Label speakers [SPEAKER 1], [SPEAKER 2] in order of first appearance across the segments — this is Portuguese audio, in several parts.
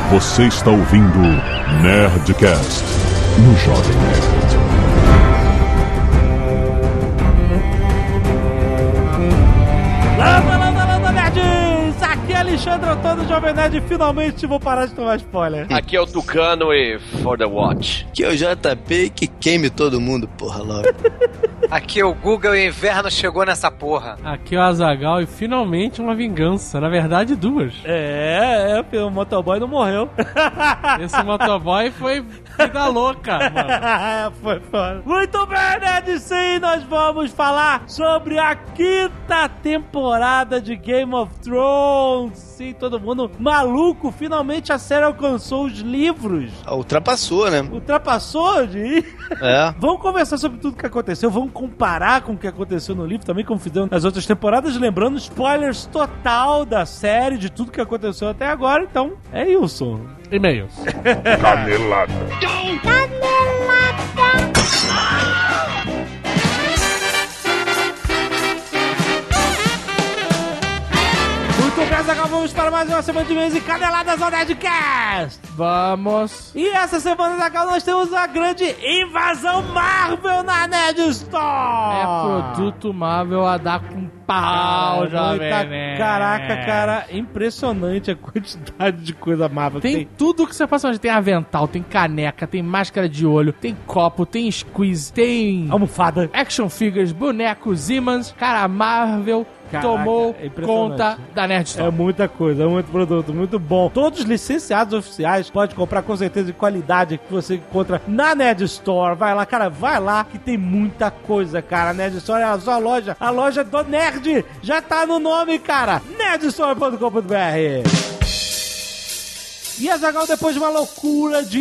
[SPEAKER 1] Você está ouvindo Nerdcast no Jovem Nerd.
[SPEAKER 2] Landa, nerds! Aqui é Alexandre Antônio, Jovem Nerd, e finalmente vou parar de tomar spoiler.
[SPEAKER 3] Aqui é o Tucano e For the Watch.
[SPEAKER 4] Aqui é o JP, que queime todo mundo, porra, logo.
[SPEAKER 5] Aqui é o Google e o inverno chegou nessa porra.
[SPEAKER 6] Aqui é o Azaghal e finalmente uma vingança. Na verdade, duas.
[SPEAKER 2] O motoboy não morreu.
[SPEAKER 6] Esse motoboy foi vida louca, mano.
[SPEAKER 2] Foi foda. Muito bem, Nerd, sim, nós vamos falar sobre a quinta temporada de Game of Thrones. Sim, todo mundo maluco. Finalmente a série alcançou os livros.
[SPEAKER 4] Ultrapassou, né?
[SPEAKER 2] Ultrapassou, de...
[SPEAKER 4] É.
[SPEAKER 2] Vamos conversar sobre tudo que aconteceu. Vamos comparar com o que aconteceu no livro também, como fizemos nas outras temporadas. Lembrando, spoilers total da série, de tudo que aconteceu até agora. Então, é isso.
[SPEAKER 6] E-mails.
[SPEAKER 1] Canelada.
[SPEAKER 2] Muito bem, Azaghal, vamos para mais uma semana de e-mails e caneladas ao Nerdcast.
[SPEAKER 6] Vamos.
[SPEAKER 2] E essa semana, Azaghal, nós temos a grande invasão Marvel na Nerd Store.
[SPEAKER 6] É produto Marvel a dar com pau, Jovem Nerd.
[SPEAKER 2] Caraca, cara, impressionante a quantidade de coisa Marvel que
[SPEAKER 6] Tem tudo que você passa hoje. Tem avental, tem caneca, tem máscara de olho, tem copo, tem squeeze, tem
[SPEAKER 2] almofada,
[SPEAKER 6] action figures, bonecos, imãs. Cara, a Marvel tomou conta da Nerd Store.
[SPEAKER 2] É muita coisa, é muito produto, muito bom. Todos licenciados oficiais, pode comprar com certeza de qualidade que você encontra na Nerd Store. Vai lá, cara, vai lá que tem muita coisa, cara. A Nerd Store é a sua loja, a loja do Nerd. Já tá no nome, cara. nerdstore.com.br. E Azaghal, depois de uma loucura de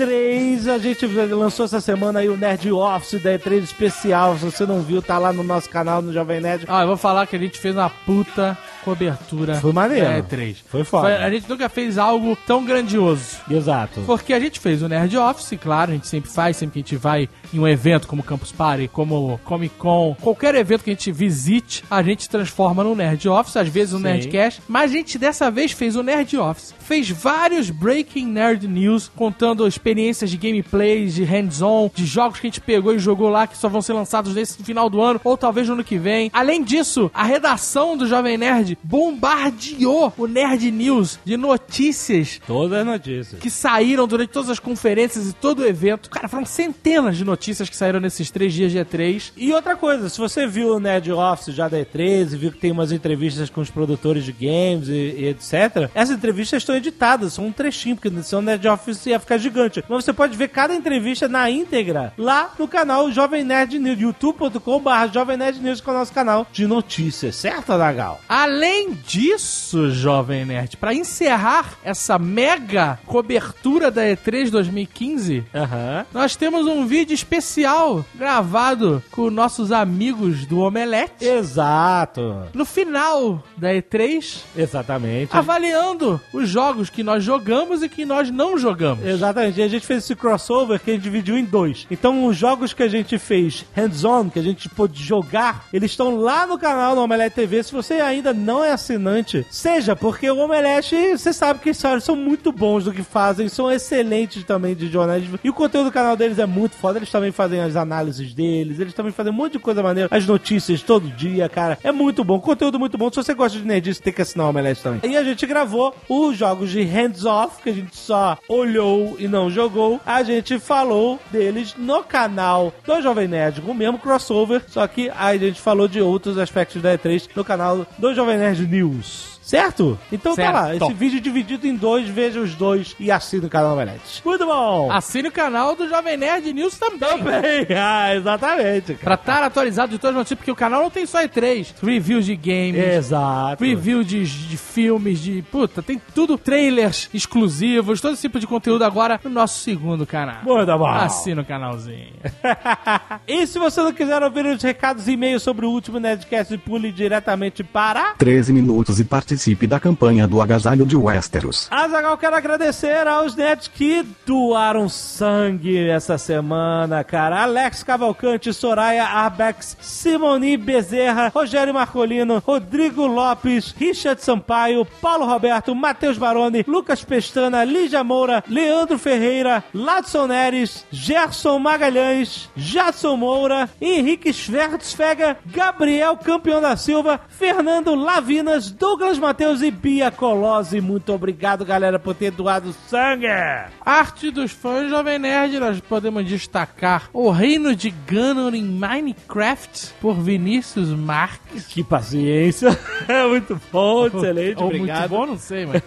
[SPEAKER 2] E3, a gente lançou essa semana aí o Nerd Office da E3 especial. Se você não viu, tá lá no nosso canal, no Jovem Nerd.
[SPEAKER 6] Eu vou falar que a gente fez uma puta cobertura.
[SPEAKER 2] Foi maneiro.
[SPEAKER 6] Da E3.
[SPEAKER 2] Foi foda.
[SPEAKER 6] A gente nunca fez algo tão grandioso.
[SPEAKER 2] Exato.
[SPEAKER 6] Porque a gente fez o Nerd Office, claro, a gente sempre faz, sempre que a gente vai em um evento como Campus Party, como Comic Con, qualquer evento que a gente visite, a gente transforma no Nerd Office, às vezes no Nerdcast, mas a gente dessa vez fez o Nerd Office. Fez vários Breaking Nerd News, contando experiências de gameplays, de hands-on, de jogos que a gente pegou e jogou lá, que só vão ser lançados nesse final do ano, ou talvez no ano que vem. Além disso, a redação do Jovem Nerd bombardeou o Nerd News de notícias.
[SPEAKER 2] Todas as notícias.
[SPEAKER 6] Que saíram durante todas as conferências e todo o evento. Cara, foram centenas de notícias que saíram nesses 3 dias de E3.
[SPEAKER 2] E outra coisa, se você viu o Nerd Office já da E3 e viu que tem umas entrevistas com os produtores de games e etc., essas entrevistas estão editadas, são um trechinho, porque senão o Nerd Office ia ficar gigante. Mas você pode ver cada entrevista na íntegra lá no canal Jovem Nerd News, youtube.com/Jovem Nerd News, que é o nosso canal de notícias, certo, Azaghal?
[SPEAKER 6] Além disso, Jovem Nerd, pra encerrar essa mega cobertura da E3 2015, nós temos um vídeo especial gravado com nossos amigos do Omelete.
[SPEAKER 2] Exato.
[SPEAKER 6] No final da E3.
[SPEAKER 2] Exatamente.
[SPEAKER 6] Avaliando os jogos que nós jogamos e que nós não jogamos.
[SPEAKER 2] Exatamente. E a gente fez esse crossover que a gente dividiu em 2. Então, os jogos que a gente fez hands-on, que a gente pôde jogar, eles estão lá no canal do Omelete TV. Se você ainda não é assinante, seja, porque o Omelete, você sabe que eles são muito bons do que fazem, são excelentes também de jornalismo. E o conteúdo do canal deles é muito foda. Eles também fazem as análises deles, eles também fazem um monte de coisa maneira. As notícias todo dia, cara. É muito bom. Conteúdo muito bom. Se você gosta de nerdice, tem que assinar o Omelete também. E a gente gravou os jogos de hands-off, que a gente só olhou e não jogou. A gente falou deles no canal do Jovem Nerd, com o mesmo crossover, só que a gente falou de outros aspectos da E3 no canal do Jovem Nerd News. Certo? Então
[SPEAKER 6] certo.
[SPEAKER 2] Tá lá, esse vídeo dividido em 2, veja os 2 e assine o canal Omelete. Muito bom!
[SPEAKER 6] Assine o canal do Jovem Nerd News também.
[SPEAKER 2] Exatamente.
[SPEAKER 6] Cara. Pra estar atualizado de todas as notícias, porque o canal não tem só E3. Reviews de games.
[SPEAKER 2] Exato.
[SPEAKER 6] Review de filmes, Puta, tem tudo. Trailers exclusivos, todo esse tipo de conteúdo agora no nosso segundo canal.
[SPEAKER 2] Muito bom.
[SPEAKER 6] Assina o canalzinho.
[SPEAKER 2] E se você não quiser ouvir os recados e e-mails sobre o último Nerdcast, pule diretamente para
[SPEAKER 7] 13 minutos e parte participe da campanha do Agasalho de Westeros.
[SPEAKER 2] Azaghal, quero agradecer aos nerds que doaram sangue essa semana, cara. Alex Cavalcante, Soraya Arbex, Simoni Bezerra, Rogério Marcolino, Rodrigo Lopes, Richard Sampaio, Paulo Roberto, Matheus Baroni, Lucas Pestana, Lígia Moura, Leandro Ferreira, Ladson Neres, Gerson Magalhães, Jadson Moura, Henrique Schwertzfeger, Gabriel Campeão da Silva, Fernando Lavinas, Douglas Mateus e Bia Colose. Muito obrigado, galera, por ter doado sangue.
[SPEAKER 6] Arte dos fãs Jovem Nerd, nós podemos destacar O Reino de Gunnar em Minecraft, por Vinícius Marques.
[SPEAKER 2] Que paciência. Muito bom, excelente,
[SPEAKER 6] Ou
[SPEAKER 2] obrigado.
[SPEAKER 6] muito bom, não sei, mas...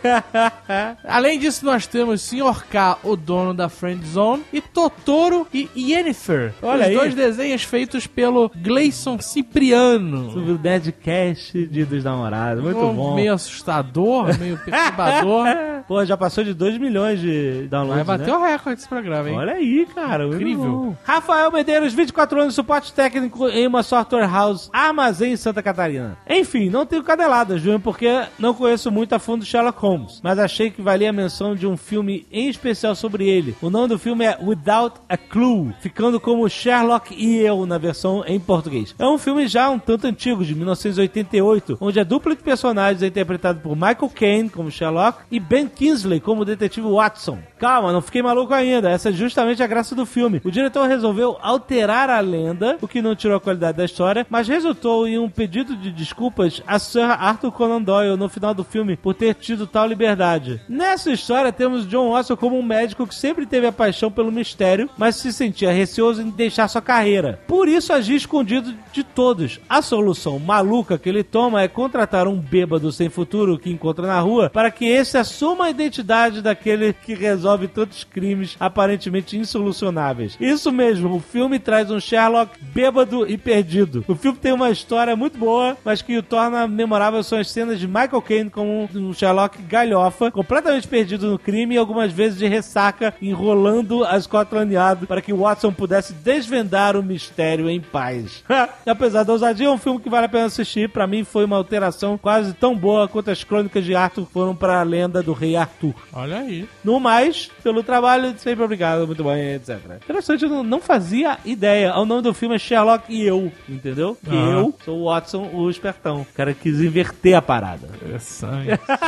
[SPEAKER 6] Além disso, nós temos Sr. K, o dono da Friend Zone, e Totoro e Yennefer.
[SPEAKER 2] Olha
[SPEAKER 6] os
[SPEAKER 2] aí.
[SPEAKER 6] dois desenhos feitos pelo Gleison Cipriano.
[SPEAKER 2] Sobre o Nerdcast Dia dos Namorados, muito bom.
[SPEAKER 6] Meio assustador, meio perturbador.
[SPEAKER 2] Pô, já passou de 2 milhões de downloads,
[SPEAKER 6] Vai bater
[SPEAKER 2] né?
[SPEAKER 6] o recorde desse programa, hein?
[SPEAKER 2] Olha aí, cara. muito
[SPEAKER 6] Incrível.
[SPEAKER 2] bom. Rafael Medeiros, 24 anos, suporte técnico em uma software house armazém em Santa Catarina. Enfim, não tenho cadelada, Júnior, porque não conheço muito a fundo Sherlock Holmes, mas achei que valia a menção de um filme em especial sobre ele. O nome do filme é Without a Clue, ficando como Sherlock e Eu na versão em português. É um filme já um tanto antigo, de 1988, onde a dupla de personagens é interpretada por Michael Caine como Sherlock e Ben Kingsley como o detetive Watson. Calma, não fiquei maluco ainda, essa é justamente a graça do filme. O diretor resolveu alterar a lenda, o que não tirou a qualidade da história, mas resultou em um pedido de desculpas a Sir Arthur Conan Doyle no final do filme por ter tido tal liberdade. Nessa história temos John Watson como um médico que sempre teve a paixão pelo mistério, mas se sentia receoso em deixar sua carreira. Por isso agia escondido de todos. A solução maluca que ele toma é contratar um bêbado sem futuro que encontra na rua para que esse assuma a identidade daquele que resolve tantos crimes aparentemente insolucionáveis. Isso mesmo, o filme traz um Sherlock bêbado e perdido. O filme tem uma história muito boa, mas que o torna memorável são as cenas de Michael Caine como um Sherlock galhofa, completamente perdido no crime e algumas vezes de ressaca, enrolando a Scotland Yard para que Watson pudesse desvendar o mistério em paz. Apesar da ousadia, é um filme que vale a pena assistir. Pra mim foi uma alteração quase tão boa quanto as crônicas de Arthur foram para a lenda do rei Arthur.
[SPEAKER 6] Olha aí.
[SPEAKER 2] No mais, pelo trabalho, sempre obrigado, muito bom, etc. Interessante, eu não fazia ideia. O nome do filme é Sherlock e Eu, entendeu? Que eu sou o Watson, o espertão. O cara quis inverter a parada.
[SPEAKER 6] Interessante.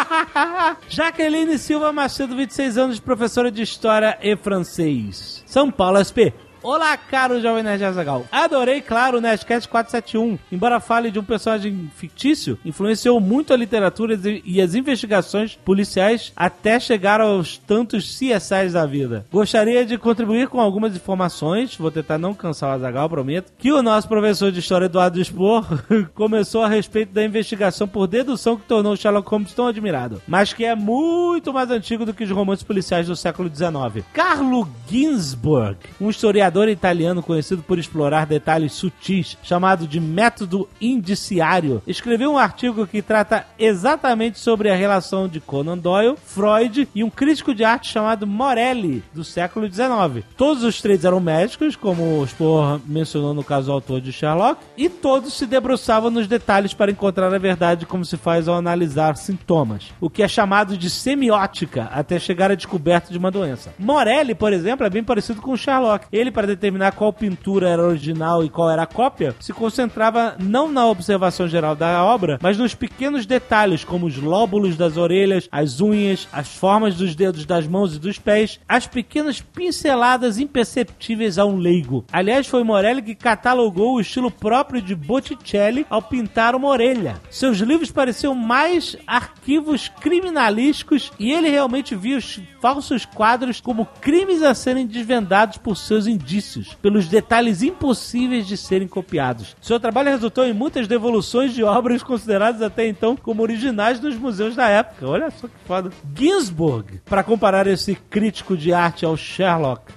[SPEAKER 2] Jaqueline Silva Macedo, 26 anos, professora de História e Francês. São Paulo, SP. Olá, caro Jovem Nerd Azaghal. Adorei, claro, o Nerdcast 471. Embora fale de um personagem fictício, influenciou muito a literatura e as investigações policiais até chegar aos tantos CSIs da vida. Gostaria de contribuir com algumas informações, vou tentar não cansar o Azaghal, prometo, que o nosso professor de história, Eduardo Spor, começou a respeito da investigação por dedução que tornou Sherlock Holmes tão admirado, mas que é muito mais antigo do que os romances policiais do século XIX. Carlo Ginzburg, um historiador italiano conhecido por explorar detalhes sutis, chamado de método indiciário, escreveu um artigo que trata exatamente sobre a relação de Conan Doyle, Freud e um crítico de arte chamado Morelli, do século XIX. Todos os três eram médicos, como o Spohr mencionou no caso o autor de Sherlock, e todos se debruçavam nos detalhes para encontrar a verdade, como se faz ao analisar sintomas, o que é chamado de semiótica, até chegar à descoberta de uma doença. Morelli, por exemplo, é bem parecido com Sherlock. Ele, para determinar qual pintura era original e qual era a cópia, se concentrava não na observação geral da obra, mas nos pequenos detalhes, como os lóbulos das orelhas, as unhas, as formas dos dedos das mãos e dos pés, as pequenas pinceladas imperceptíveis a um leigo. Aliás, foi Morelli que catalogou o estilo próprio de Botticelli ao pintar uma orelha. Seus livros pareciam mais arquivos criminalísticos e ele realmente via os falsos quadros como crimes a serem desvendados por seus indícios, pelos detalhes impossíveis de serem copiados. Seu trabalho resultou em muitas devoluções de obras consideradas até então como originais nos museus da época. Olha só que foda. Ginsburg, para comparar esse crítico de arte ao Sherlock,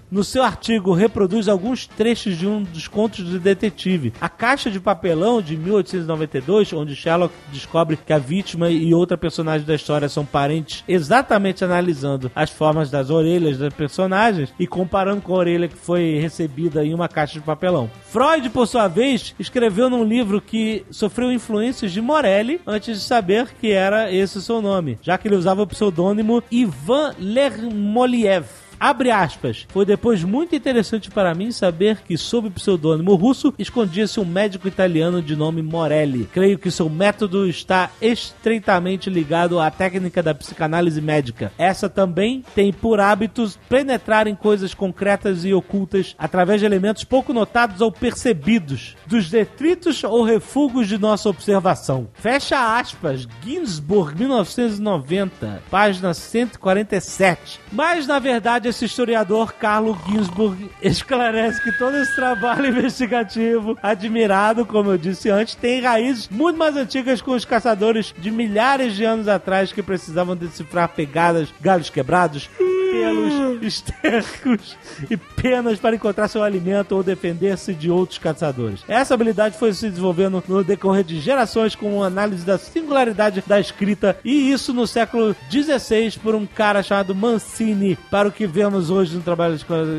[SPEAKER 2] no seu artigo, reproduz alguns trechos de um dos contos do detetive. A Caixa de Papelão, de 1892, onde Sherlock descobre que a vítima e outra personagem da história são parentes, exatamente analisando as formas das orelhas das personagens e comparando com a orelha que foi recebida em uma caixa de papelão. Freud, por sua vez, escreveu num livro que sofreu influências de Morelli antes de saber que era esse o seu nome, já que ele usava o pseudônimo Ivan Lermoliev. Abre aspas. Foi depois muito interessante para mim saber que, sob o pseudônimo russo, escondia-se um médico italiano de nome Morelli. Creio que seu método está estreitamente ligado à técnica da psicanálise médica. Essa também tem por hábitos penetrar em coisas concretas e ocultas através de elementos pouco notados ou percebidos, dos detritos ou refugos de nossa observação. Fecha aspas. Ginsburg, 1990, página 147. Mas, na verdade, esse historiador, Carlo Ginsburg, esclarece que todo esse trabalho investigativo, admirado, como eu disse antes, tem raízes muito mais antigas com os caçadores de milhares de anos atrás que precisavam decifrar pegadas, galhos quebrados, pelos, estercos e penas para encontrar seu alimento ou defender-se de outros caçadores. Essa habilidade foi se desenvolvendo no decorrer de gerações com análise da singularidade da escrita, e isso no século XVI por um cara chamado Mancini, para o que vemos hoje no trabalho de escola.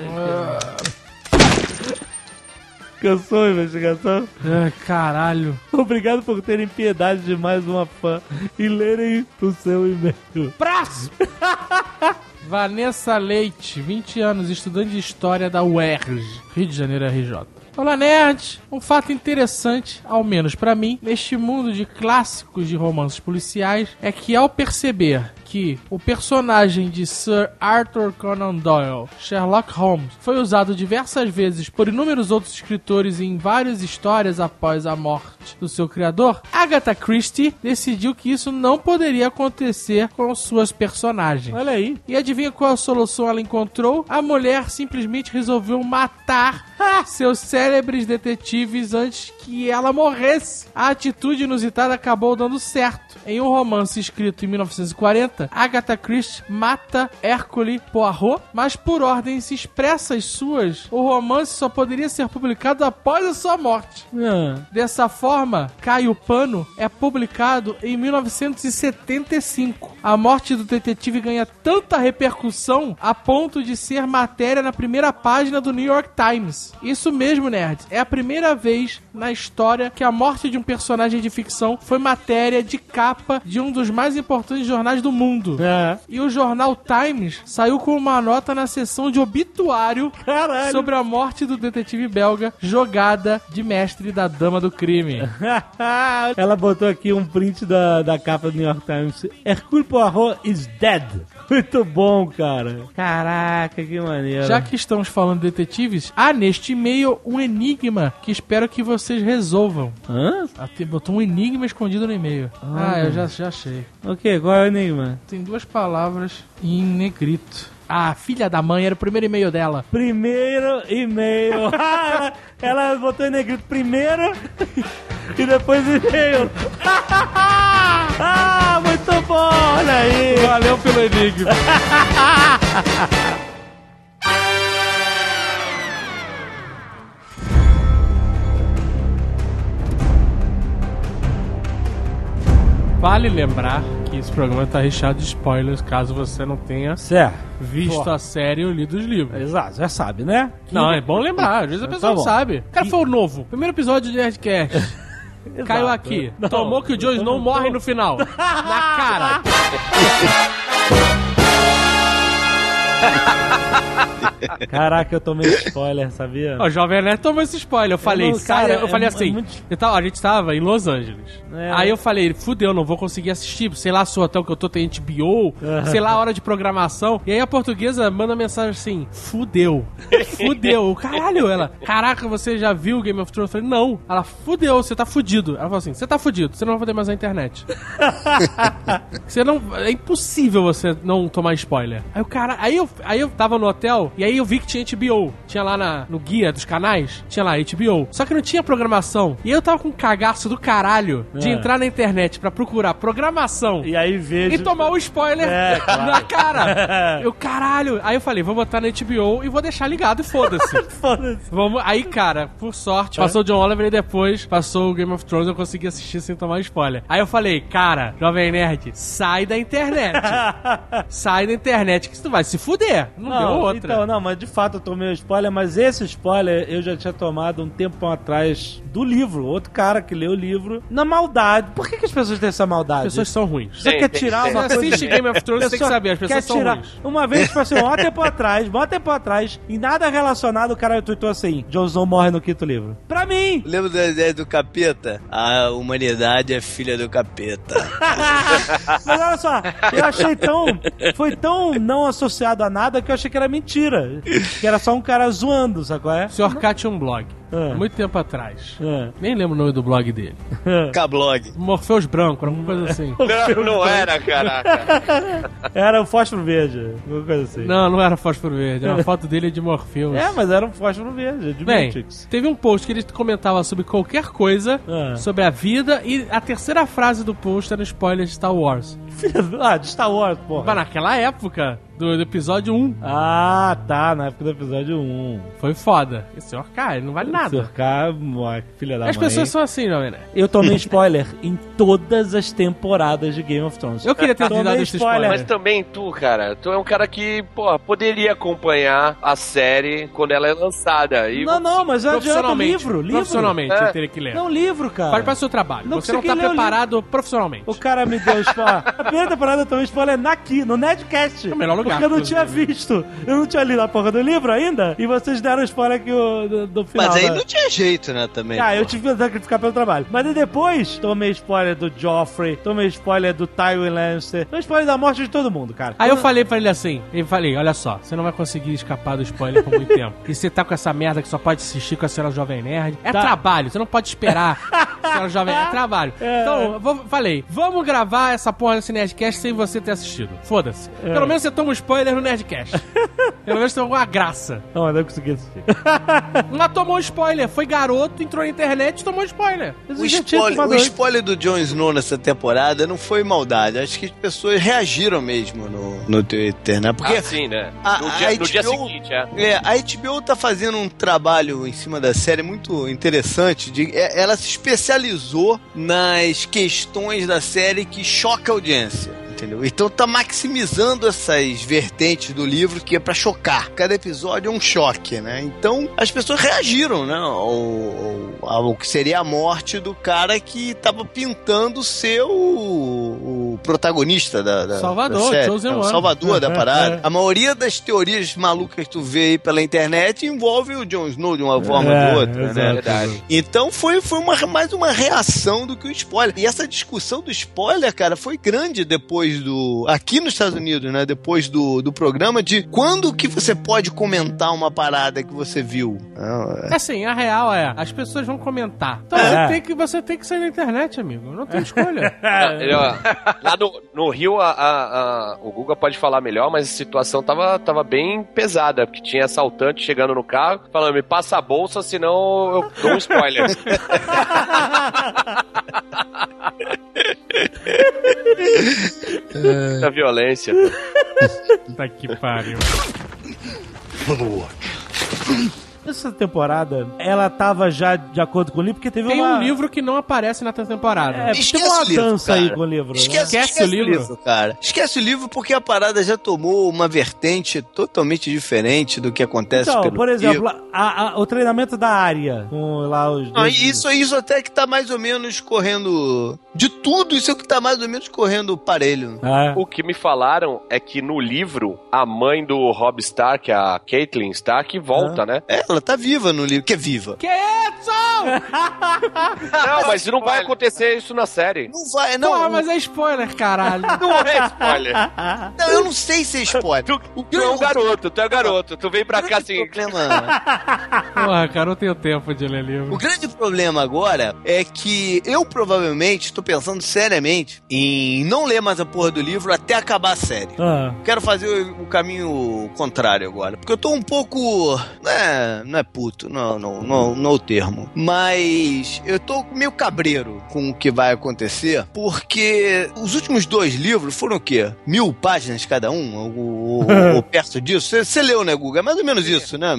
[SPEAKER 2] Cansou a investigação?
[SPEAKER 6] Caralho.
[SPEAKER 2] Obrigado por terem piedade de mais uma fã e lerem o seu e-mail.
[SPEAKER 6] Prazo! Vanessa Leite, 20 anos, estudante de História da UERJ, Rio de Janeiro, RJ. Olá, nerds! Um fato interessante, ao menos pra mim, neste mundo de clássicos de romances policiais, é que ao perceber que o personagem de Sir Arthur Conan Doyle, Sherlock Holmes, foi usado diversas vezes por inúmeros outros escritores em várias histórias após a morte do seu criador, Agatha Christie decidiu que isso não poderia acontecer com suas personagens.
[SPEAKER 2] Olha aí.
[SPEAKER 6] E adivinha qual a solução ela encontrou? A mulher simplesmente resolveu matar seus célebres detetives antes que ela morresse. A atitude inusitada acabou dando certo. Em um romance escrito em 1940, Agatha Christie mata Hercule Poirot, mas por ordens expressas suas, o romance só poderia ser publicado após a sua morte. Dessa forma, Caio Pano é publicado em 1975. A morte do detetive ganha tanta repercussão a ponto de ser matéria na primeira página do New York Times. Isso mesmo, nerds. É a primeira vez na história que a morte de um personagem de ficção foi matéria de capa de um dos mais importantes jornais do mundo. E o jornal Times saiu com uma nota na seção de obituário sobre a morte do detetive belga, jogada de mestre da dama do crime.
[SPEAKER 2] Ela botou aqui um print da capa do New York Times. Hercule Poirot is dead. Muito bom, cara. Caraca, que maneiro.
[SPEAKER 6] Já que estamos falando de detetives, há neste e-mail um enigma que espero que vocês resolvam. Botou um enigma escondido no e-mail. Eu já achei.
[SPEAKER 2] Ok, qual é o enigma?
[SPEAKER 6] Tem duas palavras em negrito. Filha da mãe, era o primeiro e-mail dela.
[SPEAKER 2] Primeiro e-mail. Ela botou em negrito primeiro e depois e-mail. Muito bom, olha aí.
[SPEAKER 6] Valeu pelo enigma. Vale lembrar que esse programa está recheado de spoilers, caso você não tenha visto a série ou lido os livros.
[SPEAKER 2] Exato, já sabe, né?
[SPEAKER 6] Não, é bom lembrar, às vezes a pessoa não sabe. Cara, foi o novo. Primeiro episódio de Nerdcast. Caiu aqui. Não. Tomou que o Jon Snow morre no final. Na cara.
[SPEAKER 2] Caraca, eu tomei spoiler, sabia?
[SPEAKER 6] O Jovem Nerd tomou esse spoiler. Eu falei, a gente tava em Los Angeles. Aí eu falei, fudeu, não vou conseguir assistir. Sei lá, se o hotel que eu tô tem HBO, sei lá, a hora de programação. E aí a portuguesa manda mensagem assim, fudeu. Fudeu. Caralho, ela, caraca, você já viu Game of Thrones? Eu falei, não. Ela, fudeu, você tá fudido. Ela falou assim, você tá fudido, você não vai poder mais na internet. É impossível você não tomar spoiler. Aí o cara, aí eu tava no hotel, e aí aí eu vi que tinha HBO. Tinha lá no guia dos canais, tinha lá HBO. Só que não tinha programação. E eu tava com um cagaço do caralho de entrar na internet pra procurar programação
[SPEAKER 2] E aí vejo...
[SPEAKER 6] e tomar um spoiler
[SPEAKER 2] claro.
[SPEAKER 6] na cara. Eu, caralho. Aí eu falei, vou botar na HBO e vou deixar ligado e foda-se.
[SPEAKER 2] Foda-se.
[SPEAKER 6] Vamos... Aí, cara, por sorte, passou o John Oliver e depois passou o Game of Thrones, eu consegui assistir sem tomar spoiler. Aí eu falei, cara, Jovem Nerd, sai da internet. Sai da internet que tu vai se fuder. Não deu outra.
[SPEAKER 2] Então, não, mas de fato eu tomei um spoiler, mas esse spoiler eu já tinha tomado um tempo atrás do livro. Outro cara que leu o livro na maldade. Por que as pessoas têm essa maldade?
[SPEAKER 6] As pessoas são ruins.
[SPEAKER 2] Você quer tirar
[SPEAKER 6] Você
[SPEAKER 2] uma coisa...
[SPEAKER 6] assiste Game of Thrones, você tem que saber, as pessoas são ruins.
[SPEAKER 2] Uma vez, tipo assim, um tempo atrás, e nada relacionado, o cara tweetou assim, Jon Snow morre no quinto livro. Pra mim!
[SPEAKER 4] Lembra da ideia do capeta? A humanidade é filha do capeta.
[SPEAKER 2] Mas olha só, eu achei foi tão não associado a nada que eu achei que era mentira. Que era só um cara zoando, sabe qual é?
[SPEAKER 6] O Sr. K tinha um blog. Muito tempo atrás. Nem lembro o nome do blog dele.
[SPEAKER 4] K-blog.
[SPEAKER 6] Morpheus Branco, alguma coisa assim.
[SPEAKER 3] Não era, caraca.
[SPEAKER 2] Era o fósforo verde, alguma coisa assim.
[SPEAKER 6] Não era fósforo verde. A foto dele é de Morpheus.
[SPEAKER 2] Mas era um fósforo verde, de
[SPEAKER 6] Bem,
[SPEAKER 2] Matrix.
[SPEAKER 6] teve um post que ele comentava sobre qualquer coisa, sobre a vida, e a terceira frase do post era um spoiler de Star Wars.
[SPEAKER 2] De Star Wars, porra.
[SPEAKER 6] Mas naquela época, do episódio 1.
[SPEAKER 2] Ah, tá, na época do episódio 1.
[SPEAKER 6] Foi foda. Esse Sr. K, ele não vale nada.
[SPEAKER 2] Sr. K, filha da
[SPEAKER 6] As
[SPEAKER 2] mãe.
[SPEAKER 6] pessoas são assim, não é, né?
[SPEAKER 2] Eu tomei spoiler em todas as temporadas de Game of Thrones.
[SPEAKER 6] Eu queria ter
[SPEAKER 2] Tomei
[SPEAKER 6] dado esse spoiler.
[SPEAKER 3] Mas também tu, cara, tu é um cara que, poderia acompanhar a série quando ela é lançada. E
[SPEAKER 2] Não, mas não adianta livro.
[SPEAKER 6] Profissionalmente, eu teria que ler.
[SPEAKER 2] Não, livro, cara.
[SPEAKER 6] Fale para o seu trabalho.
[SPEAKER 2] Não
[SPEAKER 6] Você não tá
[SPEAKER 2] consegui ler o
[SPEAKER 6] preparado profissionalmente.
[SPEAKER 2] O cara me deu spoiler. A primeira temporada eu tomei spoiler no Nerdcast.
[SPEAKER 6] É o melhor lugar.
[SPEAKER 2] Porque eu não tinha visto. Eu não tinha lido a porra do livro ainda. E vocês deram spoiler aqui do final.
[SPEAKER 4] Mas aí não tinha jeito, né, também.
[SPEAKER 2] Eu tive que sacrificar pelo trabalho. Mas aí depois, tomei spoiler do Joffrey, tomei spoiler do Tywin Lannister, tomei spoiler da morte de todo mundo, cara.
[SPEAKER 6] Aí eu falei pra ele assim, olha só, você não vai conseguir escapar do spoiler por muito tempo. E você tá com essa merda que só pode assistir com a Senhora Jovem Nerd. É trabalho, você não pode esperar a Senhora Jovem Nerd. É trabalho. Então, falei, vamos gravar essa porra desse Nerdcast sem você ter assistido. Foda-se. Pelo menos você toma um spoiler no Nerdcast. Pelo menos tem alguma graça.
[SPEAKER 2] Não, mas não consegui assistir.
[SPEAKER 6] Não tomou spoiler, foi garoto, entrou na internet e tomou spoiler.
[SPEAKER 4] O spoiler do Jon Snow nessa temporada não foi maldade. Acho que as pessoas reagiram mesmo no Twitter, né? Porque
[SPEAKER 3] sim, né?
[SPEAKER 4] No dia seguinte, a HBO tá fazendo um trabalho em cima da série muito interessante. Ela se especializou nas questões da série que choca a audiência. Entendeu? Então tá maximizando essas vertentes do livro que é pra chocar. Cada episódio é um choque, né? Então as pessoas reagiram, né? Ao que seria a morte do cara que tava pintando ser o protagonista da
[SPEAKER 6] Salvador,
[SPEAKER 4] da série,
[SPEAKER 6] Chosen
[SPEAKER 4] o
[SPEAKER 6] One.
[SPEAKER 4] Salvador da parada. A maioria das teorias malucas que tu vê aí pela internet envolve o Jon Snow de uma forma ou de outra, né?
[SPEAKER 3] Verdade.
[SPEAKER 4] Então foi mais uma reação do que o spoiler. E essa discussão do spoiler, cara, foi grande depois aqui nos Estados Unidos, né? Depois do programa, de quando que você pode comentar uma parada que você viu.
[SPEAKER 6] Assim, a real é, as pessoas vão comentar. Então você tem que sair da internet, amigo. Não tem escolha.
[SPEAKER 3] Lá no Rio, o Guga pode falar melhor, mas a situação tava bem pesada, porque tinha assaltante chegando no carro, falando, me passa a bolsa, senão eu dou um spoiler. Muita violência.
[SPEAKER 6] Tá que pariu.
[SPEAKER 2] Essa temporada, ela tava já de acordo com o livro, porque teve
[SPEAKER 6] um livro que não aparece na temporada.
[SPEAKER 2] Tem uma dança aí com o livro.
[SPEAKER 4] Esquece o livro, cara. Esquece o livro porque a parada já tomou uma vertente totalmente diferente do que acontece pelo
[SPEAKER 2] por exemplo, o treinamento da Arya com lá os...
[SPEAKER 4] Isso até que tá mais ou menos correndo... De tudo, isso é o que tá mais ou menos correndo parelho.
[SPEAKER 3] O que me falaram é que no livro, a mãe do Robb Stark, a Catelyn Stark, volta, né?
[SPEAKER 4] Ela tá viva no livro, que é viva.
[SPEAKER 6] Que isso?
[SPEAKER 3] Não, mas não vai acontecer isso na série.
[SPEAKER 4] Não vai, não.
[SPEAKER 6] Porra, mas é spoiler, caralho.
[SPEAKER 3] Não é spoiler.
[SPEAKER 4] Não, eu não sei se é spoiler.
[SPEAKER 3] Tu é um garoto, tu é garoto. Tu vem pra cá assim...
[SPEAKER 6] Porra, cara, não tenho tempo de ler livro.
[SPEAKER 4] O grande problema agora é que eu provavelmente tô pensando seriamente em não ler mais a porra do livro até acabar a série. Quero fazer o caminho contrário agora. Porque eu tô um pouco... Não é puto, não é o termo. Mas eu tô meio cabreiro com o que vai acontecer, porque os últimos 2 livros foram o quê? 1000 páginas cada um? Ou perto disso? Você leu, né, Guga? É mais ou menos isso, né?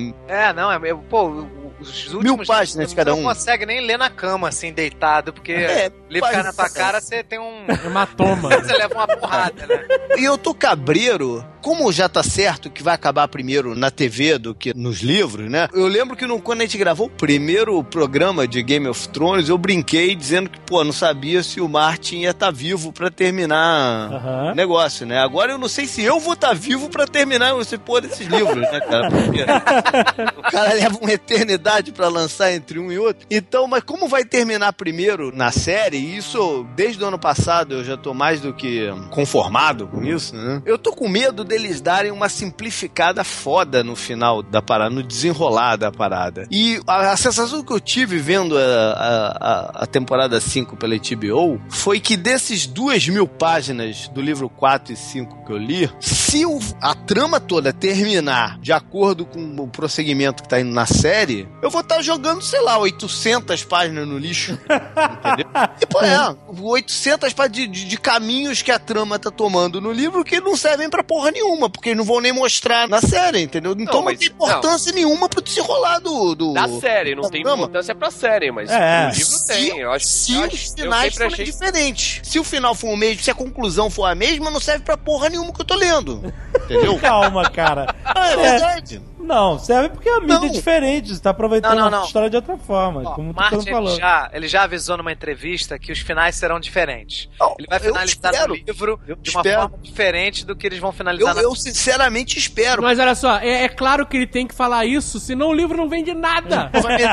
[SPEAKER 5] Os últimos
[SPEAKER 4] 1000 páginas cada um.
[SPEAKER 5] Não consegue nem ler na cama, assim, deitado, porque livro cai na tua cara, você tem um
[SPEAKER 6] hematoma.
[SPEAKER 5] Você leva uma porrada, né?
[SPEAKER 4] E eu tô cabreiro, como já tá certo que vai acabar primeiro na TV do que nos livros, né? Eu lembro que quando a gente gravou o primeiro programa de Game of Thrones, eu brinquei dizendo que, não sabia se o Martin ia estar vivo pra terminar o negócio, né? Agora eu não sei se eu vou estar vivo pra terminar esse desses livros, né, cara? Porque o cara leva uma eternidade pra lançar entre um e outro. Então, mas como vai terminar primeiro na série, isso desde o ano passado eu já tô mais do que conformado com isso, né? Eu tô com medo deles darem uma simplificada foda no final da parada, no desenrolar da parada. E a sensação que eu tive vendo a temporada 5 pela HBO foi que desses 2.000 páginas do livro 4 e 5 que eu li, se a trama toda terminar de acordo com o prosseguimento que tá indo na série, eu vou estar jogando, sei lá, 800 páginas no lixo. Entendeu? E, 800 páginas de caminhos que a trama tá tomando no livro que não servem pra porra nenhuma, porque eles não vão nem mostrar na série, entendeu? Então não tem importância nenhuma pro desenrolar
[SPEAKER 3] da série, não tem importância pra série, mas no livro tem. Eu acho,
[SPEAKER 4] se os finais forem diferentes. Se o final for o mesmo, se a conclusão for a mesma, não serve pra porra nenhuma que eu tô lendo. Entendeu?
[SPEAKER 2] Calma, cara.
[SPEAKER 4] É verdade.
[SPEAKER 2] Não, serve porque a mídia é diferente, você tá aproveitando a história de outra forma, como o
[SPEAKER 5] Martin
[SPEAKER 2] falou.
[SPEAKER 5] Ele já avisou numa entrevista que os finais serão diferentes. Ele vai finalizar no livro de uma forma diferente do que eles vão finalizar na...
[SPEAKER 4] Eu sinceramente espero.
[SPEAKER 6] Mas olha só, é claro que ele tem que falar isso, senão o livro não vende nada.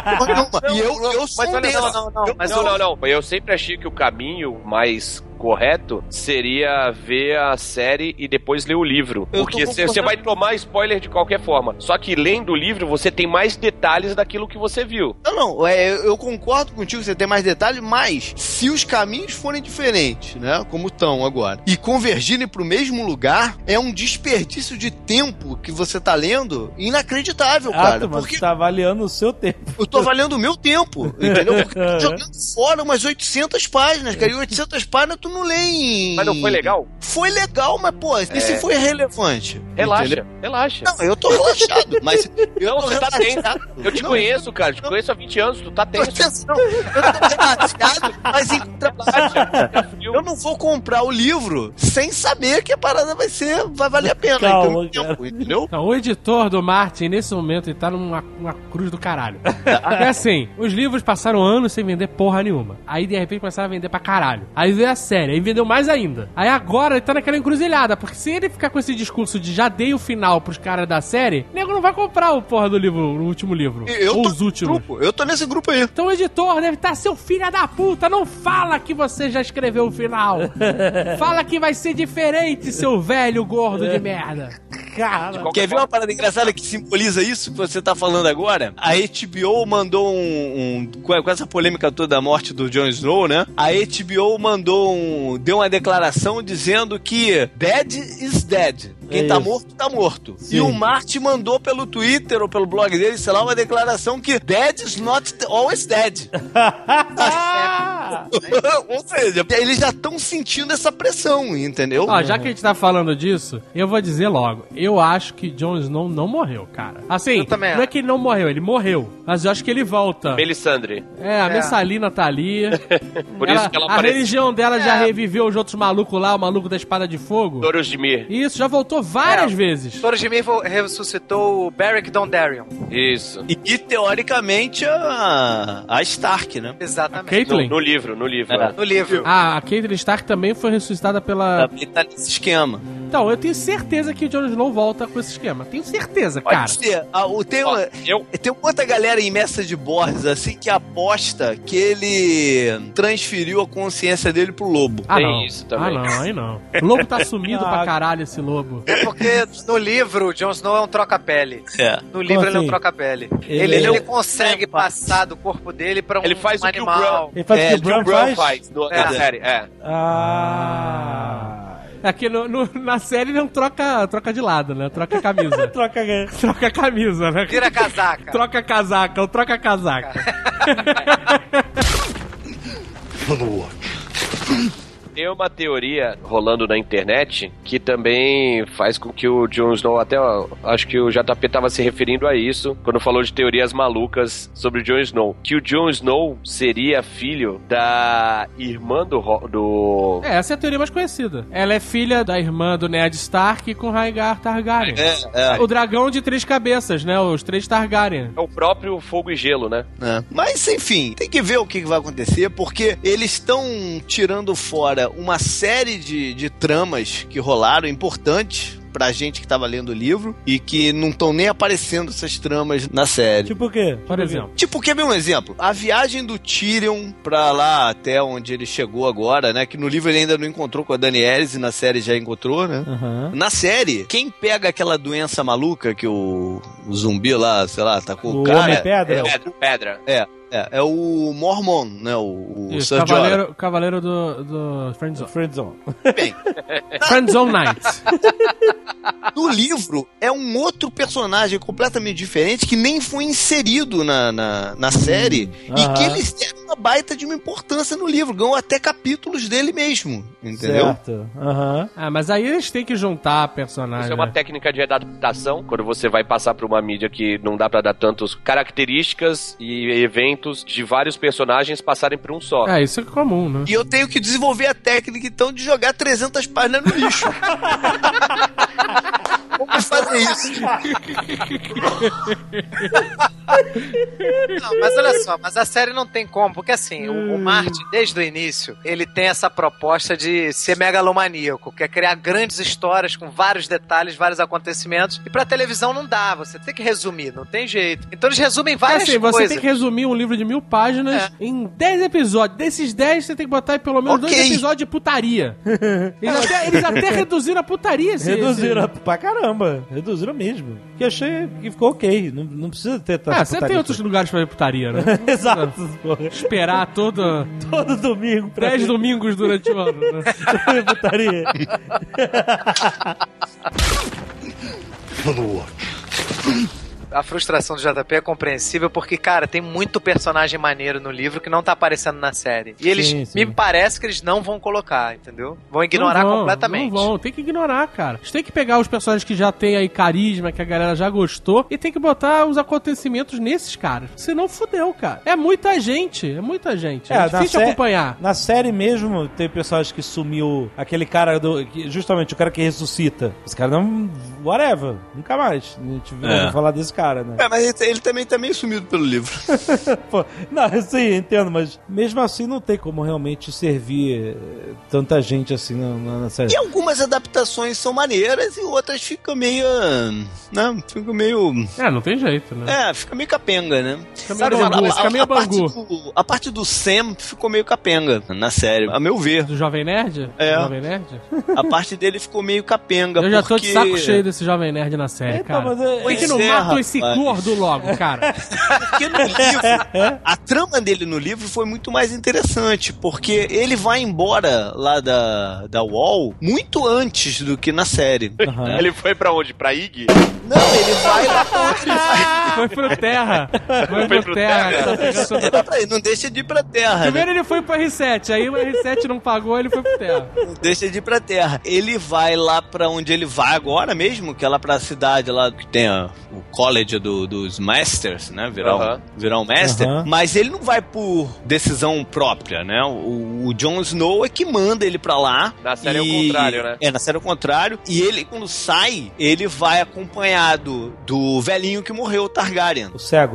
[SPEAKER 3] Eu sempre achei que o caminho mais correto seria ver a série e depois ler o livro. Porque você vai tomar spoiler de qualquer forma. Só que lendo o livro, você tem mais detalhes daquilo que você viu.
[SPEAKER 4] Eu concordo contigo, você tem mais detalhes, mas se os caminhos forem diferentes, né, como estão agora, e convergirem pro mesmo lugar, é um desperdício de tempo que você tá lendo inacreditável, cara.
[SPEAKER 2] Mas
[SPEAKER 4] porque
[SPEAKER 2] você tá avaliando o seu tempo.
[SPEAKER 4] Eu tô avaliando o meu tempo, entendeu? Porque eu tô jogando fora umas 800 páginas, cara, e 800 páginas tu não lê em...
[SPEAKER 3] Mas não foi legal?
[SPEAKER 4] Foi legal, mas, e se foi relevante?
[SPEAKER 3] Relaxa.
[SPEAKER 4] Não, eu tô relaxado, mas...
[SPEAKER 3] Você tá tenso. Eu te conheço, cara, te conheço há 20 anos, tu tá tenso.
[SPEAKER 4] Eu tô relaxado, mas em eu não vou comprar o livro sem saber que a parada vai valer a pena.
[SPEAKER 2] Calma,
[SPEAKER 6] entendeu? Então, o editor do Martin, nesse momento, ele tá numa cruz do caralho. É assim, os livros passaram anos sem vender porra nenhuma. Aí, de repente, começaram a vender pra caralho. Aí veio a série, aí vendeu mais ainda. Aí agora ele tá naquela encruzilhada, porque se ele ficar com esse discurso de já dei o final pros caras da série, o nego não vai comprar o porra do livro, o último livro. Ou os últimos.
[SPEAKER 4] Eu tô nesse grupo aí.
[SPEAKER 6] Então o editor deve estar, seu filho da puta, não fala que você já escreveu o final. Fala que vai ser diferente, seu velho gordo de merda.
[SPEAKER 2] Cara,
[SPEAKER 4] quer ver uma parada engraçada que simboliza isso que você tá falando agora? A HBO mandou com essa polêmica toda da morte do Jon Snow, né? A HBO deu uma declaração dizendo que dead is dead. Quem tá morto, tá morto. Sim. E o Martin mandou pelo Twitter ou pelo blog dele, sei lá, uma declaração que dead is not always dead. Ou seja, eles já estão sentindo essa pressão, entendeu?
[SPEAKER 6] Já que a gente tá falando disso, eu vou dizer logo. Eu acho que Jon Snow não morreu, cara. Assim, não é que ele não morreu, ele morreu. Mas eu acho que ele volta.
[SPEAKER 3] Melisandre.
[SPEAKER 6] A Messalina tá ali.
[SPEAKER 3] Por isso que ela
[SPEAKER 6] a religião dela já reviveu os outros malucos lá, o maluco da espada de fogo.
[SPEAKER 3] Thoros de Mir.
[SPEAKER 6] Isso, já voltou várias vezes.
[SPEAKER 5] Thoros de Mir ressuscitou o Beric Dondarrion.
[SPEAKER 3] Isso.
[SPEAKER 4] E teoricamente a Stark, né?
[SPEAKER 5] Exatamente.
[SPEAKER 6] Caitlyn?
[SPEAKER 3] No livro. livro.
[SPEAKER 5] No livro.
[SPEAKER 6] Ah, a Catelyn Stark também foi ressuscitada pela...
[SPEAKER 4] Também tá nesse esquema.
[SPEAKER 6] Então, eu tenho certeza que o Jon Snow volta com esse esquema. Tenho certeza, cara.
[SPEAKER 4] Pode ser. Tem uma outra galera imersa de Borges, assim, que aposta que ele transferiu a consciência dele pro lobo.
[SPEAKER 6] Ah,
[SPEAKER 3] Tem
[SPEAKER 6] não.
[SPEAKER 3] isso também.
[SPEAKER 6] Ah, não, aí não. O lobo tá sumido pra caralho, esse lobo.
[SPEAKER 5] É porque no livro o Jon Snow é um troca-pele.
[SPEAKER 4] É.
[SPEAKER 5] No livro
[SPEAKER 2] Como
[SPEAKER 5] ele é um
[SPEAKER 2] assim?
[SPEAKER 5] troca-pele.
[SPEAKER 2] Ele
[SPEAKER 5] Ele consegue passar do corpo dele pra um
[SPEAKER 3] Ele faz o que o
[SPEAKER 5] animal.
[SPEAKER 2] Ele faz o que o
[SPEAKER 3] Bran
[SPEAKER 2] Bran faz?
[SPEAKER 3] faz na série.
[SPEAKER 6] Aqui na série ele não troca de lado, né? Troca a camisa. Troca a camisa, né?
[SPEAKER 5] Vira casaca.
[SPEAKER 6] Troca casaca, ou troca casaca.
[SPEAKER 3] Tem uma teoria rolando na internet que também faz com que o Jon Snow, até acho que o JP tava se referindo a isso quando falou de teorias malucas sobre o Jon Snow, que o Jon Snow seria filho da irmã do...
[SPEAKER 6] Essa é a teoria mais conhecida. Ela é filha da irmã do Ned Stark com Rhaegar Targaryen. O dragão de 3 cabeças, né? Os 3 Targaryen.
[SPEAKER 3] É o próprio fogo e gelo, né?
[SPEAKER 4] Mas, enfim, tem que ver o que vai acontecer, porque eles estão tirando fora uma série de tramas que rolaram importantes pra gente que tava lendo o livro e que não estão nem aparecendo essas tramas na série.
[SPEAKER 2] Tipo o quê?
[SPEAKER 6] Por exemplo.
[SPEAKER 4] Tipo, quer ver um exemplo? A viagem do Tyrion pra lá, até onde ele chegou agora, né? Que no livro ele ainda não encontrou com a Daenerys e na série já encontrou, né?
[SPEAKER 2] Uhum.
[SPEAKER 4] Na série, quem pega aquela doença maluca que o zumbi lá, sei lá, tá com o cara...
[SPEAKER 2] Homem-Pedra?
[SPEAKER 3] Pedra.
[SPEAKER 4] É o Mormon, né? O
[SPEAKER 6] Isso,
[SPEAKER 4] Sir Jorah.
[SPEAKER 6] cavaleiro do Friendzone.
[SPEAKER 2] Friendzone.
[SPEAKER 4] Bem,
[SPEAKER 6] Friendzone Knight.
[SPEAKER 4] no livro é um outro personagem completamente diferente que nem foi inserido na série e que eles deram uma baita de uma importância no livro, ganhou até capítulos dele mesmo, entendeu?
[SPEAKER 2] Certo.
[SPEAKER 6] Ah, mas aí eles têm que juntar personagens.
[SPEAKER 3] Isso é uma técnica de adaptação, quando você vai passar pra uma mídia que não dá pra dar tantas características e eventos de vários personagens passarem por um só.
[SPEAKER 6] Isso é comum, né?
[SPEAKER 4] E eu tenho que desenvolver a técnica, então, de jogar 300 páginas no lixo. Como fazer isso?
[SPEAKER 5] Não, mas olha só, mas a série não tem como, porque assim, o Martin, desde o início, ele tem essa proposta de ser megalomaníaco, que é criar grandes histórias com vários detalhes, vários acontecimentos, e pra televisão não dá, você tem que resumir, não tem jeito. Então eles resumem várias coisas.
[SPEAKER 6] Você tem que resumir um livro de 1000 páginas em 10 episódios. Desses 10, você tem que botar pelo menos 2 episódios de putaria. Eles até reduziram a putaria.
[SPEAKER 2] Reduziram pra caramba. Reduziram mesmo. Que achei que ficou ok. Não precisa ter tanta
[SPEAKER 6] você tem outros lugares pra ver putaria, né?
[SPEAKER 2] Exato.
[SPEAKER 6] Esperar todo
[SPEAKER 2] domingo.
[SPEAKER 6] 10 domingos durante o ano. Né?
[SPEAKER 2] Putaria.
[SPEAKER 5] A frustração do JP é compreensível porque, cara, tem muito personagem maneiro no livro que não tá aparecendo na série. E eles, me parece que eles não vão colocar, entendeu? Vão ignorar completamente.
[SPEAKER 6] Não vão, tem que ignorar, cara. Eles têm que pegar os personagens que já tem aí carisma, que a galera já gostou, e tem que botar os acontecimentos nesses caras. Senão fudeu, cara. É muita gente. É difícil acompanhar.
[SPEAKER 2] Na série mesmo, tem personagens que sumiu, aquele cara justamente o cara que ressuscita. Esse cara não... whatever. Nunca mais. A gente vai falar desse cara. Né?
[SPEAKER 4] Mas ele também tá meio sumido pelo livro.
[SPEAKER 2] Pô, não, sim, entendo, mas mesmo assim não tem como realmente servir tanta gente assim na série.
[SPEAKER 4] E algumas adaptações são maneiras e outras ficam meio... né? Ficam meio...
[SPEAKER 6] não tem jeito, né?
[SPEAKER 4] Fica meio capenga, né?
[SPEAKER 6] Fica meio bangu.
[SPEAKER 4] A parte do Sam ficou meio capenga na série, a meu ver.
[SPEAKER 6] Do Jovem Nerd? Jovem Nerd?
[SPEAKER 4] A parte dele ficou meio capenga.
[SPEAKER 6] Eu já tô de saco cheio desse Jovem Nerd na série, cara. Por que não matam esse gordo logo, cara?
[SPEAKER 4] Porque no livro, a trama dele no livro foi muito mais interessante, porque ele vai embora lá da Wall muito antes do que na série.
[SPEAKER 3] Uhum. Ele foi pra onde? Pra Ig?
[SPEAKER 4] Não, ele vai lá pra onde ele vai.
[SPEAKER 6] Foi pro Terra. Foi pro Terra.
[SPEAKER 4] Não deixa de ir pra Terra.
[SPEAKER 6] Primeiro ele foi pro R7, aí o R7 não pagou, ele foi pro Terra.
[SPEAKER 4] Não deixa de ir pra Terra. Ele vai lá pra onde ele vai agora mesmo, que é lá pra cidade lá que tem o college dos Masters, né? Virar um Master. Mas ele não vai por decisão própria, né? O Jon Snow é que manda ele pra lá.
[SPEAKER 3] Na série é o contrário, né?
[SPEAKER 4] Na série é o contrário. E ele, quando sai, ele vai acompanhado do velhinho que morreu, o Targaryen.
[SPEAKER 2] O cego.
[SPEAKER 4] O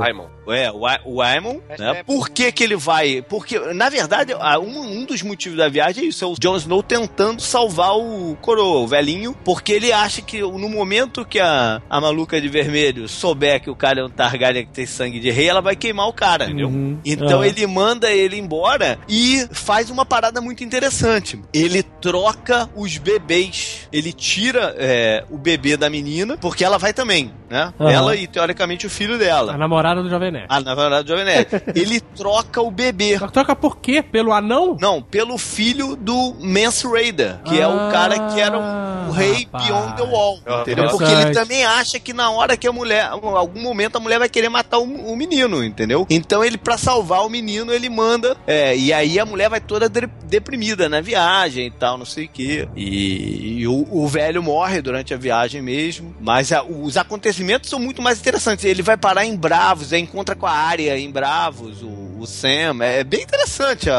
[SPEAKER 4] o Aemon, né? Por que ele vai... Porque, na verdade, um dos motivos da viagem é isso, é o Jon Snow tentando salvar o coroa, o velhinho, porque ele acha que no momento que a maluca de vermelho souber que o cara é um Targaryen que tem sangue de rei, ela vai queimar o cara, entendeu? Então ele manda ele embora e faz uma parada muito interessante. Ele troca os bebês. Ele tira o bebê da menina, porque ela vai também, né? Ela e, teoricamente, o filho dela.
[SPEAKER 6] A namorada do Jovem Nerd.
[SPEAKER 4] A namorada do Jovem Nerd. Ele troca o bebê.
[SPEAKER 6] Troca por quê? Pelo anão?
[SPEAKER 4] Não, pelo filho do Mance Rayder, que é o cara que era o rei Beyond the Wall, entendeu? Porque ele também acha que na hora que a mulher, em algum momento a mulher vai querer matar o menino, entendeu? Então ele, pra salvar o menino, ele manda, e aí a mulher vai toda deprimida na viagem e tal, não sei o quê. E o velho morre durante a viagem mesmo, mas os acontecimentos são muito mais interessantes. Ele vai parar em Bravos, encontra com a Arya em Bravos, o Sam. É bem interessante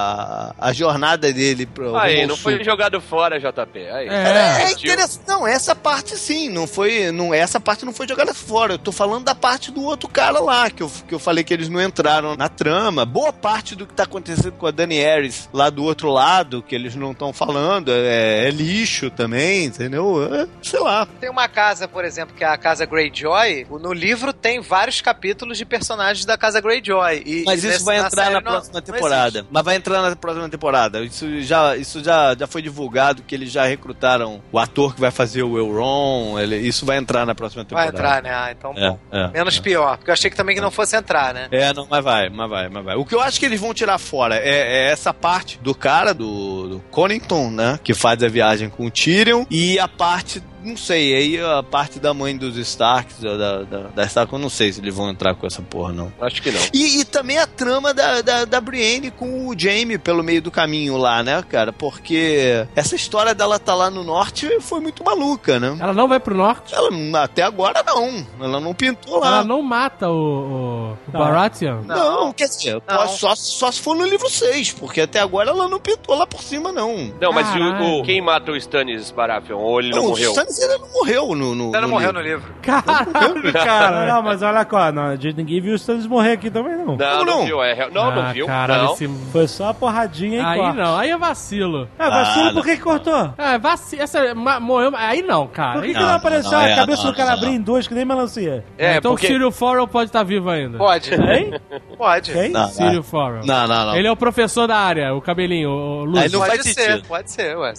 [SPEAKER 4] a jornada dele.
[SPEAKER 3] Aí, não foi jogado fora, JP. Aí,
[SPEAKER 4] é interessante. Não, essa parte sim, essa parte não foi jogada fora. Eu tô falando da parte do outro cara lá, que eu falei que eles não entraram na trama. Boa parte do que tá acontecendo com a Daenerys lá do outro lado, que eles não estão falando, é lixo também, entendeu? Sei lá.
[SPEAKER 5] Tem uma casa, por exemplo, que é a Casa Greyjoy. No livro tem vários capítulos de personagens da Casa Greyjoy.
[SPEAKER 4] Mas isso vai entrar na próxima temporada. Mas vai entrar na próxima temporada. Isso já foi divulgado, que eles já recrutaram o ator que vai fazer o Euron. Isso vai entrar na próxima temporada.
[SPEAKER 5] Vai entrar, né? Então, menos pior. Porque eu achei que também que não fosse entrar, né?
[SPEAKER 4] Não, mas vai. O que eu acho que eles vão tirar fora é essa parte do cara, do Connington, né? Que faz a viagem com o Tyrion. E a parte... Não sei, aí a parte da mãe dos Starks, da Stark, eu não sei se eles vão entrar com essa porra, não.
[SPEAKER 3] Acho que não.
[SPEAKER 4] E também a trama da Brienne com o Jaime pelo meio do caminho lá, né, cara? Porque essa história dela tá lá no norte foi muito maluca, né?
[SPEAKER 6] Ela não vai pro norte?
[SPEAKER 4] Ela, até agora, não. Ela não pintou lá.
[SPEAKER 6] Ela não mata o Baratheon?
[SPEAKER 4] Não, quer dizer, só se for no livro 6, porque até agora ela não pintou lá por cima, não.
[SPEAKER 3] Não, mas quem mata o Stannis Baratheon? Ou ele não morreu?
[SPEAKER 4] Ele não morreu no
[SPEAKER 5] Ele não morreu no livro.
[SPEAKER 6] Caralho, cara.
[SPEAKER 2] Não, mas olha a gente ninguém viu o Stannis morrer aqui também, não.
[SPEAKER 3] Não viu. Não viu.
[SPEAKER 6] Caralho,
[SPEAKER 2] Foi só a porradinha e
[SPEAKER 6] aí
[SPEAKER 2] corte.
[SPEAKER 6] Não, aí é vacilo.
[SPEAKER 2] Vacilo por que cortou?
[SPEAKER 6] Vacilo. Morreu. Aí não, cara.
[SPEAKER 2] Por que não apareceu a cabeça do Calabria em 2 que nem melancia?
[SPEAKER 6] Então porque... o Syrio Forel pode estar vivo ainda.
[SPEAKER 5] Pode.
[SPEAKER 2] Hein?
[SPEAKER 5] Pode.
[SPEAKER 2] Quem?
[SPEAKER 6] Syrio Forel.
[SPEAKER 4] Não.
[SPEAKER 6] Ele é o professor da área, o cabelinho, o Lúcio.
[SPEAKER 4] Aí não faz sentido.
[SPEAKER 5] Pode ser, ué.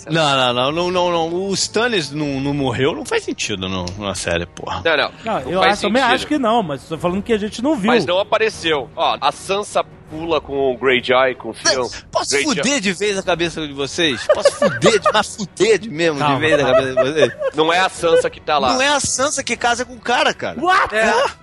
[SPEAKER 4] Não. O Stannis não morreu, não faz sentido na série, porra.
[SPEAKER 3] Não,
[SPEAKER 2] eu também acho que não, mas tô falando que a gente não viu.
[SPEAKER 3] Mas não apareceu. Ó, a Sansa pula com o Greyjoy, com o Theon.
[SPEAKER 4] Posso fuder de vez a cabeça de vocês? Posso fuder mesmo de vez a cabeça de vocês?
[SPEAKER 3] Não é a Sansa que tá lá.
[SPEAKER 4] Não é a Sansa que casa com o cara, cara.
[SPEAKER 2] What?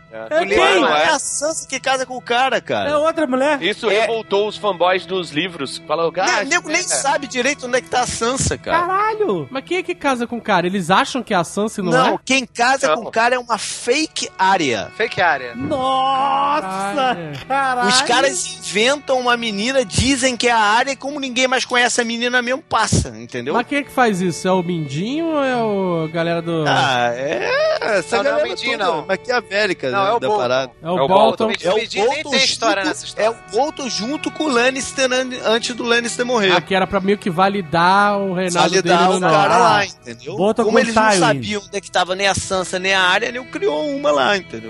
[SPEAKER 4] Não é a Sansa que casa com o cara, cara.
[SPEAKER 2] É outra mulher.
[SPEAKER 3] Isso revoltou os fanboys dos livros. Falou, cara.
[SPEAKER 4] O nego nem sabe direito onde é que tá a Sansa, cara.
[SPEAKER 6] Caralho! Mas quem é que casa com o cara? Eles acham que é a Sansa não é?
[SPEAKER 4] Não, quem casa com o cara é uma fake área.
[SPEAKER 5] Fake área.
[SPEAKER 2] Nossa! Caralho!
[SPEAKER 4] Os caras inventam uma menina, dizem que é a área, e como ninguém mais conhece a menina mesmo, passa, entendeu?
[SPEAKER 6] Mas quem é que faz isso? É o Mindinho ou é a galera do...
[SPEAKER 4] Essa galera
[SPEAKER 5] não é o Mindinho, não.
[SPEAKER 4] Maquiavélica,
[SPEAKER 5] não,
[SPEAKER 4] né,
[SPEAKER 5] é o
[SPEAKER 4] da
[SPEAKER 5] Bolton.
[SPEAKER 4] parada.
[SPEAKER 6] É o Bolton.
[SPEAKER 4] É o
[SPEAKER 5] nem tem história nessa história.
[SPEAKER 4] É o Bolton junto com o Lannister antes do Lannister morrer.
[SPEAKER 6] Aqui era pra meio que validar o reinado dele no
[SPEAKER 4] cara lá, entendeu?
[SPEAKER 2] Bolton
[SPEAKER 4] como eles não
[SPEAKER 2] Tywin.
[SPEAKER 4] sabiam onde é que tava nem a Sansa nem a Arya, ele criou uma lá, entendeu?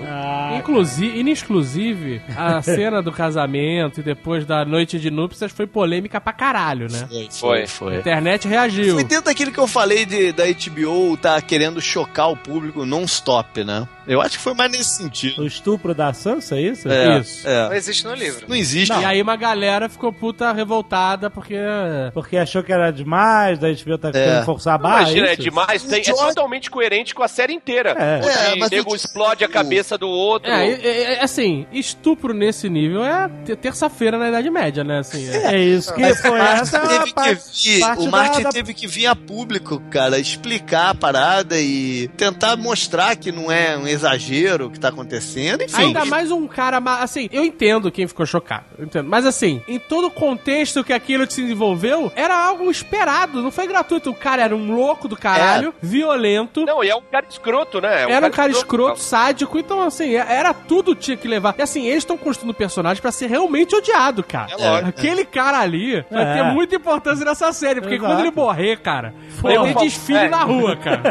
[SPEAKER 6] Inclusive, a cena do casamento e depois da noite de núpcias foi polêmica pra caralho, né?
[SPEAKER 3] Foi.
[SPEAKER 6] A internet reagiu.
[SPEAKER 4] Foi dentro daquilo que eu falei da HBO tá querendo chocar o público non-stop, né? Eu acho que foi mais nesse sentido.
[SPEAKER 2] O estupro da Sansa, é isso?
[SPEAKER 6] Isso.
[SPEAKER 5] Não existe no livro.
[SPEAKER 4] Não existe.
[SPEAKER 6] E aí uma galera ficou puta revoltada
[SPEAKER 2] Porque achou que era demais, daí a HBO tá querendo forçar a barra.
[SPEAKER 3] Imagina, é
[SPEAKER 2] isso?
[SPEAKER 3] demais. É totalmente coerente com a série inteira.
[SPEAKER 4] Mas
[SPEAKER 3] o nego explode a cabeça do outro.
[SPEAKER 6] Assim, estupro nesse nível é terça-feira na Idade Média, né? Assim,
[SPEAKER 2] É isso que foi essa
[SPEAKER 4] o Martin teve que vir a público, cara, explicar a parada e tentar mostrar que não é um exagero que tá acontecendo, enfim.
[SPEAKER 6] Ainda mais um cara, assim, eu entendo quem ficou chocado, eu entendo. Mas assim, em todo o contexto que aquilo se desenvolveu, era algo esperado, não foi gratuito. O cara era um louco do caralho, violento.
[SPEAKER 3] Não, e é um cara escroto, né?
[SPEAKER 6] Era um cara escroto, sádico, então assim, era tudo tinha que levar. E assim, eles estão construindo personagem pra ser realmente odiado, cara.
[SPEAKER 3] É lógico.
[SPEAKER 6] Aquele cara ali vai ter muita importância nessa série, porque quando ele morrer, cara, vai ter desfile na rua, cara.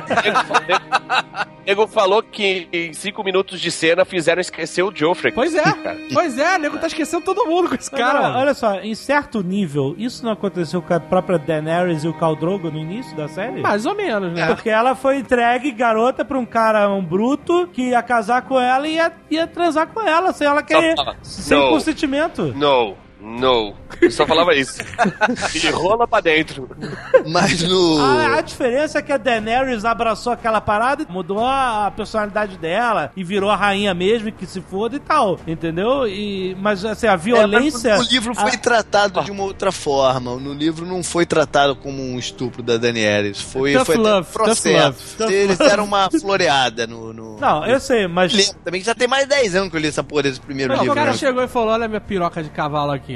[SPEAKER 3] O nego falou que em 5 minutos de cena fizeram esquecer o Joffrey.
[SPEAKER 6] Pois é, o nego tá esquecendo todo mundo com esse cara.
[SPEAKER 2] Não, olha só, em certo nível, isso não aconteceu com a própria Daenerys e o Khal Drogo no início da série?
[SPEAKER 6] Mais ou menos, né?
[SPEAKER 2] Porque ela foi entregue, garota, pra um cara, um bruto, que ia casar com ela e ia transar com ela, sem ela querer, sem consentimento.
[SPEAKER 3] Não. Eu só falava isso. E rola pra dentro.
[SPEAKER 4] Mas
[SPEAKER 2] A diferença é que a Daenerys abraçou aquela parada, mudou a personalidade dela e virou a rainha mesmo, que se foda e tal, entendeu? Mas assim, a violência...
[SPEAKER 4] Mas o livro foi tratado de uma outra forma. No livro não foi tratado como um estupro da Daenerys. Foi processo. Eles deram uma floreada no...
[SPEAKER 2] Não, eu sei, mas...
[SPEAKER 4] Também já tem mais de 10 anos que eu li essa porra desse primeiro livro.
[SPEAKER 6] O cara chegou e falou, olha a minha piroca de cavalo aqui.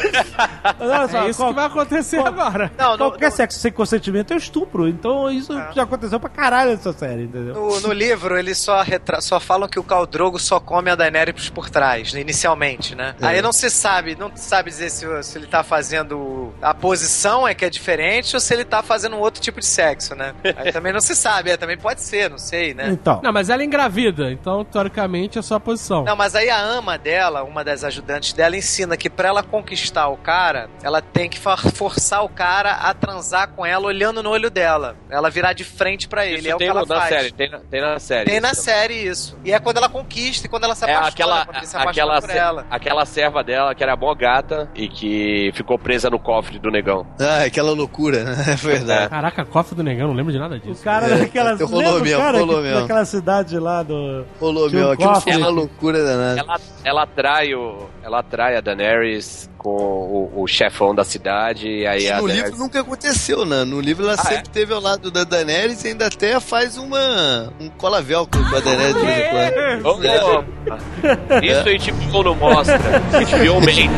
[SPEAKER 2] Olha só,
[SPEAKER 6] isso que vai acontecer agora.
[SPEAKER 2] Qualquer sexo sem consentimento é estupro. Então isso já aconteceu pra caralho nessa série, entendeu?
[SPEAKER 5] No livro, eles só falam que o Khal Drogo só come a Daenerys por trás, inicialmente, né? Aí não se sabe dizer se ele tá fazendo a posição que é diferente ou se ele tá fazendo um outro tipo de sexo, né? Aí também não se sabe, também pode ser, não sei, né?
[SPEAKER 2] Então.
[SPEAKER 6] Não, mas ela é engravida, então teoricamente é só a posição.
[SPEAKER 5] Não, mas aí a ama dela, uma das ajudantes dela, ensina que pra ela conquistar o cara, ela tem que forçar o cara a transar com ela olhando no olho dela. Ela virar de frente pra ele.
[SPEAKER 3] Isso
[SPEAKER 5] é o que ela faz.
[SPEAKER 3] Série, tem na série.
[SPEAKER 5] Tem na série isso. E é quando ela conquista e quando ela se apaixona. Quando ele se apaixona por ela.
[SPEAKER 3] Aquela serva dela, que era mó gata e que ficou presa no cofre do negão.
[SPEAKER 4] Ah, aquela loucura, né? É verdade.
[SPEAKER 6] Caraca, cofre do negão, não lembro de nada disso.
[SPEAKER 2] O cara daquela...
[SPEAKER 4] Rolou mesmo.
[SPEAKER 2] Daquela cidade lá do...
[SPEAKER 4] Rolou mesmo. Aquela loucura danada.
[SPEAKER 3] Ela atrai a Daenerys com o chefão da cidade. E aí
[SPEAKER 4] no livro nunca aconteceu, né? No livro ela sempre teve ao lado da Daenerys e ainda até faz um cola velcro com a Daenerys de vez em quando.
[SPEAKER 3] Isso a gente não mostra. A gente viu mente.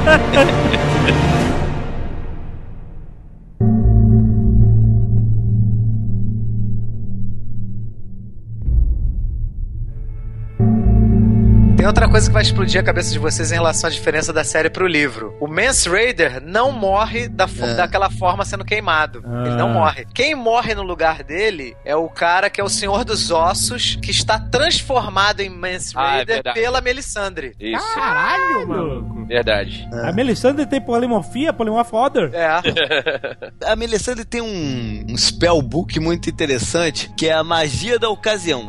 [SPEAKER 5] Tem outra coisa que vai explodir a cabeça de vocês em relação à diferença da série pro livro. O Mance Raider não morre daquela forma sendo queimado. Ele não morre. Quem morre no lugar dele é o cara que é o Senhor dos Ossos, que está transformado em Mance Raider pela Melisandre.
[SPEAKER 3] Isso.
[SPEAKER 6] Caralho, maluco.
[SPEAKER 3] Verdade.
[SPEAKER 2] A Melisandre tem polimorfia, polymorph order.
[SPEAKER 4] A Melisandre tem um spellbook muito interessante, que é a magia da ocasião.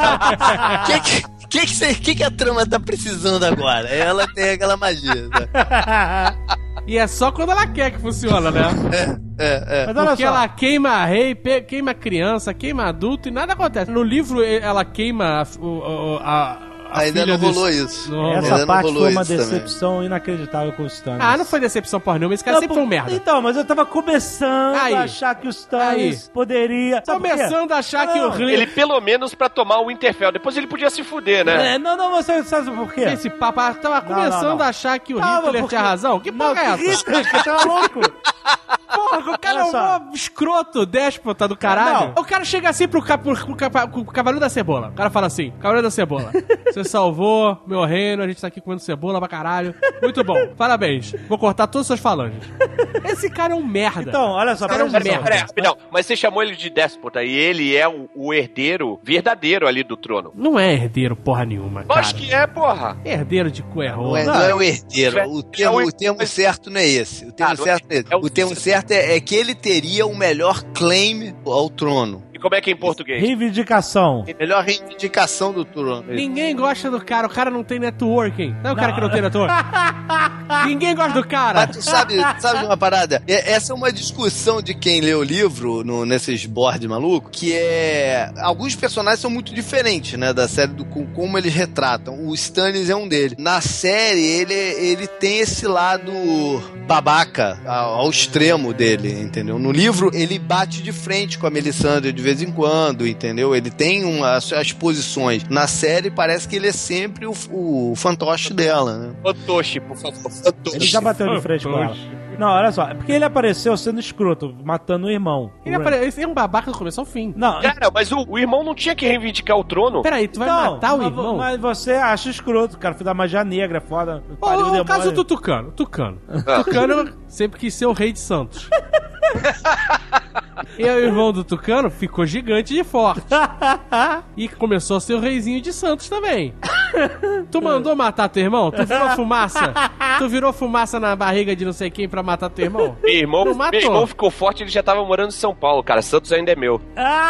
[SPEAKER 4] O que a trama tá precisando agora? Ela tem aquela magia. Tá?
[SPEAKER 6] E é só quando ela quer que funciona, né?
[SPEAKER 2] Mas olha
[SPEAKER 6] porque
[SPEAKER 2] só.
[SPEAKER 6] ela queima rei, queima criança, queima adulto e nada acontece. No livro ela queima
[SPEAKER 4] ainda não rolou isso.
[SPEAKER 2] Essa parte foi uma decepção inacreditável com o Stannis.
[SPEAKER 6] Não foi decepção porra nenhuma. Esse cara sempre foi um merda.
[SPEAKER 2] Então, mas eu tava começando a achar que o Stannis poderia...
[SPEAKER 6] Começando a achar que o Rio...
[SPEAKER 3] Ele pelo menos pra tomar o Winterfell. Depois ele podia se fuder, né?
[SPEAKER 2] Não, você sabe por quê?
[SPEAKER 6] Esse papo tava começando a achar que o Hitler tinha razão. Que porra é essa?
[SPEAKER 2] Hitler, que tá louco.
[SPEAKER 6] Porra, o cara é um escroto, déspota do caralho. O cara chega assim pro Cavaleiro da Cebola. O cara fala assim, Cavaleiro da Cebola, você salvou meu reino, a gente tá aqui comendo cebola pra caralho. Muito bom, parabéns. Vou cortar todas as suas falanges. Esse cara é um merda.
[SPEAKER 2] Então, olha só.
[SPEAKER 6] Esse cara é um merda.
[SPEAKER 3] Não, mas você chamou ele de déspota e ele é o herdeiro verdadeiro ali do trono.
[SPEAKER 6] Não é herdeiro porra nenhuma, cara.
[SPEAKER 3] Acho que é, porra.
[SPEAKER 6] Herdeiro de cu é
[SPEAKER 4] Não é o herdeiro. O termo certo não é esse. O termo certo é esse. O termo certo é que ele teria o melhor claim ao trono.
[SPEAKER 3] E como é que é em português?
[SPEAKER 2] Reivindicação.
[SPEAKER 4] Melhor reivindicação do trono.
[SPEAKER 6] Ninguém gosta do cara, o cara não tem networking. Não é o cara que não tem networking. Ninguém gosta do cara.
[SPEAKER 4] Mas tu sabe de uma parada? Essa é uma discussão de quem lê o livro, nesses boards malucos, que é... Alguns personagens são muito diferentes, né, da série, como eles retratam. O Stannis é um deles. Na série, ele tem esse lado babaca ao extremo dele, entendeu? No livro, ele bate de frente com a Melisandre de vez vez em quando, entendeu? Ele tem as posições. Na série parece que ele é sempre o fantoche dela, né?
[SPEAKER 3] Fantoche, por favor.
[SPEAKER 2] Ele já bateu de frente com ela. Não, olha só, porque ele apareceu sendo escroto, matando o irmão.
[SPEAKER 6] Esse é um babaca do começo ao fim.
[SPEAKER 2] Não,
[SPEAKER 3] Cara, mas o irmão não tinha que reivindicar o trono?
[SPEAKER 6] Peraí, tu vai
[SPEAKER 2] então,
[SPEAKER 6] matar o irmão?
[SPEAKER 2] Mas você acha escroto, cara, filho da magia negra, foda. pariu,
[SPEAKER 6] O caso
[SPEAKER 2] demônio.
[SPEAKER 6] do Tucano. Tucano sempre quis ser o rei de Santos. E aí o irmão do Tucano ficou gigante e forte. E começou a ser o reizinho de Santos também. Tu mandou matar teu irmão? Tu virou fumaça? Tu virou fumaça na barriga de não sei quem pra matar teu irmão?
[SPEAKER 3] Meu irmão,
[SPEAKER 6] Não matou.
[SPEAKER 3] meu irmão ficou forte, ele já tava morando em São Paulo, cara. Santos ainda é meu.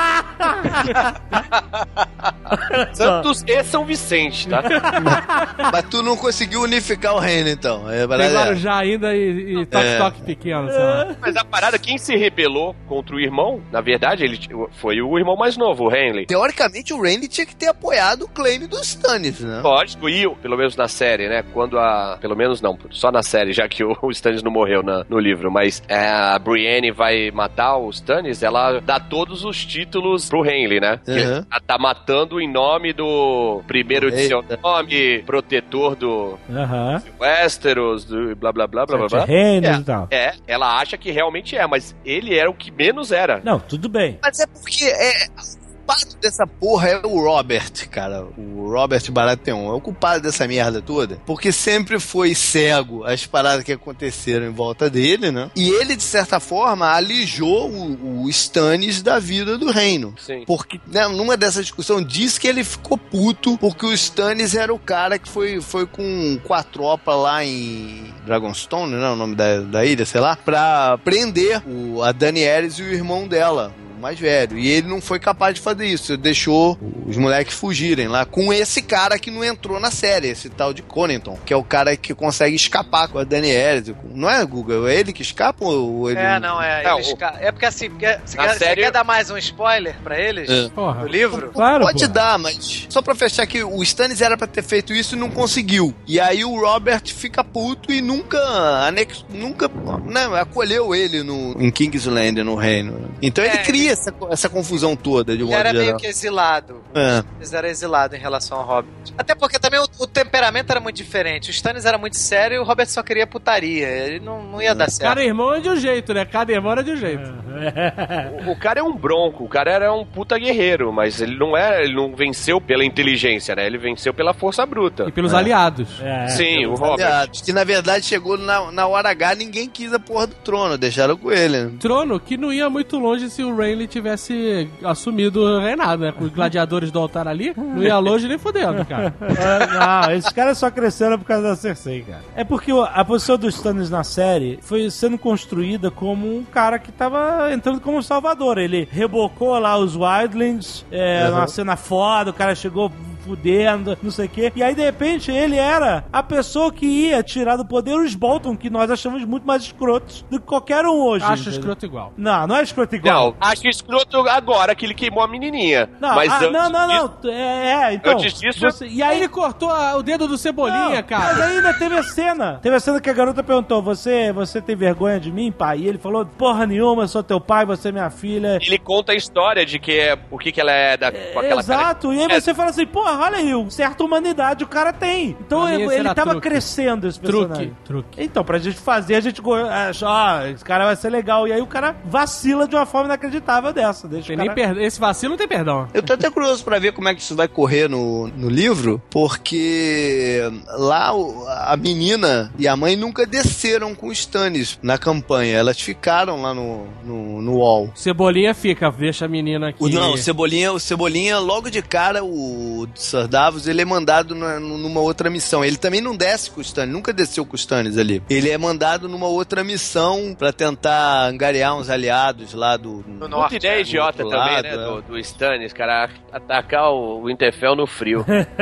[SPEAKER 3] Santos e São Vicente, tá?
[SPEAKER 4] Mas tu não conseguiu unificar o reino, então.
[SPEAKER 6] Tem Guarujá ainda e toque-toque pequeno, sei lá.
[SPEAKER 3] Mas a parada, quem se rebelou contra o irmão, na verdade, ele foi o irmão mais novo, o Renly.
[SPEAKER 4] Teoricamente, o Randy tinha que ter apoiado o claim do Stannis, né?
[SPEAKER 3] Lógico, e pelo menos na série, né? Quando pelo menos não, só na série, já que o Stannis não morreu no livro, mas a Brienne vai matar o Stannis, ela dá todos os títulos pro Renly, né? Que ela tá matando em nome do primeiro de seu nome, protetor do Westeros, do blá blá blá blá blá.
[SPEAKER 2] Reinos e tal.
[SPEAKER 3] Ela acha que realmente mas ele era o que menos era.
[SPEAKER 2] Não, tudo bem.
[SPEAKER 4] Mas é porque o culpado dessa porra é o Robert, cara. O Robert Baratheon é o culpado dessa merda toda. Porque sempre foi cego as paradas que aconteceram em volta dele, né? E ele, de certa forma, alijou o Stannis da vida do reino.
[SPEAKER 3] Sim.
[SPEAKER 4] Porque, né, numa dessa discussão, diz que ele ficou puto porque o Stannis era o cara que foi com a tropa lá em Dragonstone, né? O nome da ilha, sei lá, pra prender a Daenerys e o irmão dela, mais velho. E ele não foi capaz de fazer isso. Ele deixou os moleques fugirem lá com esse cara que não entrou na série, esse tal de Connington, que é o cara que consegue escapar com a Daenerys. Não é, Guga? É ele que escapa ou ele...
[SPEAKER 5] É porque assim, você quer dar mais um spoiler pra eles?
[SPEAKER 6] Porra.
[SPEAKER 5] Do livro?
[SPEAKER 2] Claro,
[SPEAKER 4] Pode dar, mas só pra fechar aqui, o Stannis era pra ter feito isso e não conseguiu. E aí o Robert fica puto e nunca acolheu ele em Kingsland, no reino. Então ele cria essa confusão toda, de modo
[SPEAKER 5] geral. Ele era meio que exilado. Ele era exilado em relação ao Robert. Até porque também o temperamento era muito diferente. O Stannis era muito sério e o Robert só queria putaria. Ele não ia dar certo.
[SPEAKER 6] Cada irmão é de um jeito, né? Cada irmão era de um jeito.
[SPEAKER 3] O cara é um bronco, o cara era um puta guerreiro, mas ele não venceu pela inteligência, né? Ele venceu pela força bruta.
[SPEAKER 6] E pelos aliados.
[SPEAKER 3] Sim, o Robert.
[SPEAKER 4] Que na verdade chegou na hora H, ninguém quis a porra do trono, deixaram com ele. Né?
[SPEAKER 6] Trono que não ia muito longe se o Renly tivesse assumido o reinado, né? Com os gladiadores do altar ali, não ia longe nem fodendo, cara.
[SPEAKER 2] Não, esses caras só cresceram por causa da Cersei, cara. É porque a posição do Stannis na série foi sendo construída como um cara que tava entrando como salvador. Ele rebocou lá os Wildlings, numa cena foda, o cara chegou fudendo, não sei o quê. E aí, de repente, ele era a pessoa que ia tirar do poder os Bolton, que nós achamos muito mais escrotos do que qualquer um hoje.
[SPEAKER 6] Acho escroto igual.
[SPEAKER 2] Não é escroto igual.
[SPEAKER 3] Não, acho escroto agora que ele queimou a menininha.
[SPEAKER 2] Não,
[SPEAKER 3] mas
[SPEAKER 2] não. Então.
[SPEAKER 3] Antes disso...
[SPEAKER 6] E aí ele cortou o dedo do Cebolinha, cara.
[SPEAKER 2] Mas ainda teve a cena. Teve a cena que a garota perguntou: Você tem vergonha de mim, pai? E ele falou: porra nenhuma, eu sou teu pai, você é minha filha.
[SPEAKER 3] Ele conta a história de por que ela é com aquela
[SPEAKER 2] Exato, e aí você fala assim: porra, olha aí, certa humanidade o cara tem. Então ele tava crescendo, esse personagem.
[SPEAKER 6] Truque.
[SPEAKER 2] Então, pra gente fazer, a gente acha, esse cara vai ser legal. E aí o cara vacila de uma forma inacreditável dessa.
[SPEAKER 6] Esse vacilo não tem perdão.
[SPEAKER 4] Eu tô até curioso pra ver como é que isso vai correr no livro, porque lá a menina e a mãe nunca desceram com o Stannis na campanha. Elas ficaram lá no wall.
[SPEAKER 6] Cebolinha deixa a menina aqui.
[SPEAKER 4] O Cebolinha, logo de cara, o Sir Davos, ele é mandado numa outra missão. Ele também não desce com o Stannis, nunca desceu com o Stannis ali. Ele é mandado numa outra missão pra tentar angariar uns aliados lá do norte.
[SPEAKER 3] Muita ideia idiota também, né? Do Stannis, cara, atacar o Winterfell no frio.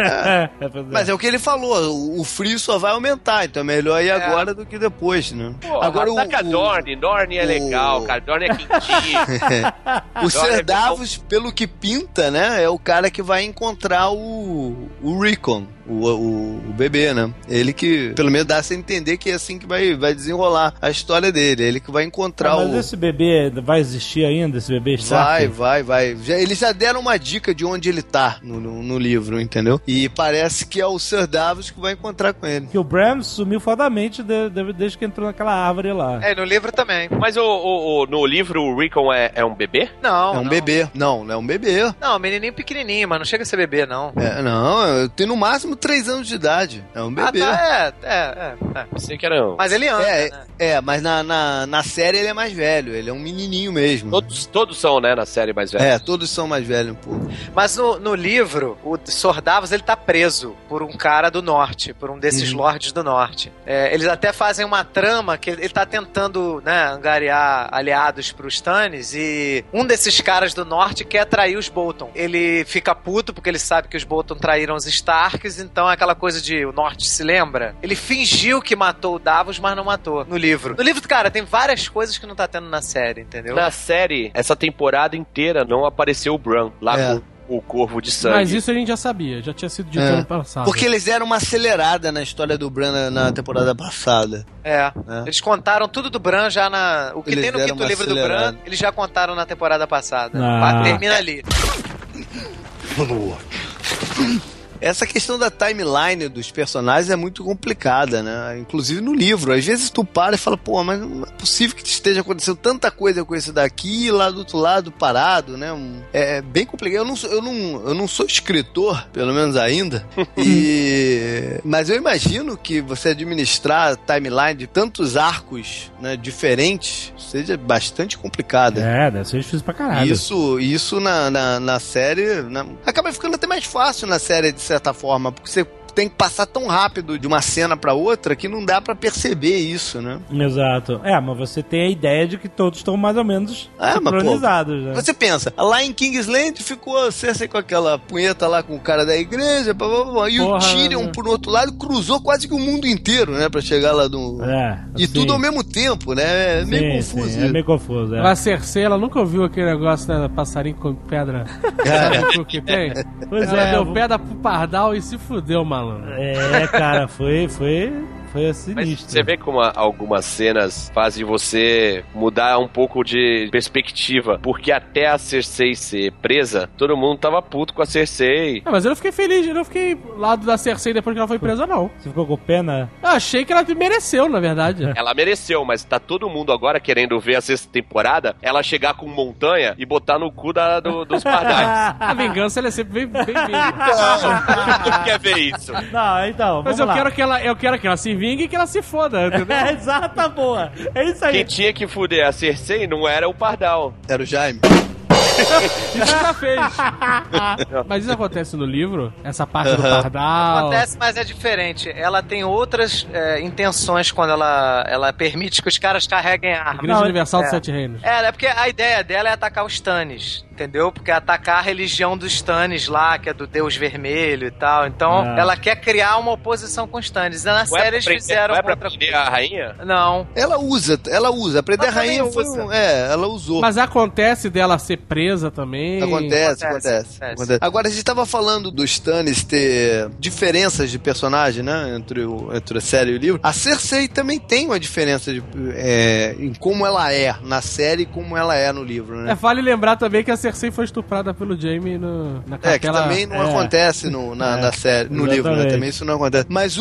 [SPEAKER 4] Mas é o que ele falou, o frio só vai aumentar, então é melhor ir agora do que depois, né?
[SPEAKER 3] Pô, agora ataca Dorne é legal, cara, Dorne é quentinho.
[SPEAKER 4] O Sir Davos, pelo que pinta, né, é o cara que vai encontrar o o Rickon, o bebê, né? Ele que, pelo menos, dá a entender que é assim que vai desenrolar a história dele. Ele que vai encontrar
[SPEAKER 2] mas esse bebê vai existir ainda? Esse bebê Stark?
[SPEAKER 4] Vai. Eles já deram uma dica de onde ele tá no livro, entendeu? E parece que é o Sir Davos que vai encontrar com ele.
[SPEAKER 2] Que o Bram sumiu fodamente desde que entrou naquela árvore lá.
[SPEAKER 5] No livro também.
[SPEAKER 3] Mas no livro o Rickon é um bebê?
[SPEAKER 5] Não.
[SPEAKER 4] É um bebê. Não é um bebê.
[SPEAKER 5] Não, menininho pequenininho, mas não chega a ser bebê, não.
[SPEAKER 4] Não, tem no máximo 3 anos de idade. É um bebê.
[SPEAKER 3] Pensei que era...
[SPEAKER 5] Mas ele anda, né?
[SPEAKER 4] Mas na série ele é mais velho. Ele é um menininho mesmo.
[SPEAKER 3] Todos são, né, na série mais velhos.
[SPEAKER 4] Todos são mais velhos um pouco.
[SPEAKER 5] Mas no livro, o Sir Davos, ele tá preso por um cara do norte, por um desses lords do norte. Eles até fazem uma trama que ele tá tentando, né, angariar aliados pros Stannis, e um desses caras do norte quer trair os Bolton. Ele fica puto porque ele sabe que os Bolton traíram os Starks, então é aquela coisa de o norte se lembra. Ele fingiu que matou o Davos, mas não matou no livro. No livro, cara, tem várias coisas que não tá tendo na série, entendeu?
[SPEAKER 3] Na série, essa temporada inteira não apareceu o Bran lá com o Corvo de Sangue.
[SPEAKER 6] Mas isso a gente já sabia, já tinha sido dito ano passado.
[SPEAKER 4] Porque eles deram uma acelerada na história do Bran na temporada passada.
[SPEAKER 5] Eles contaram tudo do Bran já na... O que
[SPEAKER 4] eles
[SPEAKER 5] tem no quinto livro do Bran, eles já contaram na temporada passada. Termina ali.
[SPEAKER 4] Essa questão da timeline dos personagens é muito complicada, né? Inclusive no livro. Às vezes tu para e fala, pô, mas não é possível que esteja acontecendo tanta coisa com esse daqui e lá do outro lado parado, né? É bem complicado. Eu não sou escritor, pelo menos ainda, mas eu imagino que você administrar a timeline de tantos arcos, né, diferentes seja bastante complicado.
[SPEAKER 2] Deve ser difícil pra caralho.
[SPEAKER 4] Isso na série... acaba ficando até mais fácil na série, de certa forma, porque você tem que passar tão rápido de uma cena pra outra que não dá pra perceber isso, né?
[SPEAKER 2] Exato. Mas você tem a ideia de que todos estão mais ou menos sincronizados, né?
[SPEAKER 4] Você pensa, lá em Kingsland ficou Cersei com aquela punheta lá com o cara da igreja, e o Tyrion, por outro lado, cruzou quase que o mundo inteiro, né? Pra chegar lá no... E tudo ao mesmo tempo, né? É meio confuso.
[SPEAKER 2] Sim, é meio confuso,
[SPEAKER 6] A Cersei, ela nunca ouviu aquele negócio da passarinho com pedra. Sabe o que tem?
[SPEAKER 2] Pois
[SPEAKER 6] ela deu pedra pro pardal e se fudeu, malandro.
[SPEAKER 2] Cara, foi sinistro.
[SPEAKER 3] Mas você vê como algumas cenas fazem você mudar um pouco de perspectiva, porque até a Cersei ser presa, todo mundo tava puto com a Cersei.
[SPEAKER 6] Mas eu não fiquei feliz, eu não fiquei lado da Cersei depois que ela foi presa, não.
[SPEAKER 2] Você ficou com pena?
[SPEAKER 6] Eu achei que ela mereceu, na verdade.
[SPEAKER 3] Ela mereceu, mas tá todo mundo agora querendo ver a sexta temporada, ela chegar com montanha e botar no cu dos pardais.
[SPEAKER 6] A vingança, ela é sempre bem vinda.
[SPEAKER 3] Não quer ver isso.
[SPEAKER 2] Não, então,
[SPEAKER 6] mas eu quero que ela se vingue e que ela se foda, entendeu?
[SPEAKER 2] Exata, boa. É isso aí.
[SPEAKER 3] Quem tinha que fuder a Cersei não era o pardal.
[SPEAKER 4] Era o Jaime.
[SPEAKER 6] Isso já fez. Mas isso acontece no livro? Essa parte do pardal?
[SPEAKER 5] Acontece, mas é diferente. Ela tem outras intenções quando ela permite que os caras carreguem armas.
[SPEAKER 6] Igreja Universal dos Sete Reinos.
[SPEAKER 5] É porque a ideia dela é atacar os Stannis, entendeu? Porque atacar a religião dos Stannis lá, que é do Deus Vermelho e tal. Então, ela quer criar uma oposição com os Stannis. Na série eles fizeram
[SPEAKER 3] outra coisa. Prender a rainha?
[SPEAKER 5] Não.
[SPEAKER 4] Ela usa. Prender a rainha ela usou.
[SPEAKER 6] Mas acontece dela ser presa também?
[SPEAKER 4] Acontece. Agora, a gente tava falando dos Stannis ter diferenças de personagem, né? Entre a série e o livro. A Cersei também tem uma diferença em como ela é na série e como ela é no livro, né?
[SPEAKER 6] Vale lembrar também que a Cersei foi estuprada pelo Jaime na capela.
[SPEAKER 4] Que também não acontece na série, no livro, né? Também isso não acontece. Mas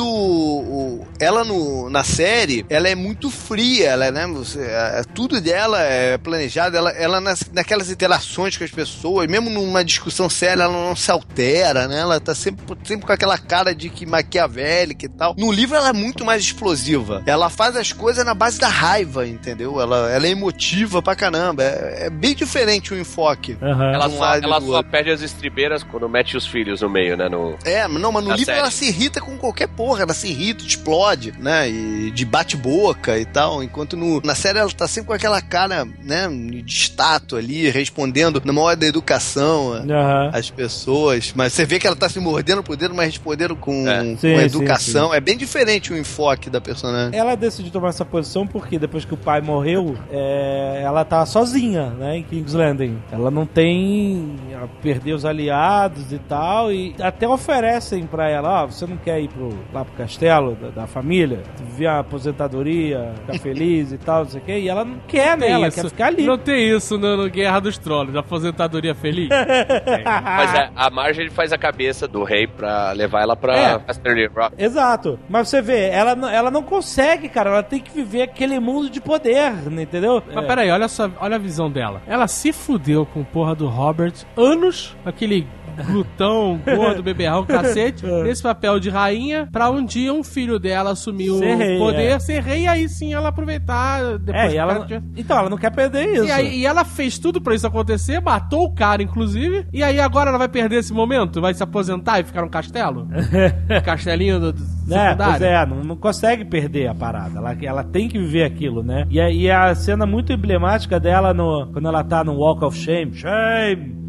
[SPEAKER 4] ela na série, ela é muito fria, ela, né? Tudo dela é planejado, ela naquelas interações com as pessoas, mesmo numa discussão séria, ela não se altera, né? Ela tá sempre com aquela cara de que maquiavélica e tal. No livro ela é muito mais explosiva. Ela faz as coisas na base da raiva, entendeu? Ela é emotiva pra caramba. É bem diferente o enfoque.
[SPEAKER 3] Ela só perde as estribeiras quando mete os filhos no meio, né?
[SPEAKER 4] Mas no livro série. Ela se irrita com qualquer porra. Ela se irrita, explode, né? E de bate-boca e tal. Enquanto na série ela tá sempre com aquela cara, né? De estátua ali, respondendo na maior da educação as pessoas. Mas você vê que ela tá se mordendo por dentro, mas respondendo com educação. Sim. É bem diferente o enfoque da personagem.
[SPEAKER 2] Ela decidiu tomar essa posição porque depois que o pai morreu, ela tá sozinha, né? Em King's Landing. Ela não tem a perder os aliados e tal, e até oferecem pra ela, você não quer ir lá pro castelo da família, viver a aposentadoria, ficar feliz e tal, não sei o quê, e ela não quer, né? Ela quer ficar ali.
[SPEAKER 6] Não tem isso no Guerra dos Trolls, aposentadoria feliz.
[SPEAKER 3] Mas a Marjorie faz a cabeça do rei pra levar ela pra Casterly Rock.
[SPEAKER 2] Exato. Mas você vê, ela não consegue, cara, ela tem que viver aquele mundo de poder, né, entendeu?
[SPEAKER 6] Mas peraí, olha a visão dela. Ela se fudeu com porra do Robert anos, aquele glutão, gordo, beberrão, cacete, nesse papel de rainha, pra um dia um filho dela assumir o poder, ser rei, e aí sim ela aproveitar depois.
[SPEAKER 2] Então, ela não quer perder isso.
[SPEAKER 6] E ela fez tudo pra isso acontecer, matou o cara, inclusive, e aí agora ela vai perder esse momento? Vai se aposentar e ficar num castelo? Castelinho do secundário?
[SPEAKER 2] Não consegue perder a parada. Ela tem que viver aquilo, né? E a cena muito emblemática dela quando ela tá no Walk of Shame. Shame!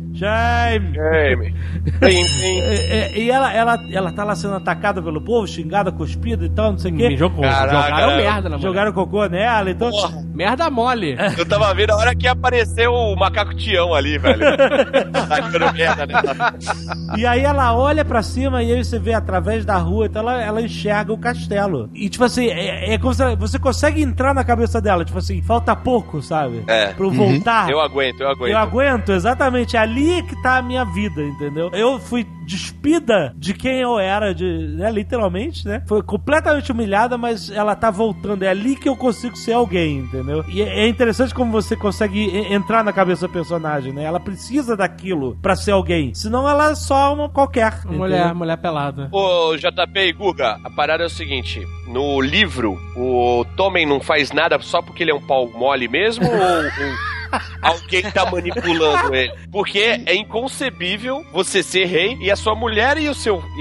[SPEAKER 2] E ela tá lá sendo atacada pelo povo, xingada, cuspida e tal, não sei o quê.
[SPEAKER 6] Jogaram merda na mulher.
[SPEAKER 2] Jogaram cocô nela, então...
[SPEAKER 6] Merda mole.
[SPEAKER 3] Eu tava vendo a hora que apareceu o macaco Tião ali, velho. Tacando merda nela.
[SPEAKER 2] E aí ela olha pra cima e aí você vê através da rua, então ela enxerga o castelo. E tipo assim, é como se você consegue entrar na cabeça dela, tipo assim, falta pouco, sabe? Pra eu voltar.
[SPEAKER 3] Eu aguento.
[SPEAKER 2] Eu aguento, exatamente. Ali que tá a minha vida, entendeu? Eu fui despida de quem eu era, né, literalmente, né? Foi completamente humilhada, mas ela tá voltando. É ali que eu consigo ser alguém, entendeu? E é interessante como você consegue entrar na cabeça do personagem, né? Ela precisa daquilo pra ser alguém. Senão ela é só uma qualquer.
[SPEAKER 6] Mulher pelada.
[SPEAKER 3] Ô, JP e Guga, a parada é o seguinte. No livro, o Tommen não faz nada só porque ele é um pau mole mesmo? Ou alguém tá manipulando ele? Porque é inconcebível você ser rei e a sua mulher e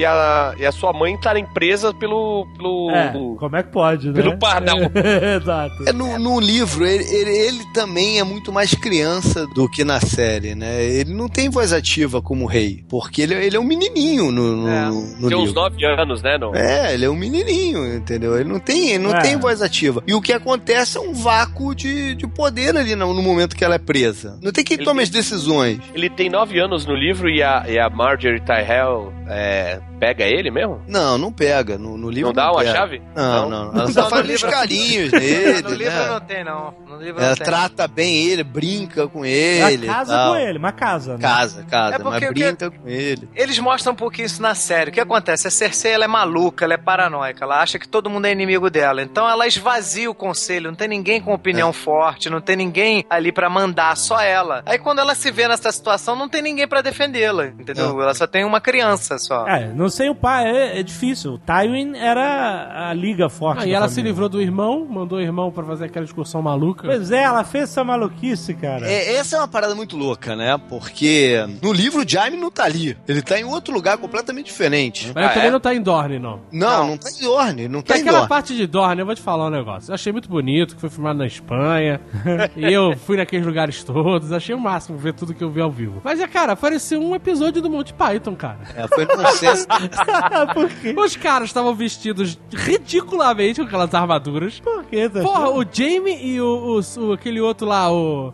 [SPEAKER 3] a sua mãe estarem presas pelo
[SPEAKER 2] como é que pode, né?
[SPEAKER 3] Pelo pardal.
[SPEAKER 2] Exato.
[SPEAKER 4] No livro, ele também é muito mais criança do que na série, né? Ele não tem voz ativa como rei, porque ele é um menininho no livro.
[SPEAKER 3] Tem uns 9 anos, né? Não?
[SPEAKER 4] Ele é um menininho, entendeu? Ele não tem voz ativa. E o que acontece é um vácuo de poder ali no momento que ela é presa. Não tem quem tome as decisões.
[SPEAKER 3] Ele tem 9 anos no livro e a Marjorie Tyrell pega ele mesmo?
[SPEAKER 4] Não pega. No livro
[SPEAKER 3] não dá uma chave?
[SPEAKER 4] Não. Ela só faz uns carinhos nele.
[SPEAKER 5] No livro não tem, não. No livro
[SPEAKER 4] ela trata bem ele, brinca com ele.
[SPEAKER 2] Ela casa com ele, mas casa, né?
[SPEAKER 4] Casa, mas brinca com ele.
[SPEAKER 5] Eles mostram um pouquinho isso na série. O que acontece? A Cersei, ela é maluca, ela é paranoica, ela acha que todo mundo é inimigo dela. Então ela esvazia o conselho, não tem ninguém com opinião forte, não tem ninguém ali pra mandar, só ela. Aí quando ela se vê nessa situação, não tem ninguém pra defendê-la, entendeu? Ela só tem uma criança só.
[SPEAKER 2] Não sei o pai, é difícil. O Tywin era a liga forte.
[SPEAKER 6] E ela se livrou do irmão, mandou o irmão pra fazer aquela excursão maluca.
[SPEAKER 2] Pois é, ela fez essa maluquice, cara.
[SPEAKER 4] Essa é uma parada muito louca, né? Porque no livro o Jaime não tá ali. Ele tá em outro lugar completamente diferente.
[SPEAKER 6] Mas ele também não tá em Dorne, não.
[SPEAKER 4] Não tá em Dorne. Não tá em
[SPEAKER 6] aquela
[SPEAKER 4] Dorne.
[SPEAKER 6] parte de Dorne, eu vou te falar um negócio. Eu achei muito bonito, que foi filmado na Espanha. E eu fui naqueles lugares todos. Achei o máximo ver tudo que eu vi ao vivo. Mas, cara, parecia um episódio do Monty Python, cara.
[SPEAKER 4] Foi nonsense.
[SPEAKER 2] Por quê?
[SPEAKER 6] Os caras estavam vestidos ridiculamente com aquelas armaduras.
[SPEAKER 2] Por quê?
[SPEAKER 6] Porra, o Jaime e aquele outro lá,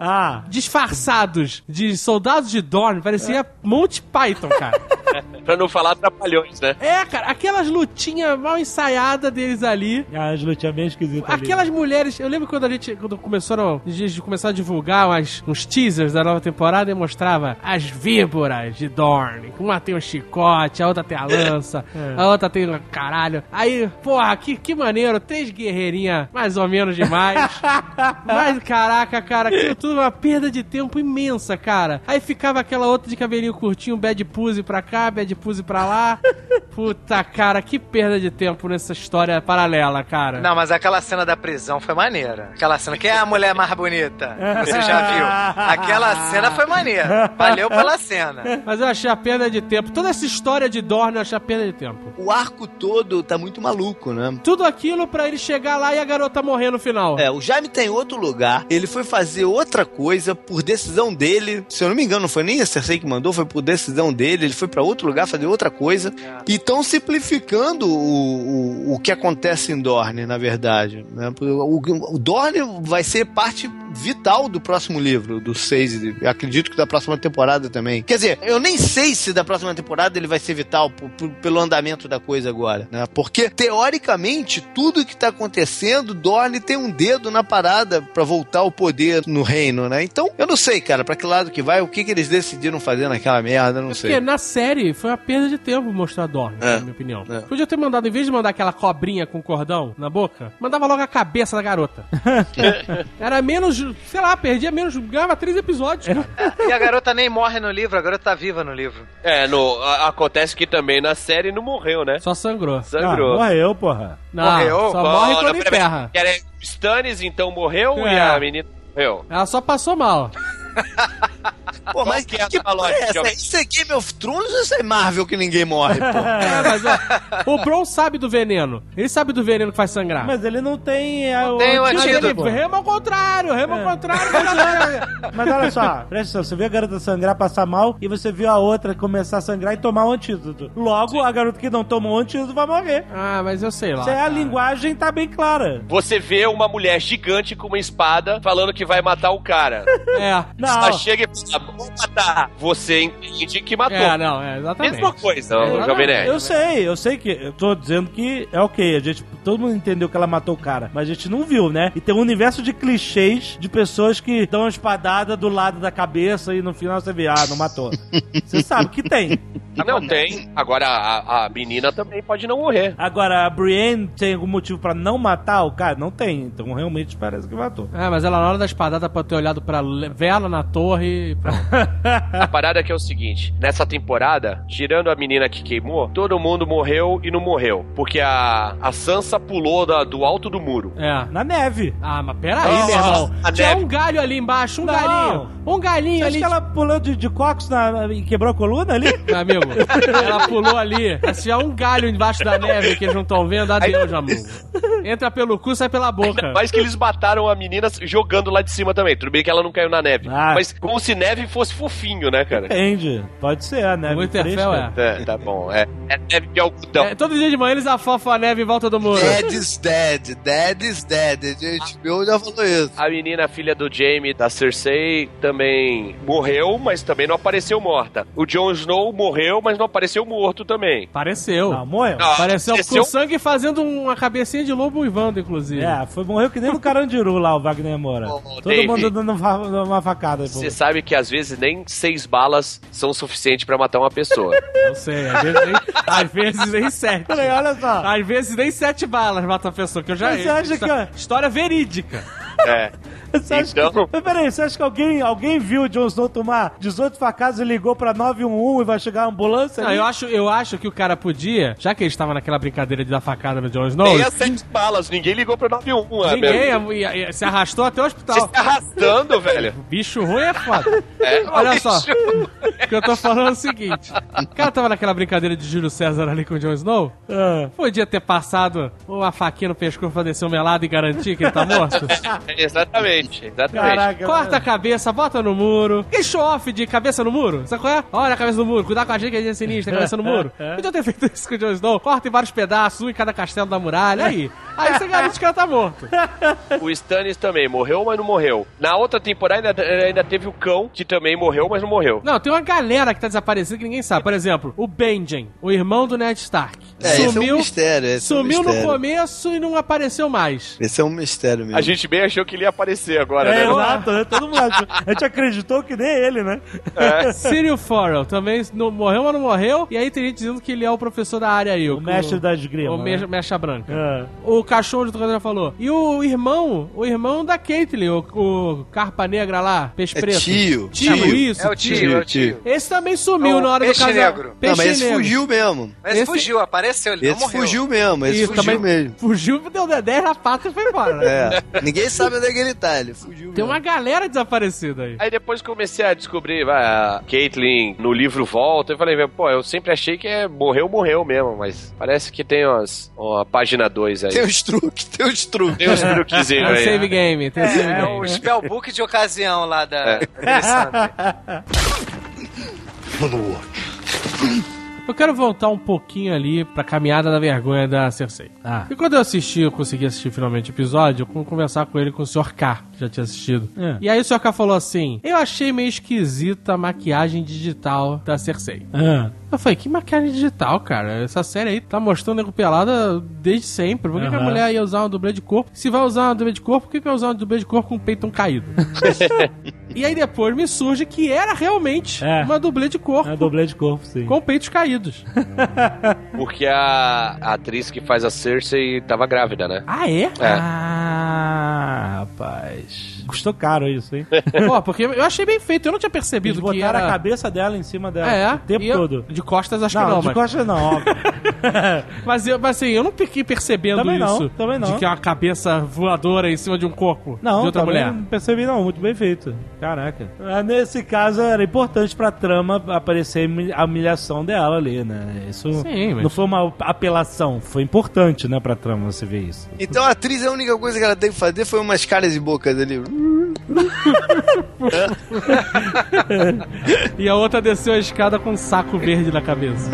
[SPEAKER 6] disfarçados de soldados de Dorne, parecia Monty Python, cara.
[SPEAKER 3] Pra não falar trapalhões, né?
[SPEAKER 6] Cara, aquelas lutinhas mal ensaiadas deles ali.
[SPEAKER 2] As lutinhas bem esquisitas ali.
[SPEAKER 6] Aquelas mulheres, eu lembro quando começaram a divulgar uns teasers da nova temporada e mostrava as víboras de Dorne. Uma tem um chicote, a outra tem a lança, a outra tem um caralho. Aí, porra, que maneiro, 3 guerreirinhas mais ou menos demais. Mas, caraca, cara, aquilo tudo uma perda de tempo imensa, cara. Aí ficava aquela outra de cabelinho curtinho, bad pose pra cá, bad pose pra lá. Puta, cara, que perda de tempo nessa história paralela, cara.
[SPEAKER 5] Não, mas aquela cena da prisão foi maneira. Aquela cena, quem é a mulher mais bonita? Você já viu? Aquela cena foi maneira. Valeu pela cena.
[SPEAKER 6] Mas eu achei a perda de tempo. Toda essa história de Dorne eu achei a perda de tempo.
[SPEAKER 4] O arco todo tá muito maluco, né?
[SPEAKER 6] Tudo aquilo pra ele chegar lá e a garota morrer no final.
[SPEAKER 4] O Jaime tá em outro lugar, ele foi fazer outra coisa por decisão dele. Se eu não me engano, não foi nem a Cersei que mandou, foi por decisão dele. Ele foi pra outro lugar fazer outra coisa. E estão simplificando o que acontece em Dorne, na verdade. Né? O Dorne vai ser parte vital do próximo livro, do 6, e acredito que da próxima temporada também. Quer dizer, eu nem sei se da próxima temporada ele vai ser vital pelo andamento da coisa agora, né? Porque, teoricamente, tudo que tá acontecendo, Dorne tem um dedo na parada pra voltar ao poder no reino, né? Então, eu não sei, cara, pra que lado que vai, o que eles decidiram fazer naquela merda, eu não sei.
[SPEAKER 6] Porque na série foi uma perda de tempo mostrar Dorne, na minha opinião. Podia ter mandado, em vez de mandar aquela cobrinha com cordão na boca, mandava logo a cabeça da garota. Era menos, sei lá, perdia menos, ganhava 3 episódios, cara.
[SPEAKER 5] E a garota nem morre no livro, a garota tá viva no livro.
[SPEAKER 3] Acontece que também na série não morreu, né?
[SPEAKER 6] Só sangrou.
[SPEAKER 3] Sangrou.
[SPEAKER 2] Morreu, porra.
[SPEAKER 6] Não,
[SPEAKER 5] Morreu?
[SPEAKER 6] só morre quando enterra.
[SPEAKER 3] Era Stannis, então morreu e a menina morreu.
[SPEAKER 6] Ela só passou mal.
[SPEAKER 4] Pô, mas
[SPEAKER 3] que é
[SPEAKER 4] que
[SPEAKER 3] a lógica?
[SPEAKER 4] é essa? Isso é Game of Thrones ou isso é Marvel que ninguém morre, pô?
[SPEAKER 6] Mas ó, o Bron sabe do veneno. Ele sabe do veneno que faz sangrar.
[SPEAKER 2] Mas ele não tem...
[SPEAKER 5] tem o
[SPEAKER 6] Mas ele
[SPEAKER 5] antídoto.
[SPEAKER 6] rema ao contrário,
[SPEAKER 2] Mas olha só, presta atenção, você viu a garota sangrar, passar mal, e você viu a outra começar a sangrar e tomar um antídoto. Logo, a garota que não tomou um antídoto vai morrer.
[SPEAKER 6] Ah, mas eu sei lá.
[SPEAKER 2] A linguagem tá bem clara.
[SPEAKER 3] Você vê uma mulher gigante com uma espada falando que vai matar o cara. Ela chega e fala, vou matar. Você entende que matou.
[SPEAKER 6] Exatamente.
[SPEAKER 3] Mesma coisa, Jovem Nerd.
[SPEAKER 2] Eu sei que... Eu tô dizendo que é ok, todo mundo entendeu que ela matou o cara, mas a gente não viu, né? E tem um universo de clichês de pessoas que dão uma espadada do lado da cabeça e no final você vê, não matou. Você sabe que tem.
[SPEAKER 3] Não tem. Agora, a menina também pode não morrer.
[SPEAKER 2] Agora, a Brienne tem algum motivo pra não matar o cara? Não tem. Então, realmente, parece que matou.
[SPEAKER 6] Mas ela na hora da espadada pode ter olhado pra vela na torre e pronto.
[SPEAKER 3] A parada que é o seguinte, nessa temporada, tirando a menina que queimou, todo mundo morreu e não morreu. Porque a Sansa pulou do alto do muro.
[SPEAKER 2] Na neve.
[SPEAKER 6] Mas peraí, meu irmão. Tinha um galho ali embaixo, galinho. Um galinho ali.
[SPEAKER 2] Acho que ela pulou de cóccix e quebrou a coluna ali?
[SPEAKER 6] Meu amigo, ela pulou ali. Tinha um galho embaixo da neve que eles não estão vendo. Adeus, amigo. Entra pelo cu, sai pela boca.
[SPEAKER 3] Mas que eles mataram a menina jogando lá de cima também. Tudo bem que ela não caiu na neve. Mas como se neve fosse fofinho, né, cara?
[SPEAKER 2] Depende. Pode ser a neve.
[SPEAKER 6] O Winterfell
[SPEAKER 3] tá bom. É neve de algodão.
[SPEAKER 6] Todo dia de manhã eles afofam a neve em volta do muro.
[SPEAKER 4] Dead is dead. Dead is dead. A HBO já falou isso.
[SPEAKER 3] A menina, filha do Jaime, da Cersei, também morreu, mas também não apareceu morta. O Jon Snow morreu, mas não apareceu morto também.
[SPEAKER 6] Apareceu.
[SPEAKER 2] Não, morreu.
[SPEAKER 6] Apareceu com sangue fazendo uma cabecinha de lobo uivando, inclusive.
[SPEAKER 2] Morreu que nem no Carandiru lá, o Wagner Moura. Todo
[SPEAKER 3] Dave,
[SPEAKER 2] mundo dando uma facada.
[SPEAKER 3] Você sabe que às vezes nem 6 balas são suficientes pra matar uma pessoa.
[SPEAKER 6] Não sei, às vezes nem 7.
[SPEAKER 2] Peraí, olha só.
[SPEAKER 6] Às vezes nem 7 balas matam a pessoa, que eu já...
[SPEAKER 2] Você acha que...
[SPEAKER 6] História verídica.
[SPEAKER 2] Você acha que... Mas peraí, você acha que alguém viu o Jon Snow tomar 18 facadas e ligou pra 911 e vai chegar a ambulância?
[SPEAKER 6] Não, eu acho que o cara podia, já que ele estava naquela brincadeira de dar facada no Jon Snow...
[SPEAKER 3] Nem as 7 balas, ninguém ligou pra 911.
[SPEAKER 6] Ninguém, se arrastou até o hospital.
[SPEAKER 3] Você tá arrastando, velho.
[SPEAKER 6] Bicho ruim é foda. Olha só, o que eu tô falando é o seguinte, o cara tava naquela brincadeira de Júlio César ali com o Jon Snow, podia ter passado uma faquinha no pescoço pra descer o melado e garantir que ele tá morto?
[SPEAKER 3] Exatamente.
[SPEAKER 2] Caraca,
[SPEAKER 6] corta a cabeça, bota no muro. Que show-off de cabeça no muro. Sabe qual é? Olha a cabeça no muro. Cuidado com a gente que a gente é sinistra, cabeça no muro. Podia ter feito isso com o Jon Snow. Corta em vários pedaços, um em cada castelo da muralha. Aí você garante que ela tá morto.
[SPEAKER 3] O Stannis também morreu, mas não morreu. Na outra temporada ainda teve o cão, que também morreu, mas não morreu.
[SPEAKER 6] Não, tem uma galera que tá desaparecida que ninguém sabe. Por exemplo, o Benjen, o irmão do Ned Stark.
[SPEAKER 4] Esse é um mistério.
[SPEAKER 6] Sumiu no começo e não apareceu mais.
[SPEAKER 4] Esse é um mistério mesmo.
[SPEAKER 3] A gente bem achou que ele ia aparecer agora, né?
[SPEAKER 2] Exato, né? Todo mundo achou. A gente acreditou que nem ele, né?
[SPEAKER 6] Cyril Farrell também morreu, mas não morreu. E aí tem gente dizendo que ele é o professor da área aí.
[SPEAKER 2] O mestre da esgrima.
[SPEAKER 6] O mecha branca. O cachorro do Trocadilho falou. E o irmão da Caitlyn, o Carpa Negra lá, peixe preto.
[SPEAKER 4] Tio.
[SPEAKER 6] Isso.
[SPEAKER 5] É o tio.
[SPEAKER 6] Esse também sumiu na hora do casal.
[SPEAKER 5] Negro.
[SPEAKER 4] Não, mas esse fugiu mesmo.
[SPEAKER 5] Mas esse fugiu, apareceu, ele não morreu.
[SPEAKER 4] Fugiu mesmo,
[SPEAKER 6] Fugiu, deu 10 na pata e foi embora, né?
[SPEAKER 4] Ninguém sabe onde é que ele tá, ele fugiu.
[SPEAKER 6] Tem uma galera desaparecida aí.
[SPEAKER 3] Aí depois comecei a descobrir, a Caitlyn no livro volta, eu falei, eu sempre achei que morreu mesmo, mas parece que tem uma página 2 aí.
[SPEAKER 4] Tem os truques.
[SPEAKER 3] Tem uns truquezinhos aí.
[SPEAKER 6] Save game, tem save game.
[SPEAKER 5] É o spellbook de ocasião lá da...
[SPEAKER 6] Eu quero voltar um pouquinho ali pra caminhada da vergonha da Cersei. E quando eu consegui assistir finalmente o episódio, eu fui conversar com ele, com o Sr. K, que já tinha assistido. E aí o Sr. K falou assim, eu achei meio esquisita a maquiagem digital da Cersei. Eu falei, que maquiagem digital, cara? Essa série aí tá mostrando nego pelada desde sempre. Por que a mulher ia usar uma dublê de corpo? Se vai usar uma dublê de corpo, por que vai usar uma dublê de corpo com o peitão caído? E aí depois me surge que era realmente uma dublê de corpo.
[SPEAKER 2] É dublê de corpo, sim.
[SPEAKER 6] Com peitos caídos.
[SPEAKER 3] Porque a atriz que faz a Cersei tava grávida, né?
[SPEAKER 6] Ah, é?
[SPEAKER 2] Rapaz. Custou caro isso, hein?
[SPEAKER 6] Pô, porque eu achei bem feito. Eu não tinha percebido que era...
[SPEAKER 2] a cabeça dela em cima dela o tempo todo.
[SPEAKER 6] De costas acho que não.
[SPEAKER 2] De costas não, óbvio.
[SPEAKER 6] mas assim, eu não fiquei percebendo
[SPEAKER 2] também
[SPEAKER 6] isso.
[SPEAKER 2] Também não.
[SPEAKER 6] De que é uma cabeça voadora em cima de um corpo de outra mulher.
[SPEAKER 2] Não percebi não, muito bem feito. Caraca. Nesse caso era importante pra trama aparecer a humilhação dela ali, né? Isso não foi uma apelação, foi importante, né, pra trama você ver isso.
[SPEAKER 4] Então a atriz, a única coisa que ela teve que fazer foi umas caras e bocas ali.
[SPEAKER 6] E a outra desceu a escada com um saco verde na cabeça.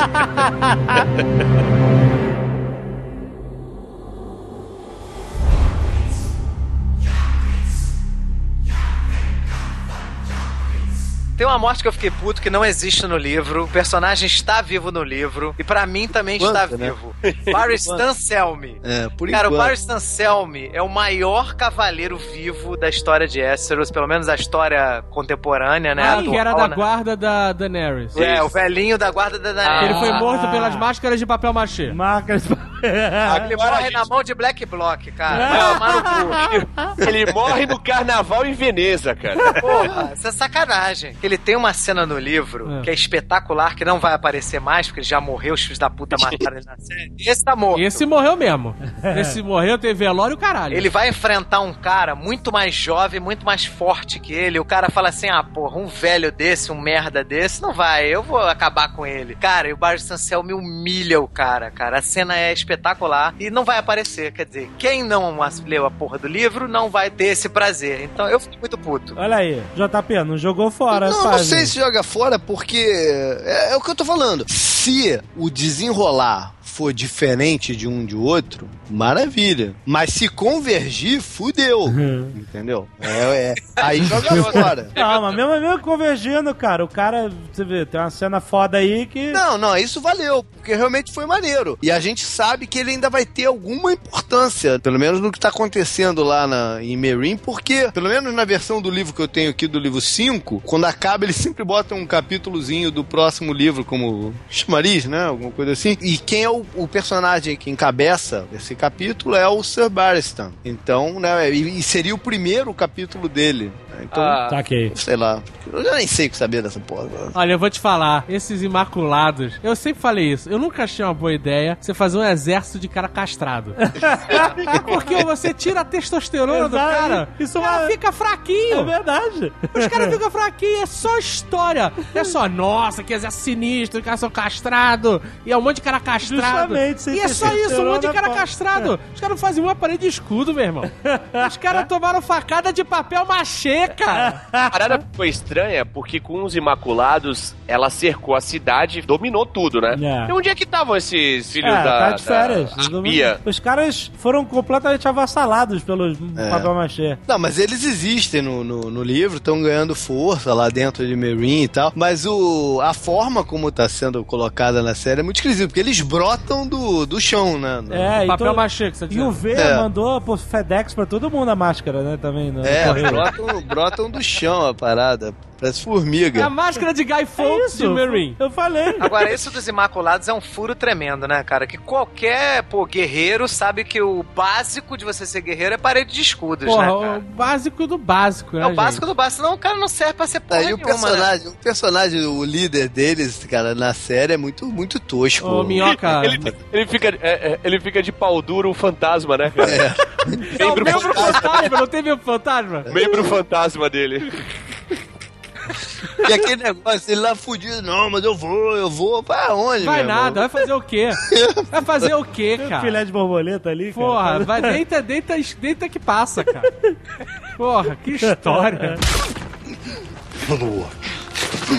[SPEAKER 5] Tem uma morte que eu fiquei puto que não existe no livro. O personagem está vivo no livro. E pra mim também está vivo. Barry Stan Selmy. Cara, o Barry Stan Selmy é o maior cavaleiro vivo da história de Westeros. Pelo menos a história contemporânea, né?
[SPEAKER 6] Que era da guarda da Daenerys.
[SPEAKER 5] O velhinho da guarda da Daenerys.
[SPEAKER 6] Ele foi morto pelas máscaras de papel machê.
[SPEAKER 5] Ele morre na mão de Black Block, cara.
[SPEAKER 3] Ele morre no carnaval em Veneza, cara.
[SPEAKER 5] Porra, isso é sacanagem. Ele tem uma cena no livro que é espetacular, que não vai aparecer mais, porque ele já morreu, os filhos da puta mataram ele na série. Esse tá morto.
[SPEAKER 6] Esse morreu mesmo. Esse morreu, teve velório e o caralho.
[SPEAKER 5] Ele vai enfrentar um cara muito mais jovem, muito mais forte que ele. O cara fala assim, porra, um velho desse, um merda desse, não vai, eu vou acabar com ele. Cara, e o Barry Stan Selmy humilha o cara. A cena é espetacular e não vai aparecer. Quer dizer, quem não leu a porra do livro não vai ter esse prazer. Então eu fico muito puto.
[SPEAKER 2] Olha aí, JP, não jogou fora.
[SPEAKER 4] Não sei se joga fora porque é o que eu tô falando. Se o desenrolar for diferente de um de outro, maravilha. Mas se convergir, fudeu. Entendeu? Aí joga fora.
[SPEAKER 2] Não, mas mesmo convergindo, cara, o cara, você vê, tem uma cena foda aí que...
[SPEAKER 4] Não, isso valeu, porque realmente foi maneiro. E a gente sabe que ele ainda vai ter alguma importância, pelo menos no que tá acontecendo lá em Meereen, porque, pelo menos na versão do livro que eu tenho aqui, do livro 5, quando acaba, eles sempre botam um capítulozinho do próximo livro, como chamariz, né? Alguma coisa assim. E quem é o personagem que encabeça esse capítulo é o Sir Barristan. Então, né, e seria o primeiro capítulo dele. Então,
[SPEAKER 2] ok.
[SPEAKER 4] Sei lá. Eu já nem sei o que saber dessa porra.
[SPEAKER 6] Olha, eu vou te falar, esses imaculados, eu sempre falei isso, eu nunca achei uma boa ideia você fazer um exército de cara castrado. Porque você tira a testosterona do cara, o cara fica fraquinho.
[SPEAKER 2] É verdade.
[SPEAKER 6] Os caras ficam fraquinhos, é só história. É só, nossa, que exército sinistro, os caras são castrados, e é um monte de cara castrado.
[SPEAKER 2] Justamente,
[SPEAKER 6] e é só isso, um monte de cara castrado. Os caras não fazem uma parede de escudo, meu irmão. Os caras tomaram facada de papel machê, cara.
[SPEAKER 3] A parada foi estranha porque com os Imaculados ela cercou a cidade, dominou tudo, né? E onde é que estavam esses filhos
[SPEAKER 2] tá de férias.
[SPEAKER 3] Arpia?
[SPEAKER 2] Os caras foram completamente avassalados pelos papel machê.
[SPEAKER 4] Não, mas eles existem no livro, estão ganhando força lá dentro de Meereen e tal, mas a forma como tá sendo colocada na série é muito esquisita, porque eles brotam do chão, né?
[SPEAKER 6] Papel machê que você
[SPEAKER 2] E o V mandou por FedEx pra todo mundo a máscara, né? Também.
[SPEAKER 4] Brotam do chão a parada. Parece formiga.
[SPEAKER 6] É a máscara de Guy Fawkes de Meereen.
[SPEAKER 2] Eu falei.
[SPEAKER 5] Agora, isso dos Imaculados é um furo tremendo, né, cara? Que qualquer, guerreiro sabe que o básico de você ser guerreiro é parede de escudos, né, cara?
[SPEAKER 6] O básico do básico, né,
[SPEAKER 5] o básico do básico. Senão o cara não serve pra ser porra nenhuma,
[SPEAKER 4] o personagem, o líder deles, cara, na série é muito, muito tosco.
[SPEAKER 6] Ô, Minhoca.
[SPEAKER 3] ele fica de pau duro, um fantasma, né, cara?
[SPEAKER 6] Membro fantasma, não tem membro fantasma?
[SPEAKER 3] Membro fantasma dele.
[SPEAKER 4] E aquele negócio, ele lá fudido, não, mas eu vou, pra onde?
[SPEAKER 6] Vai nada, vai fazer o quê? Vai fazer o quê, cara?
[SPEAKER 2] Filé de borboleta ali, cara.
[SPEAKER 6] Porra, vai, deita que passa, cara. Porra, que história.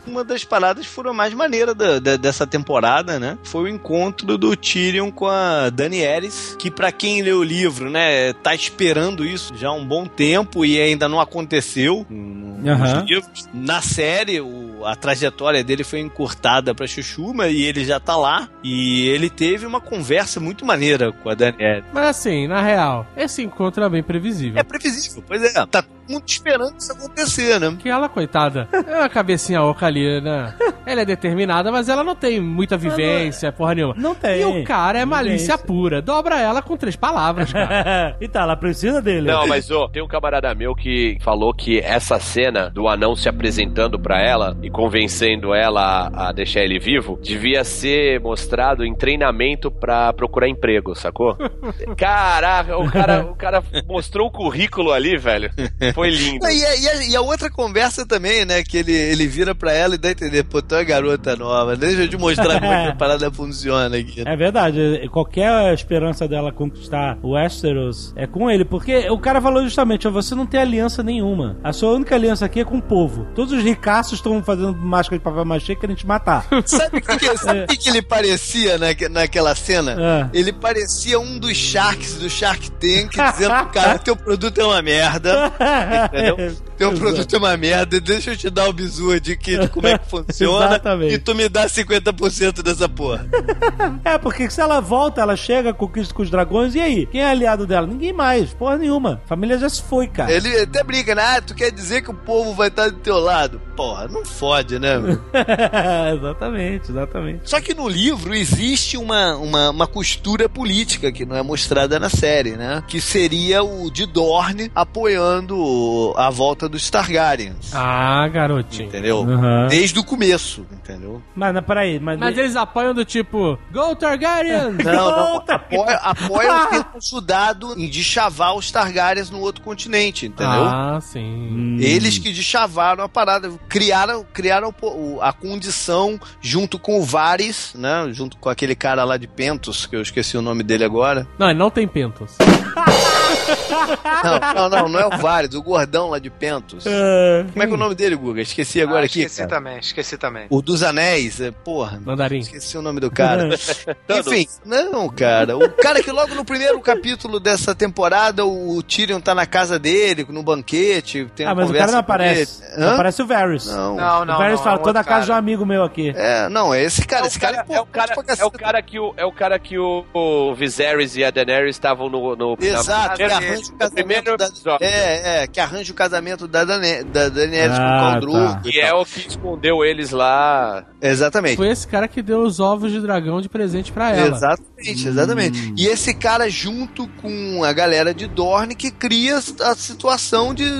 [SPEAKER 4] uma das paradas que foram mais maneiras dessa temporada, né? Foi o encontro do Tyrion com a Daenerys, que pra quem lê o livro, né, tá esperando isso já há um bom tempo e ainda não aconteceu nos livros. Na série, a trajetória dele foi encurtada pra Chuchuma e ele já tá lá. E ele teve uma conversa muito maneira com a Daenerys.
[SPEAKER 6] Mas assim, na real, esse encontro é bem previsível.
[SPEAKER 4] É previsível, pois é. Tá todo mundo esperando isso acontecer, né?
[SPEAKER 6] Que ela, coitada, é uma cabecinha oca ali, né? Ela é determinada, mas ela não tem muita vivência, porra nenhuma.
[SPEAKER 2] Não tem.
[SPEAKER 6] E o cara é malícia pura. Dobra ela com 3 palavras, cara.
[SPEAKER 2] E tá, ela precisa dele.
[SPEAKER 3] Não, mas tem um camarada meu que falou que essa cena do anão se apresentando pra ela e convencendo ela a deixar ele vivo devia ser mostrado em treinamento pra procurar emprego, sacou? Caraca, o cara mostrou o currículo ali, velho. Foi lindo.
[SPEAKER 4] E a outra conversa também, né? Que ele vira pra ela e dá a entender, pô, tu é garota nova, deixa eu te mostrar como é que a parada funciona aqui.
[SPEAKER 2] É verdade, qualquer esperança dela conquistar o Westeros é com ele, porque o cara falou justamente, ó, você não tem aliança nenhuma. A sua única aliança aqui é com o povo. Todos os ricaços estão fazendo máscara de papel machê querendo te matar.
[SPEAKER 4] Sabe o que ele parecia naquela cena? Ele parecia um dos Sharks do Shark Tank dizendo, cara, teu produto é uma merda. Entendeu? Teu produto é uma merda, deixa eu te dar o bizu de como é que funciona.
[SPEAKER 2] Exatamente.
[SPEAKER 4] E tu me dá 50% dessa porra.
[SPEAKER 2] Porque se ela volta, ela chega, conquista com os dragões, e aí? Quem é aliado dela? Ninguém mais, porra nenhuma. A família já se foi, cara.
[SPEAKER 4] Ele até brinca, né? Tu quer dizer que o povo vai estar do teu lado? Porra, não fode, né?
[SPEAKER 2] Exatamente.
[SPEAKER 4] Só que no livro existe uma costura política que não é mostrada na série, né? Que seria o de Dorne apoiando a volta dos Targaryens.
[SPEAKER 6] Ah, garotinho.
[SPEAKER 4] Entendeu? Desde o começo, entendeu?
[SPEAKER 2] Mas peraí.
[SPEAKER 6] Mas eles apoiam do tipo, Go Targaryen!
[SPEAKER 4] Não. Apoiam ter ajudado em deschavar os Targaryens no outro continente, entendeu?
[SPEAKER 6] Ah, sim.
[SPEAKER 4] Eles que deschavaram a parada, criaram a condição junto com o Varys, né? Junto com aquele cara lá de Pentos, que eu esqueci o nome dele agora.
[SPEAKER 6] Não, ele não tem Pentos.
[SPEAKER 4] Não é o Varys, o gordão lá de Pentos. Como é que é o nome dele, Guga? Esqueci agora aqui.
[SPEAKER 5] Esqueci também.
[SPEAKER 4] O dos Anéis, porra.
[SPEAKER 6] Mandarim.
[SPEAKER 4] Esqueci o nome do cara. Enfim, não, cara. O cara que logo no primeiro capítulo dessa temporada, o Tyrion tá na casa dele, no banquete, tem uma
[SPEAKER 2] mas o cara não aparece. Não aparece o Varys.
[SPEAKER 4] Não.
[SPEAKER 2] O Varys fala, tô na casa de um amigo meu aqui.
[SPEAKER 4] É esse cara.
[SPEAKER 3] É o cara que o Viserys e a Daenerys estavam no
[SPEAKER 4] Exato, que arranja o casamento que arranja o casamento da Daenerys com o Khal Drogo.
[SPEAKER 3] E é o que escondeu eles lá.
[SPEAKER 4] Exatamente.
[SPEAKER 6] Foi esse cara que deu os ovos de dragão de presente pra ela.
[SPEAKER 4] Exatamente. E esse cara junto com a galera de Dorne que cria a situação de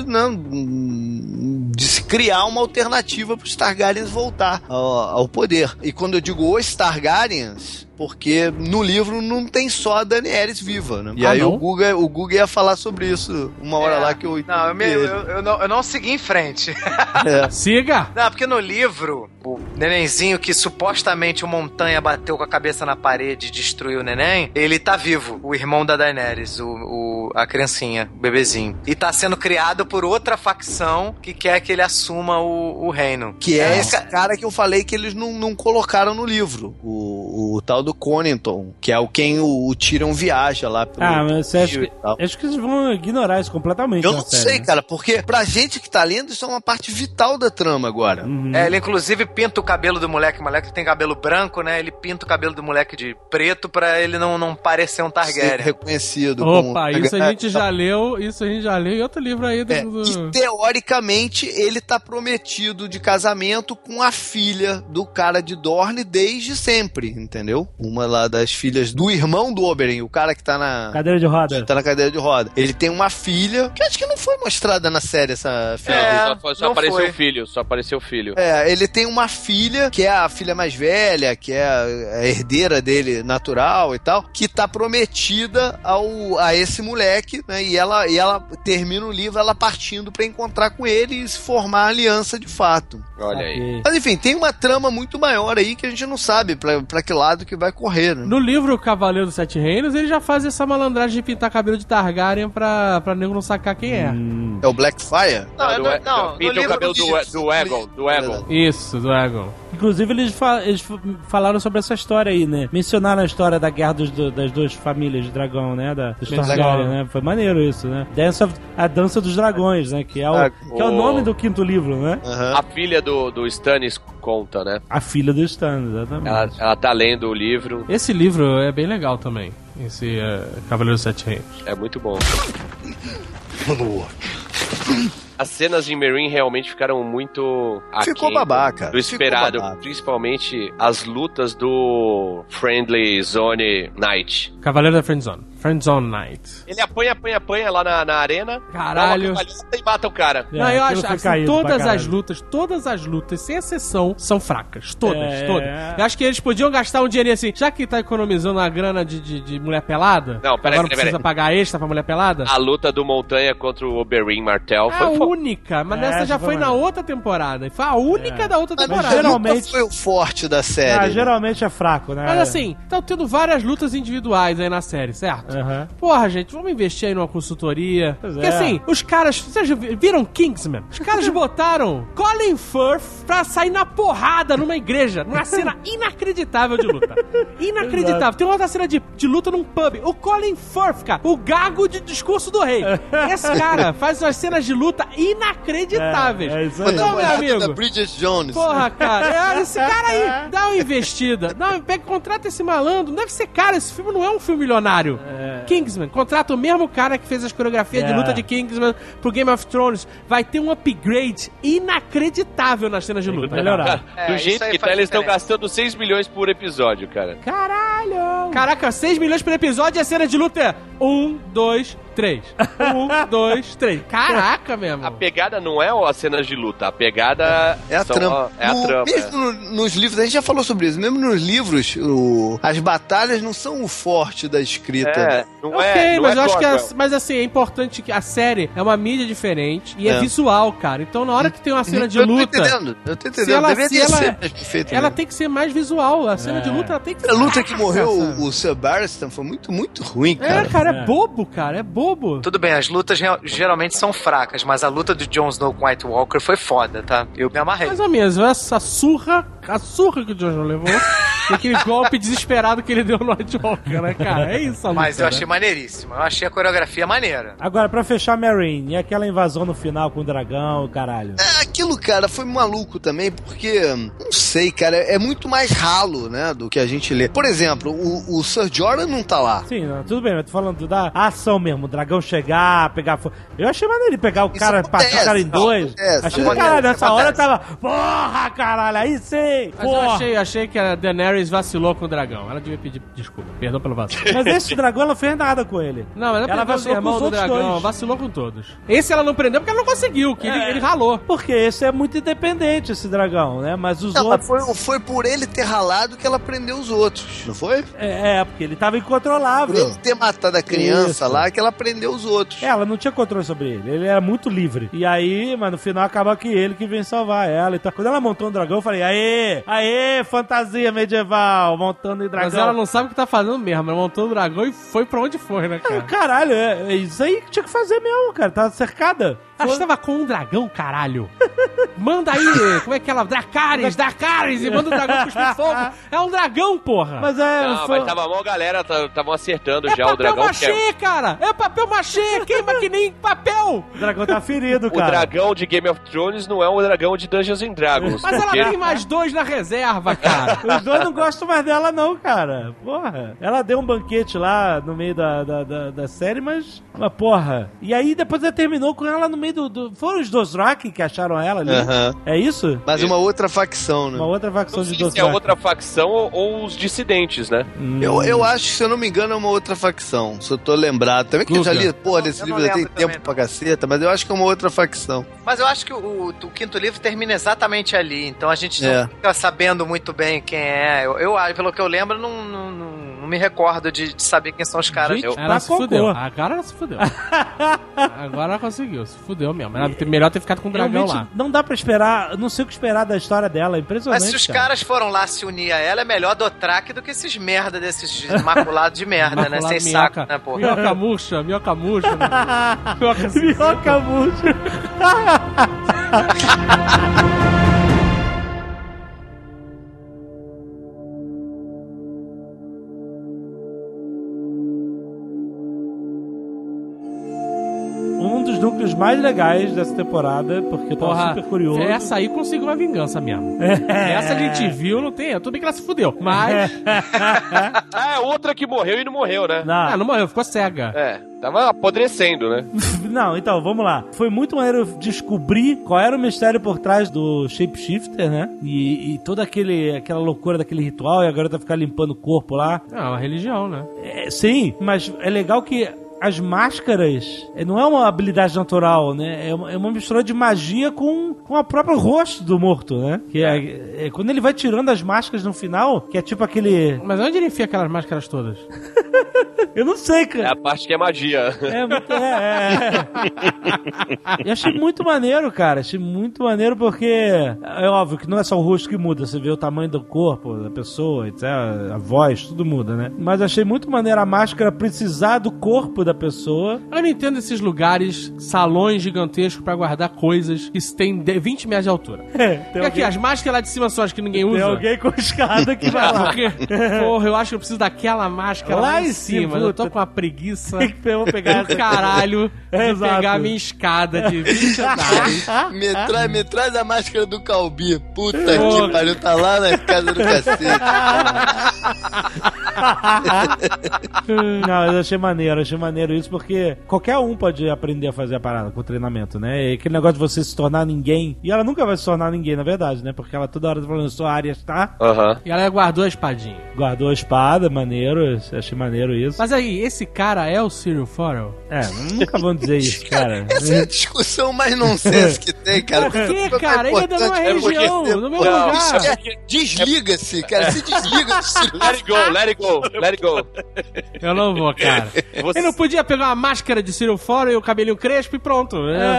[SPEAKER 4] se criar uma alternativa para os Targaryens voltar ao poder. E quando eu digo os Targaryens, porque no livro não tem só a Daenerys viva, né? E aí o Guga ia falar sobre isso uma hora lá que eu...
[SPEAKER 5] eu não segui em frente.
[SPEAKER 6] Siga!
[SPEAKER 5] Não, porque no livro, o nenenzinho que supostamente o Montanha bateu com a cabeça na parede e destruiu o neném, ele tá vivo, o irmão da Daenerys, a criancinha, o bebezinho. E tá sendo criado por outra facção que quer que ele assuma o reino.
[SPEAKER 4] Que é esse cara que eu falei que eles não colocaram no livro. O tal do Connington, que é quem o Tyrion viaja lá pelo...
[SPEAKER 2] mas você acho que eles vão ignorar isso completamente.
[SPEAKER 4] Eu não sei, cara, porque pra gente que tá lendo, isso é uma parte vital da trama agora.
[SPEAKER 5] Ele inclusive pinta o cabelo do moleque. O moleque tem cabelo branco, né? Ele pinta o cabelo do moleque de preto pra ele não parecer um Targaryen.
[SPEAKER 4] Ser reconhecido.
[SPEAKER 6] Opa, isso a gente já leu em outro livro aí.
[SPEAKER 4] E teoricamente ele tá prometido de casamento com a filha do cara de Dorne desde sempre, entendeu? Uma lá das filhas do irmão do Oberyn, o cara que tá na
[SPEAKER 2] cadeira de roda.
[SPEAKER 4] Tá na cadeira de roda. Ele tem uma filha, que acho que não foi mostrada na série, essa filha dele.
[SPEAKER 3] Só apareceu o filho.
[SPEAKER 4] Ele tem uma filha, que é a filha mais velha, que é a herdeira dele natural e tal, que tá prometida a esse moleque, né? E ela termina o livro, ela partindo pra encontrar com ele e se formar formar aliança de fato.
[SPEAKER 3] Olha aí.
[SPEAKER 4] Mas enfim, tem uma trama muito maior aí que a gente não sabe pra que lado que vai correr, né?
[SPEAKER 6] No livro Cavaleiro dos Sete Reinos, ele já faz essa malandragem de pintar cabelo de Targaryen pra nego não sacar quem é.
[SPEAKER 4] É o Blackfire?
[SPEAKER 5] Não,
[SPEAKER 3] Pinta o cabelo do Aegon.
[SPEAKER 6] Isso, do Aegon.
[SPEAKER 2] Inclusive, eles falaram sobre essa história aí, né? Mencionaram a história da guerra das duas famílias de dragão, né? Dos Targaryen, né? Foi maneiro isso, né? A Dança dos Dragões, né? Que é o nome do quinto livro, né?
[SPEAKER 3] A filha do Stannis conta, né?
[SPEAKER 2] A filha do Stannis, exatamente.
[SPEAKER 3] Ela tá lendo o livro.
[SPEAKER 6] Esse livro é bem legal também. Esse Cavaleiro dos Sete Reinos.
[SPEAKER 3] É muito bom. As cenas de Meereen realmente ficaram muito
[SPEAKER 4] Ficou babaca.
[SPEAKER 3] do esperado.
[SPEAKER 4] Ficou babaca.
[SPEAKER 3] Principalmente as lutas do Friendly Zone Knight.
[SPEAKER 6] Cavaleiro da Friendzone. Friendzone Knight.
[SPEAKER 3] Ele apanha lá na arena.
[SPEAKER 6] Caralho.
[SPEAKER 3] Dá uma cambalhota e mata o cara.
[SPEAKER 6] Não, eu
[SPEAKER 2] aquilo
[SPEAKER 6] acho
[SPEAKER 2] foi
[SPEAKER 6] assim,
[SPEAKER 2] caído pra
[SPEAKER 6] todas as lutas, sem exceção, são fracas. Todas.
[SPEAKER 2] É.
[SPEAKER 6] Eu acho que eles podiam gastar um dinheirinho assim, já que tá economizando a grana de mulher pelada,
[SPEAKER 3] Não, peraí,
[SPEAKER 6] agora não precisa pagar extra pra mulher pelada.
[SPEAKER 3] A luta do Montanha contra o Oberyn Martell
[SPEAKER 6] É a
[SPEAKER 3] foi
[SPEAKER 6] única, mas essa já foi na outra temporada. E foi a única da outra
[SPEAKER 4] Mas
[SPEAKER 6] temporada.
[SPEAKER 2] geralmente-
[SPEAKER 4] nunca foi o forte da série.
[SPEAKER 2] Geralmente é fraco, né?
[SPEAKER 6] Mas assim, estão tendo várias lutas individuais aí na série, certo?
[SPEAKER 2] Aham.
[SPEAKER 6] Porra, gente, vamos investir aí numa consultoria.
[SPEAKER 2] Pois
[SPEAKER 6] Porque
[SPEAKER 2] é.
[SPEAKER 6] assim, os caras, vocês viram Kingsman? Os caras botaram Colin Firth pra sair na porrada numa igreja, numa cena inacreditável de luta. Inacreditável.
[SPEAKER 2] Exato.
[SPEAKER 6] Tem uma outra cena de luta num pub. O Colin Firth, cara, o gago de Discurso do Rei. Esse cara faz umas cenas de luta inacreditáveis.
[SPEAKER 2] É isso aí.
[SPEAKER 6] Então, meu
[SPEAKER 4] Da
[SPEAKER 6] amigo...
[SPEAKER 4] Bridget Jones.
[SPEAKER 6] Porra, cara, esse cara aí, dá uma investida. Contrata esse malandro. Não deve ser caro, esse filme não é um filme milionário. Kingsman, contrata o mesmo cara que fez as coreografias de luta de Kingsman pro Game of Thrones. Vai ter um upgrade inacreditável nas cenas de luta.
[SPEAKER 2] Melhorar.
[SPEAKER 3] Do
[SPEAKER 5] isso
[SPEAKER 3] jeito
[SPEAKER 5] aí
[SPEAKER 3] que tá,
[SPEAKER 5] faz
[SPEAKER 3] eles estão
[SPEAKER 5] diferença.
[SPEAKER 3] gastando 6 milhões por episódio, cara.
[SPEAKER 6] Caralho! Caraca, 6 milhões por episódio e a cena de luta é 1, 2, 3. 1, 2, 3. Caraca, meu
[SPEAKER 3] A
[SPEAKER 6] irmão.
[SPEAKER 3] pegada não é as cenas de luta, a pegada
[SPEAKER 4] É a
[SPEAKER 3] são
[SPEAKER 4] trama.
[SPEAKER 3] É a trama.
[SPEAKER 4] Mesmo nos livros, a gente já falou sobre isso, mesmo nos livros, as batalhas não são o forte da escrita.
[SPEAKER 3] É, não
[SPEAKER 6] Ok,
[SPEAKER 3] é. Não
[SPEAKER 6] mas
[SPEAKER 3] é
[SPEAKER 6] eu acho que
[SPEAKER 3] Thorwell.
[SPEAKER 6] mas assim, é importante que a série é uma mídia diferente e é visual, cara. Então na hora que tem uma cena de luta,
[SPEAKER 4] Eu tô entendendo.
[SPEAKER 6] se ela,
[SPEAKER 4] Deveria
[SPEAKER 6] se ela,
[SPEAKER 4] ser mais perfeito.
[SPEAKER 6] ela
[SPEAKER 4] mesmo.
[SPEAKER 6] tem que ser mais visual. A cena de luta ela tem que ser.
[SPEAKER 4] A luta que
[SPEAKER 6] Caraca,
[SPEAKER 4] morreu
[SPEAKER 6] sabe?
[SPEAKER 4] o Sir Barristan foi muito, muito ruim, cara.
[SPEAKER 6] É bobo, cara. É bobo.
[SPEAKER 5] Tudo bem, as lutas geralmente são fracas, mas a luta do Jon Snow com White Walker foi foda, tá? Eu me amarrei.
[SPEAKER 6] Mais ou menos, essa surra que o Jojo levou, e aquele golpe desesperado que ele deu no White Walker, né, cara? É isso, a luta,
[SPEAKER 5] Mas eu
[SPEAKER 6] né?
[SPEAKER 5] achei maneiríssimo. Eu achei a coreografia maneira.
[SPEAKER 2] Agora, pra fechar Meereen, e aquela invasão no final com o dragão, caralho.
[SPEAKER 4] Aquilo, cara, foi maluco também, porque, não sei, cara, é muito mais ralo, né, do que a gente lê. Por exemplo, o Sir Jordan não tá lá.
[SPEAKER 2] Sim, não, tudo bem, mas tô falando da ação mesmo, o dragão chegar, pegar fogo. Eu achei maneiro ele pegar o cara,
[SPEAKER 4] acontece,
[SPEAKER 2] passar o cara em dois.
[SPEAKER 4] acontece,
[SPEAKER 2] Achei
[SPEAKER 4] é
[SPEAKER 2] do caralho, nessa
[SPEAKER 5] acontece.
[SPEAKER 2] hora eu tava, porra, caralho, aí sim,
[SPEAKER 6] Mas
[SPEAKER 2] porra.
[SPEAKER 6] eu achei que a Daenerys vacilou com o dragão. Ela devia pedir desculpa. Perdão pelo vacilo.
[SPEAKER 2] Mas esse dragão não fez nada com ele.
[SPEAKER 6] Não, mas
[SPEAKER 2] Ela
[SPEAKER 6] ela
[SPEAKER 2] vacilou
[SPEAKER 6] irmão
[SPEAKER 2] com os
[SPEAKER 6] do
[SPEAKER 2] outros
[SPEAKER 6] dragão.
[SPEAKER 2] dois.
[SPEAKER 6] Vacilou com todos. Esse ela não prendeu porque ela não conseguiu, que ele ralou.
[SPEAKER 2] Porque esse é muito independente, esse dragão, né? Mas os
[SPEAKER 4] Não, mas
[SPEAKER 2] outros...
[SPEAKER 4] foi por ele ter ralado que ela prendeu os outros, não foi?
[SPEAKER 2] Porque ele tava
[SPEAKER 4] Por
[SPEAKER 2] incontrolável.
[SPEAKER 4] ele ter matado a criança
[SPEAKER 2] Isso.
[SPEAKER 4] lá que ela prendeu os outros.
[SPEAKER 2] Ela não tinha controle sobre ele, ele era muito livre. E aí, mas no final acaba que ele que vem salvar ela. Então, quando ela montou um dragão, eu falei, aê, fantasia medieval, montando em dragão.
[SPEAKER 6] Mas ela não sabe o que tá fazendo mesmo. Ela montou o dragão e foi pra onde foi, né, cara?
[SPEAKER 2] Caralho, é isso aí que tinha que fazer mesmo, cara. Tava cercada.
[SPEAKER 6] Ela estava com um dragão, caralho. Manda aí, como é que ela... Dracarys, e manda o dragão cuspir fogo. É um dragão, porra.
[SPEAKER 2] Mas
[SPEAKER 3] Não, mas tava mó galera, estavam acertando já o
[SPEAKER 6] papel
[SPEAKER 3] dragão.
[SPEAKER 6] machê, cara. É papel machê, queima que nem papel.
[SPEAKER 2] O dragão tá ferido,
[SPEAKER 3] O
[SPEAKER 2] cara.
[SPEAKER 3] dragão de Game of Thrones não é um dragão de Dungeons and Dragons.
[SPEAKER 6] Mas ela
[SPEAKER 3] porque-
[SPEAKER 6] tem mais 2 na reserva, cara.
[SPEAKER 2] Os dois não gostam mais dela, não, cara. Porra. Ela deu um banquete lá no meio da série, mas porra. E aí depois ela terminou com ela no meio do... Foram os Dothraki que acharam ela ali?
[SPEAKER 4] Aham.
[SPEAKER 2] É isso?
[SPEAKER 4] Mas uma outra facção, né?
[SPEAKER 2] Uma outra facção
[SPEAKER 3] Não
[SPEAKER 2] de
[SPEAKER 3] sei se é
[SPEAKER 2] Dothraki.
[SPEAKER 3] outra facção ou os dissidentes, né?
[SPEAKER 4] Eu acho que, se eu não me engano, é uma outra facção. Se eu tô lembrado. Também que eu já li, porra, desse
[SPEAKER 5] Eu não
[SPEAKER 4] livro já tem
[SPEAKER 5] lembro também,
[SPEAKER 4] tempo
[SPEAKER 5] não.
[SPEAKER 4] pra caceta, mas eu acho que é uma outra facção.
[SPEAKER 5] Mas eu acho que o quinto livro termina exatamente ali. Então a gente
[SPEAKER 4] É.
[SPEAKER 5] não fica sabendo muito bem quem é. Eu, pelo que eu lembro, não me recordo de saber quem são os caras.
[SPEAKER 6] Gente, ela se fudeu. Agora ela se fudeu. Agora ela conseguiu. Se fudeu mesmo. Era melhor ter ficado com o dragão lá.
[SPEAKER 2] Não dá pra esperar. Não sei o que esperar da história dela. É impressionante.
[SPEAKER 5] Mas se os caras foram lá se unir a ela, é melhor Dothraki do que esses merda desses maculados de merda, né? Sem saco, né, pô?
[SPEAKER 6] Minhoca murcha.
[SPEAKER 2] Minhoca murcha. Um dos núcleos mais legais dessa temporada, porque eu tava super curioso.
[SPEAKER 6] Essa aí conseguiu uma vingança mesmo. Essa a gente viu, não tem. Tudo bem que ela se fudeu, mas...
[SPEAKER 3] É outra que morreu e não morreu, né?
[SPEAKER 6] Não morreu, ficou cega.
[SPEAKER 3] Tava apodrecendo, né?
[SPEAKER 2] Não, então, vamos lá. Foi muito maneiro descobrir qual era o mistério por trás do Shapeshifter, né? E toda aquela loucura daquele ritual, e a garota ficar limpando o corpo lá.
[SPEAKER 6] É uma religião, né?
[SPEAKER 2] Sim, mas é legal que as máscaras não é uma habilidade natural, né? É uma mistura de magia com o próprio rosto do morto, né? Que é quando ele vai tirando as máscaras no final, que é tipo aquele...
[SPEAKER 6] Mas onde ele enfia aquelas máscaras todas?
[SPEAKER 2] Eu não sei, cara.
[SPEAKER 3] É a parte que é magia.
[SPEAKER 2] Eu achei muito maneiro, cara. Achei muito maneiro porque é óbvio que não é só o rosto que muda. Você vê o tamanho do corpo da pessoa, etc. A voz, tudo muda, né? Mas achei muito maneiro a máscara precisar do corpo da pessoa.
[SPEAKER 6] Eu não entendo esses lugares, salões gigantescos pra guardar coisas que tem 20 metros de altura. Porque aqui, as máscaras lá de cima são as que ninguém usa.
[SPEAKER 2] Tem alguém com escada que vai lá.
[SPEAKER 6] Porque, porra, eu acho que eu preciso daquela máscara lá em cima. Eu tô com uma preguiça
[SPEAKER 2] eu vou pegar
[SPEAKER 6] do caralho de pegar a minha escada de 20 andares.
[SPEAKER 4] Me traz a máscara do Calbi. Puta que pariu, tá lá na casa do cacete.
[SPEAKER 2] Não, eu achei maneiro isso, porque qualquer um pode aprender a fazer a parada com o treinamento, né? E aquele negócio de você se tornar ninguém, e ela nunca vai se tornar ninguém, na verdade, né? Porque ela toda hora tá falando, eu sou a Arya, tá?
[SPEAKER 6] E ela guardou a espadinha.
[SPEAKER 2] Guardou a espada, maneiro, achei maneiro isso.
[SPEAKER 6] Mas aí, esse cara é o Syrio Forel?
[SPEAKER 2] Nunca vão dizer isso, cara.
[SPEAKER 4] Essa é a discussão mais nonsense que tem, cara.
[SPEAKER 6] Por quê, cara? Ele é da mesma região, no meu lugar.
[SPEAKER 4] Desliga-se, cara. Se desliga do Syrio.
[SPEAKER 3] Let it go.
[SPEAKER 6] Eu não vou, cara. Ele não podia pegar uma máscara de Syrio Forel e o cabelinho crespo e pronto.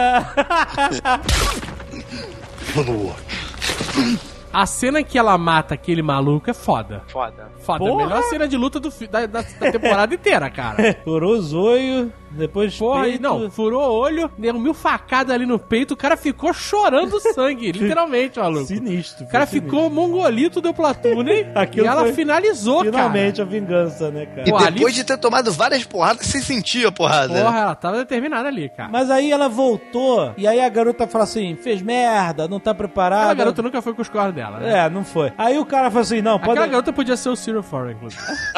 [SPEAKER 6] A cena que ela mata aquele maluco é foda.
[SPEAKER 5] Foda.
[SPEAKER 6] É a melhor cena de luta da temporada inteira, cara.
[SPEAKER 2] Furou os olhos, depois
[SPEAKER 6] furou o olho, deu 1000 facadas ali no peito, o cara ficou chorando sangue, literalmente, maluco.
[SPEAKER 2] Sinistro.
[SPEAKER 6] O cara ficou mongolito do Platune e ela finalizou,
[SPEAKER 2] finalmente a vingança, né, cara?
[SPEAKER 4] E depois de ter tomado várias porradas, você sentia a porrada.
[SPEAKER 6] Porra, ela tava determinada ali, cara.
[SPEAKER 2] Mas aí ela voltou, e aí a garota fala assim, fez merda, não tá preparada.
[SPEAKER 6] A garota nunca foi com os cornos dela, né?
[SPEAKER 2] Não foi. Aí o cara falou assim, não, pode...
[SPEAKER 6] Aquela garota podia ser o Syrio Forel, inclusive.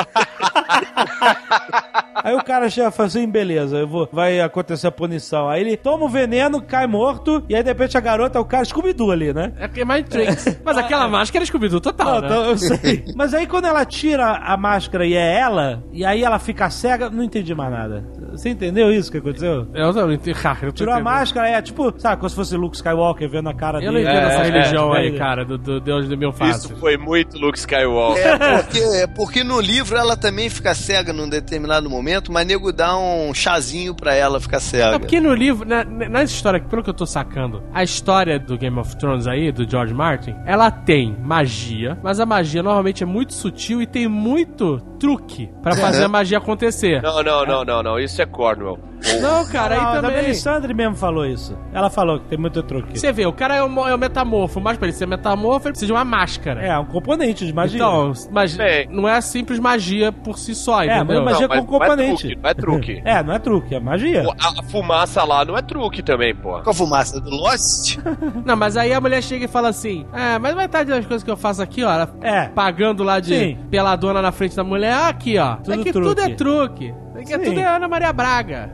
[SPEAKER 2] Aí o cara chega e fala assim, beleza, vai acontecer a punição. Aí ele toma o veneno, cai morto, e aí de repente a garota é o cara Scooby-Doo ali, né?
[SPEAKER 6] É mais Tricks. Mas aquela máscara é Scooby-Doo total, né?
[SPEAKER 2] Eu sei. Mas aí quando ela tira a máscara e é ela, e aí ela fica cega, não entendi mais nada. Você entendeu isso que aconteceu?
[SPEAKER 6] Eu não entendi.
[SPEAKER 2] Tirou a máscara, tipo, sabe, como se fosse Luke Skywalker vendo a cara dele.
[SPEAKER 6] Eu não entendo essa religião aí, cara, do Deus do meu face.
[SPEAKER 3] Isso foi muito Luke Skywalker.
[SPEAKER 4] Porque no livro ela também fica cega num determinado momento, mas nego dá um chazinho pra ela ficar cega.
[SPEAKER 6] Porque no livro, nessa história, pelo que eu tô sacando, a história do Game of Thrones aí, do George Martin, ela tem magia, mas a magia normalmente é muito sutil e tem muito truque pra fazer a magia acontecer.
[SPEAKER 3] Não, isso é Cornwell.
[SPEAKER 6] Não, cara, aí também...
[SPEAKER 2] A Melisandre mesmo falou isso. Ela falou que tem muito truque.
[SPEAKER 6] Você vê, o cara é o metamorfo, mas pra ele ser metamorfo, ele precisa de uma máscara.
[SPEAKER 2] É, um componente de magia.
[SPEAKER 6] Então, mas não é simples magia por si só, entendeu?
[SPEAKER 2] Mas magia com componente.
[SPEAKER 3] Não é truque.
[SPEAKER 2] Não é truque, é magia.
[SPEAKER 3] A fumaça lá não é truque também, pô.
[SPEAKER 4] Com a fumaça do Lost?
[SPEAKER 6] Não, mas aí a mulher chega e fala assim, mas metade das coisas que eu faço aqui, ó, ela pagando lá de peladona na frente da mulher, aqui, ó. Tudo é truque. Tudo é Ana Maria Braga.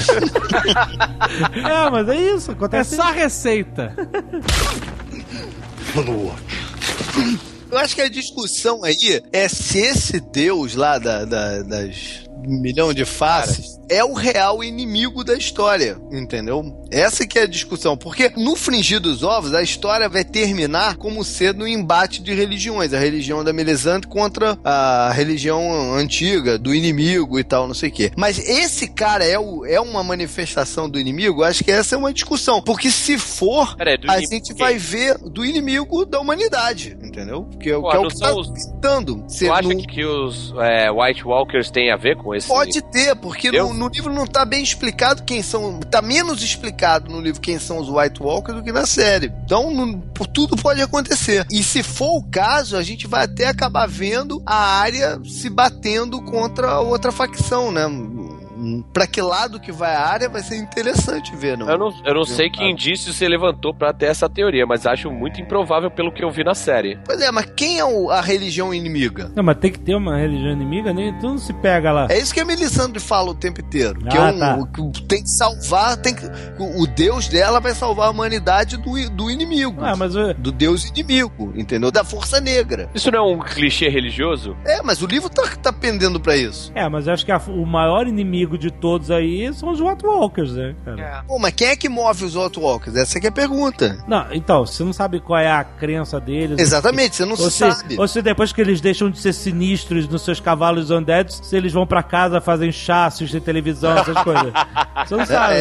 [SPEAKER 2] Mas é isso, acontece.
[SPEAKER 6] É só receita.
[SPEAKER 4] Eu acho que a discussão aí é se esse Deus lá das milhão de faces é o real inimigo da história, entendeu? Essa que é a discussão, porque no Frigir dos Ovos a história vai terminar como sendo um embate de religiões, a religião da Melisandre contra a religião antiga do inimigo e tal, não sei o quê. Mas esse cara é uma manifestação do inimigo? Acho que essa é uma discussão, porque se for, a gente vai ver do inimigo da humanidade, entendeu? Que é o que tá pintando.
[SPEAKER 3] Você acha que os White Walkers têm a ver com esse?
[SPEAKER 4] Pode ter, porque no livro não tá bem explicado quem são, tá menos explicado no livro quem são os White Walkers do que na série. Então, tudo pode acontecer. E se for o caso, a gente vai até acabar vendo a Arya se batendo contra outra facção, né? Pra que lado que vai a Arya vai ser interessante ver, não?
[SPEAKER 3] Eu não sei que indício você levantou pra ter essa teoria, mas acho muito improvável pelo que eu vi na série.
[SPEAKER 4] Pois é, mas quem é a religião inimiga?
[SPEAKER 2] Não, mas tem que ter uma religião inimiga, nem tudo se pega lá.
[SPEAKER 4] É isso que a Melisandre fala o tempo inteiro. Que tem que salvar, o Deus dela vai salvar a humanidade do inimigo. Do Deus inimigo, entendeu? Da força negra.
[SPEAKER 3] Isso não é um clichê religioso?
[SPEAKER 4] Mas o livro tá pendendo pra isso.
[SPEAKER 2] Mas eu acho que o maior inimigo de todos aí são os White Walkers, né, cara?
[SPEAKER 4] Pô, mas quem é que move os White Walkers? Essa que é a pergunta.
[SPEAKER 2] Não, então, você não sabe qual é a crença deles.
[SPEAKER 4] Exatamente, você não sabe.
[SPEAKER 2] Ou se depois que eles deixam de ser sinistros nos seus cavalos undeads, se eles vão pra casa, fazem chá, assistem televisão, essas coisas. Você não sabe.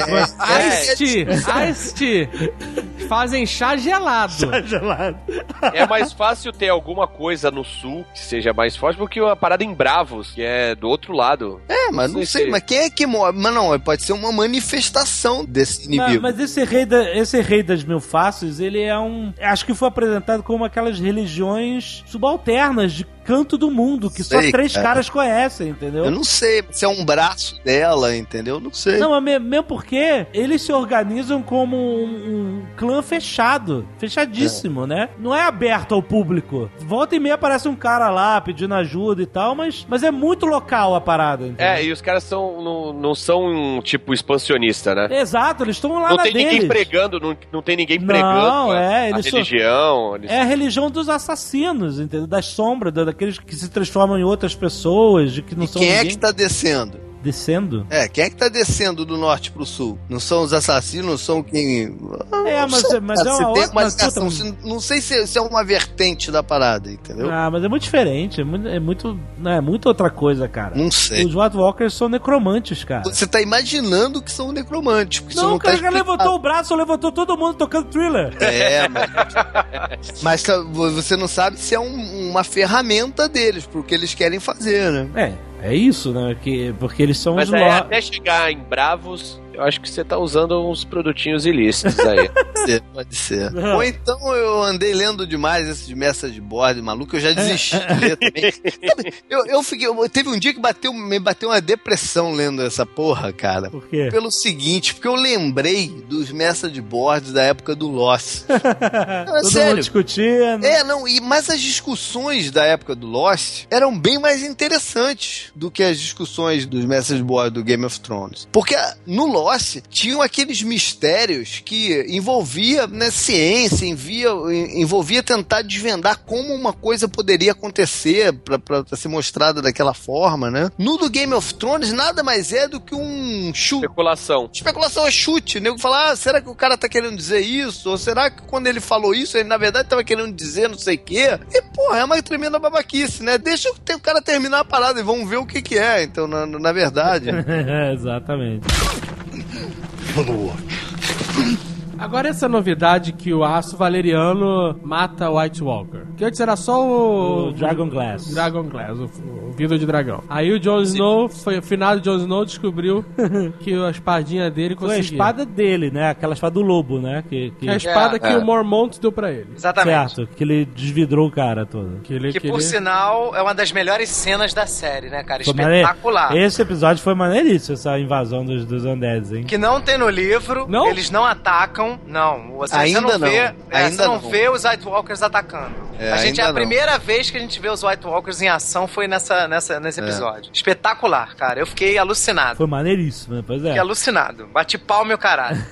[SPEAKER 6] Ice-Tea. Fazem chá gelado.
[SPEAKER 2] Chá gelado.
[SPEAKER 3] É mais fácil ter alguma coisa no sul que seja mais forte do que uma parada em Bravos, que é do outro lado.
[SPEAKER 4] Mas não sei, mas quem é que move? Mas não, pode ser uma manifestação desse inimigo.
[SPEAKER 2] Mas esse rei das mil faces, ele é acho que foi apresentado como aquelas religiões subalternas de canto do mundo, que só 3 caras conhecem, entendeu?
[SPEAKER 4] Eu não sei se é um braço dela, entendeu? Não sei.
[SPEAKER 2] Não, mas mesmo porque eles se organizam como um clã fechadíssimo, né? Não é aberto ao público. Volta e meia aparece um cara lá pedindo ajuda e tal, mas é muito local a parada, entendeu?
[SPEAKER 3] E os caras não são um tipo expansionista, né?
[SPEAKER 2] Exato, eles estão lá na deles.
[SPEAKER 3] Não tem ninguém pregando a religião.
[SPEAKER 2] É a religião dos assassinos, entendeu? Das sombras, daqueles que se transformam em outras pessoas, de que não são
[SPEAKER 4] quem
[SPEAKER 2] ninguém.
[SPEAKER 4] É que tá descendo?
[SPEAKER 2] Descendo?
[SPEAKER 4] Quem é que tá descendo do norte pro sul? Não são os assassinos, não são quem...
[SPEAKER 2] Mas é uma outra...
[SPEAKER 4] Não sei se é uma vertente da parada, entendeu?
[SPEAKER 2] Mas é muito diferente, é muito outra coisa, cara.
[SPEAKER 4] Não sei.
[SPEAKER 2] Os White Walkers são necromantes, cara.
[SPEAKER 4] Você tá imaginando que são necromantes.
[SPEAKER 2] Não, o cara levantou o braço, levantou todo mundo tocando Thriller.
[SPEAKER 4] Mas você não sabe se é uma ferramenta deles, pro que eles querem fazer, né?
[SPEAKER 2] É isso, né? Porque eles são os
[SPEAKER 3] até chegar em Bravos, eu acho que você tá usando uns produtinhos ilícitos aí.
[SPEAKER 4] Pode ser. Ou então eu andei lendo demais esses mestres de board, maluco, eu já desisti de ler também. Teve um dia que me bateu uma depressão lendo essa porra, cara.
[SPEAKER 2] Por quê?
[SPEAKER 4] Pelo seguinte, porque eu lembrei dos mestres de board da época do Lost.
[SPEAKER 2] Todo mundo discutia.
[SPEAKER 4] Mas as discussões da época do Lost eram bem mais interessantes do que as discussões dos mestres de board do Game of Thrones. Porque no Lost tinham aqueles mistérios que envolvia ciência, envolvia tentar desvendar como uma coisa poderia acontecer pra ser mostrada daquela forma, né? No do Game of Thrones nada mais é do que um chute. Especulação é chute. O nego fala, será que o cara tá querendo dizer isso? Ou será que quando ele falou isso, ele na verdade tava querendo dizer não sei o quê? E porra, é uma tremenda babaquice, né? Deixa o cara terminar a parada e vamos ver o que é, então, na verdade.
[SPEAKER 2] Exatamente.
[SPEAKER 6] Agora essa novidade que o Aço Valeriano mata o White Walker. Que antes era só o
[SPEAKER 2] Dragon Glass.
[SPEAKER 6] O vidro de dragão. Aí o Jon Snow, o finado Jon Snow descobriu que a espadinha dele conseguia.
[SPEAKER 2] Foi a espada dele, né? Aquela espada do lobo, né? Que
[SPEAKER 6] é a espada que o Mormont deu pra ele.
[SPEAKER 5] Exatamente.
[SPEAKER 2] Certo, que ele desvidrou o cara todo.
[SPEAKER 5] Que por sinal é uma das melhores cenas da série, né, cara? Espetacular.
[SPEAKER 2] Esse episódio foi maneiríssimo, essa invasão dos Undeads, hein?
[SPEAKER 5] Que não tem no livro, eles não atacam. Não, você não vê os White Walkers atacando. A primeira vez que a gente vê os White Walkers em ação foi nesse episódio. Espetacular, cara. Eu fiquei alucinado.
[SPEAKER 2] Foi maneiríssimo, né? Pois é.
[SPEAKER 5] Fiquei alucinado. Bate pau, meu caralho.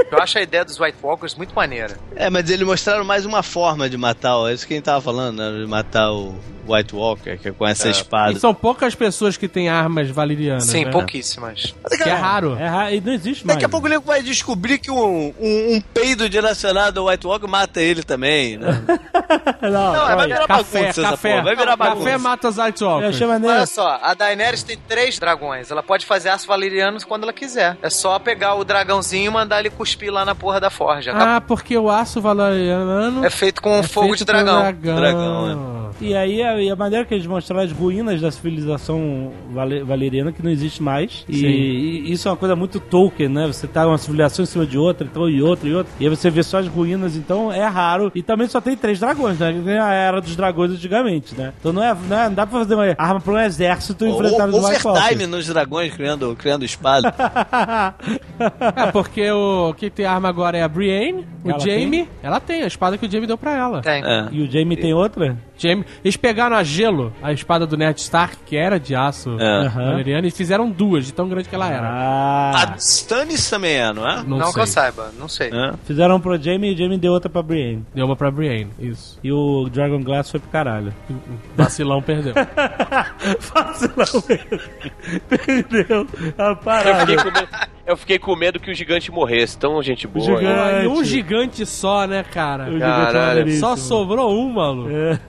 [SPEAKER 5] Eu acho a ideia dos White Walkers muito maneira.
[SPEAKER 4] Mas eles mostraram mais uma forma de matar, é isso que a gente tava falando, né? De matar o White Walker, que é com essa espada.
[SPEAKER 6] E são poucas pessoas que têm armas valerianas.
[SPEAKER 5] Sim,
[SPEAKER 6] né?
[SPEAKER 5] pouquíssimas.
[SPEAKER 6] Que é raro.
[SPEAKER 2] É raro e não existe mais.
[SPEAKER 4] Daqui a pouco o nego vai descobrir que um peido direcionado ao White Walker mata ele também, né?
[SPEAKER 2] Vai
[SPEAKER 4] virar bagunça essa porra, vai virar bagunça.
[SPEAKER 6] Café mata os White
[SPEAKER 2] Eu
[SPEAKER 6] Walkers.
[SPEAKER 2] achei maneiro.
[SPEAKER 5] Olha só, a Daenerys tem 3 dragões. Ela pode fazer aço valeriano quando ela quiser. É só pegar o dragãozinho e mandar ele cuspir lá na porra da forja.
[SPEAKER 6] Porque o aço valeriano
[SPEAKER 5] É feito com fogo de dragão.
[SPEAKER 4] Dragão,
[SPEAKER 2] E aí a maneira que eles mostraram as ruínas da civilização valeriana que não existe mais. E isso é uma coisa muito Tolkien, né? Você tá uma civilização em cima de outra, então e outra. E aí você vê só as ruínas, então é raro. E também só tem 3 dragões, né? Tem a era dos dragões antigamente, né? Então não dá pra fazer uma arma pra um exército e enfrentar os White Walkers.
[SPEAKER 4] Overtime nos dragões criando espada.
[SPEAKER 6] porque quem tem arma agora é a Brienne, o
[SPEAKER 2] Ela
[SPEAKER 6] Jaime. Ela tem a espada que o Jaime deu pra ela.
[SPEAKER 5] Tem.
[SPEAKER 2] E o Jaime tem outra?
[SPEAKER 6] Jaime, eles pegaram a gelo, a espada do Ned Stark, que era de aço valeriano, e fizeram 2, de tão grande que ela era.
[SPEAKER 4] A Stannis também não é?
[SPEAKER 5] Não que eu saiba, não sei.
[SPEAKER 2] Fizeram pro Jaime e o Jaime deu outra pra Brienne.
[SPEAKER 6] Deu uma pra Brienne, isso.
[SPEAKER 2] E o Dragon Glass foi pro caralho.
[SPEAKER 6] Vacilão perdeu.
[SPEAKER 2] Vacilão perdeu a parada.
[SPEAKER 3] Eu fiquei com medo que o gigante morresse. Tão gente boa.
[SPEAKER 2] Gigante.
[SPEAKER 6] E um gigante só, né, cara?
[SPEAKER 2] O gigante
[SPEAKER 3] Caralho.
[SPEAKER 6] Só sobrou um, maluco.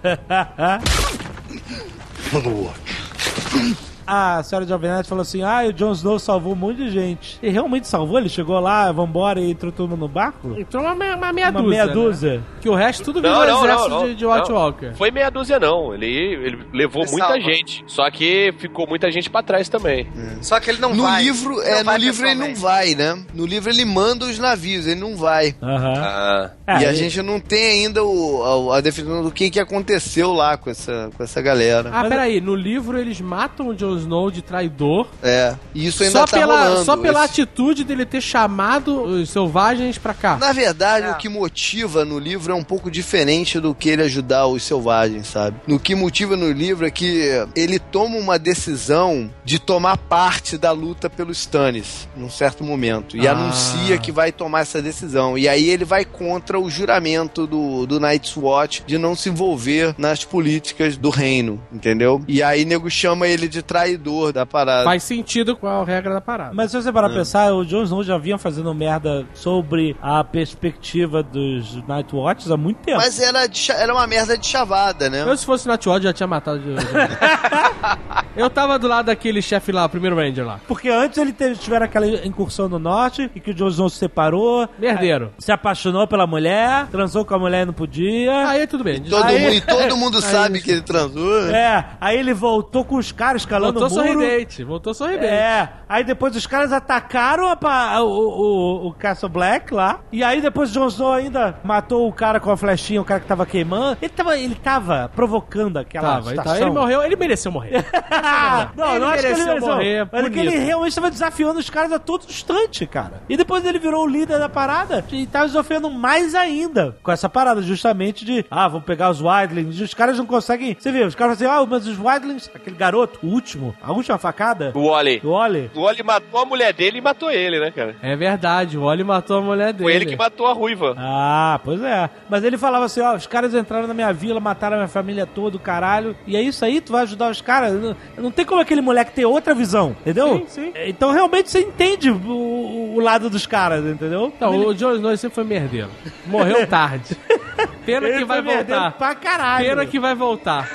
[SPEAKER 2] A senhora de Alvenete falou assim: o Jon Snow salvou um monte de gente. E realmente salvou? Ele chegou lá, vambora, e entrou todo mundo no barco?
[SPEAKER 6] Entrou uma meia
[SPEAKER 2] Uma
[SPEAKER 6] dúzia.
[SPEAKER 2] meia
[SPEAKER 6] né?
[SPEAKER 2] dúzia?
[SPEAKER 6] Que o resto tudo virou exército de White Walker.
[SPEAKER 3] Foi meia dúzia, não. Ele levou
[SPEAKER 5] Ele
[SPEAKER 3] muita
[SPEAKER 5] salva.
[SPEAKER 3] gente. Só que ficou muita gente pra trás também.
[SPEAKER 5] Só que ele não
[SPEAKER 4] No
[SPEAKER 5] vai.
[SPEAKER 4] livro,
[SPEAKER 5] Não vai
[SPEAKER 4] no livro ele não
[SPEAKER 5] pessoalmente.
[SPEAKER 4] vai, né? No livro ele manda os navios, ele não vai.
[SPEAKER 2] Aham.
[SPEAKER 3] Ah,
[SPEAKER 4] E a gente não tem ainda a definição do que aconteceu lá com essa galera.
[SPEAKER 6] Peraí, no livro eles matam o Jon Snow de traidor.
[SPEAKER 4] E isso ainda tá rolando.
[SPEAKER 6] Só pela atitude dele ter chamado os selvagens pra cá.
[SPEAKER 4] Na verdade, o que motiva no livro é um pouco diferente do que ele ajudar os selvagens, sabe? No que motiva no livro é que ele toma uma decisão de tomar parte da luta pelos Stannis, num certo momento, e anuncia que vai tomar essa decisão. E aí ele vai contra o juramento do Night's Watch de não se envolver nas políticas do reino, entendeu? E aí nego chama ele de traidor da parada.
[SPEAKER 6] Faz sentido com a regra da parada.
[SPEAKER 2] Mas se você parar pra pensar, o Jon Snow já vinha fazendo merda sobre a perspectiva dos Night Watchers há muito tempo.
[SPEAKER 4] Mas era uma merda de chavada, né?
[SPEAKER 6] Eu, se fosse Nightwatch, já tinha matado de... Eu tava do lado daquele chefe lá, o primeiro Ranger lá.
[SPEAKER 2] Porque antes ele tiveram aquela incursão no norte, e que o Jon Snow se separou,
[SPEAKER 6] Merdeiro.
[SPEAKER 2] se apaixonou pela mulher, transou com a mulher e não podia.
[SPEAKER 6] Aí tudo bem.
[SPEAKER 4] Todo mundo sabe que ele transou.
[SPEAKER 2] Aí ele voltou com os caras escalando
[SPEAKER 6] Voltou
[SPEAKER 2] o muro.
[SPEAKER 6] Voltou sorridente.
[SPEAKER 2] Aí depois os caras atacaram o Castle Black lá. E aí depois o Jon Snow ainda matou o cara com a flechinha, o cara que tava queimando. Ele tava provocando aquela situação.
[SPEAKER 6] Ele morreu, ele mereceu morrer.
[SPEAKER 2] Não acho que ele mereceu
[SPEAKER 6] morrer.
[SPEAKER 2] Mas é que ele realmente tava desafiando os caras a todo instante, cara. E depois ele virou o líder da parada e tava desafiando mais ainda com essa parada, justamente de, vamos pegar os Wildlings. E os caras não conseguem... Você vê, os caras falam assim, mas os Wildlings, aquele garoto, a última facada...
[SPEAKER 3] o Wally.
[SPEAKER 2] O Wally.
[SPEAKER 3] O Wally matou a mulher dele e matou ele, né, cara?
[SPEAKER 6] É verdade, o Wally matou a mulher dele.
[SPEAKER 3] Foi ele que matou a ruiva.
[SPEAKER 2] Pois é. Mas ele falava assim, os caras entraram na minha vila, mataram a minha família toda, o caralho. E é isso aí, tu vai ajudar os caras. Não tem como aquele moleque ter outra visão, entendeu?
[SPEAKER 6] Sim.
[SPEAKER 2] Então realmente você entende o lado dos caras, entendeu?
[SPEAKER 6] Então, o Jon Snow sempre foi merdeiro. Morreu tarde. Pena
[SPEAKER 2] Ele
[SPEAKER 6] que vai
[SPEAKER 2] foi merdeiro
[SPEAKER 6] voltar.
[SPEAKER 2] pra caralho.
[SPEAKER 6] Pena que vai voltar.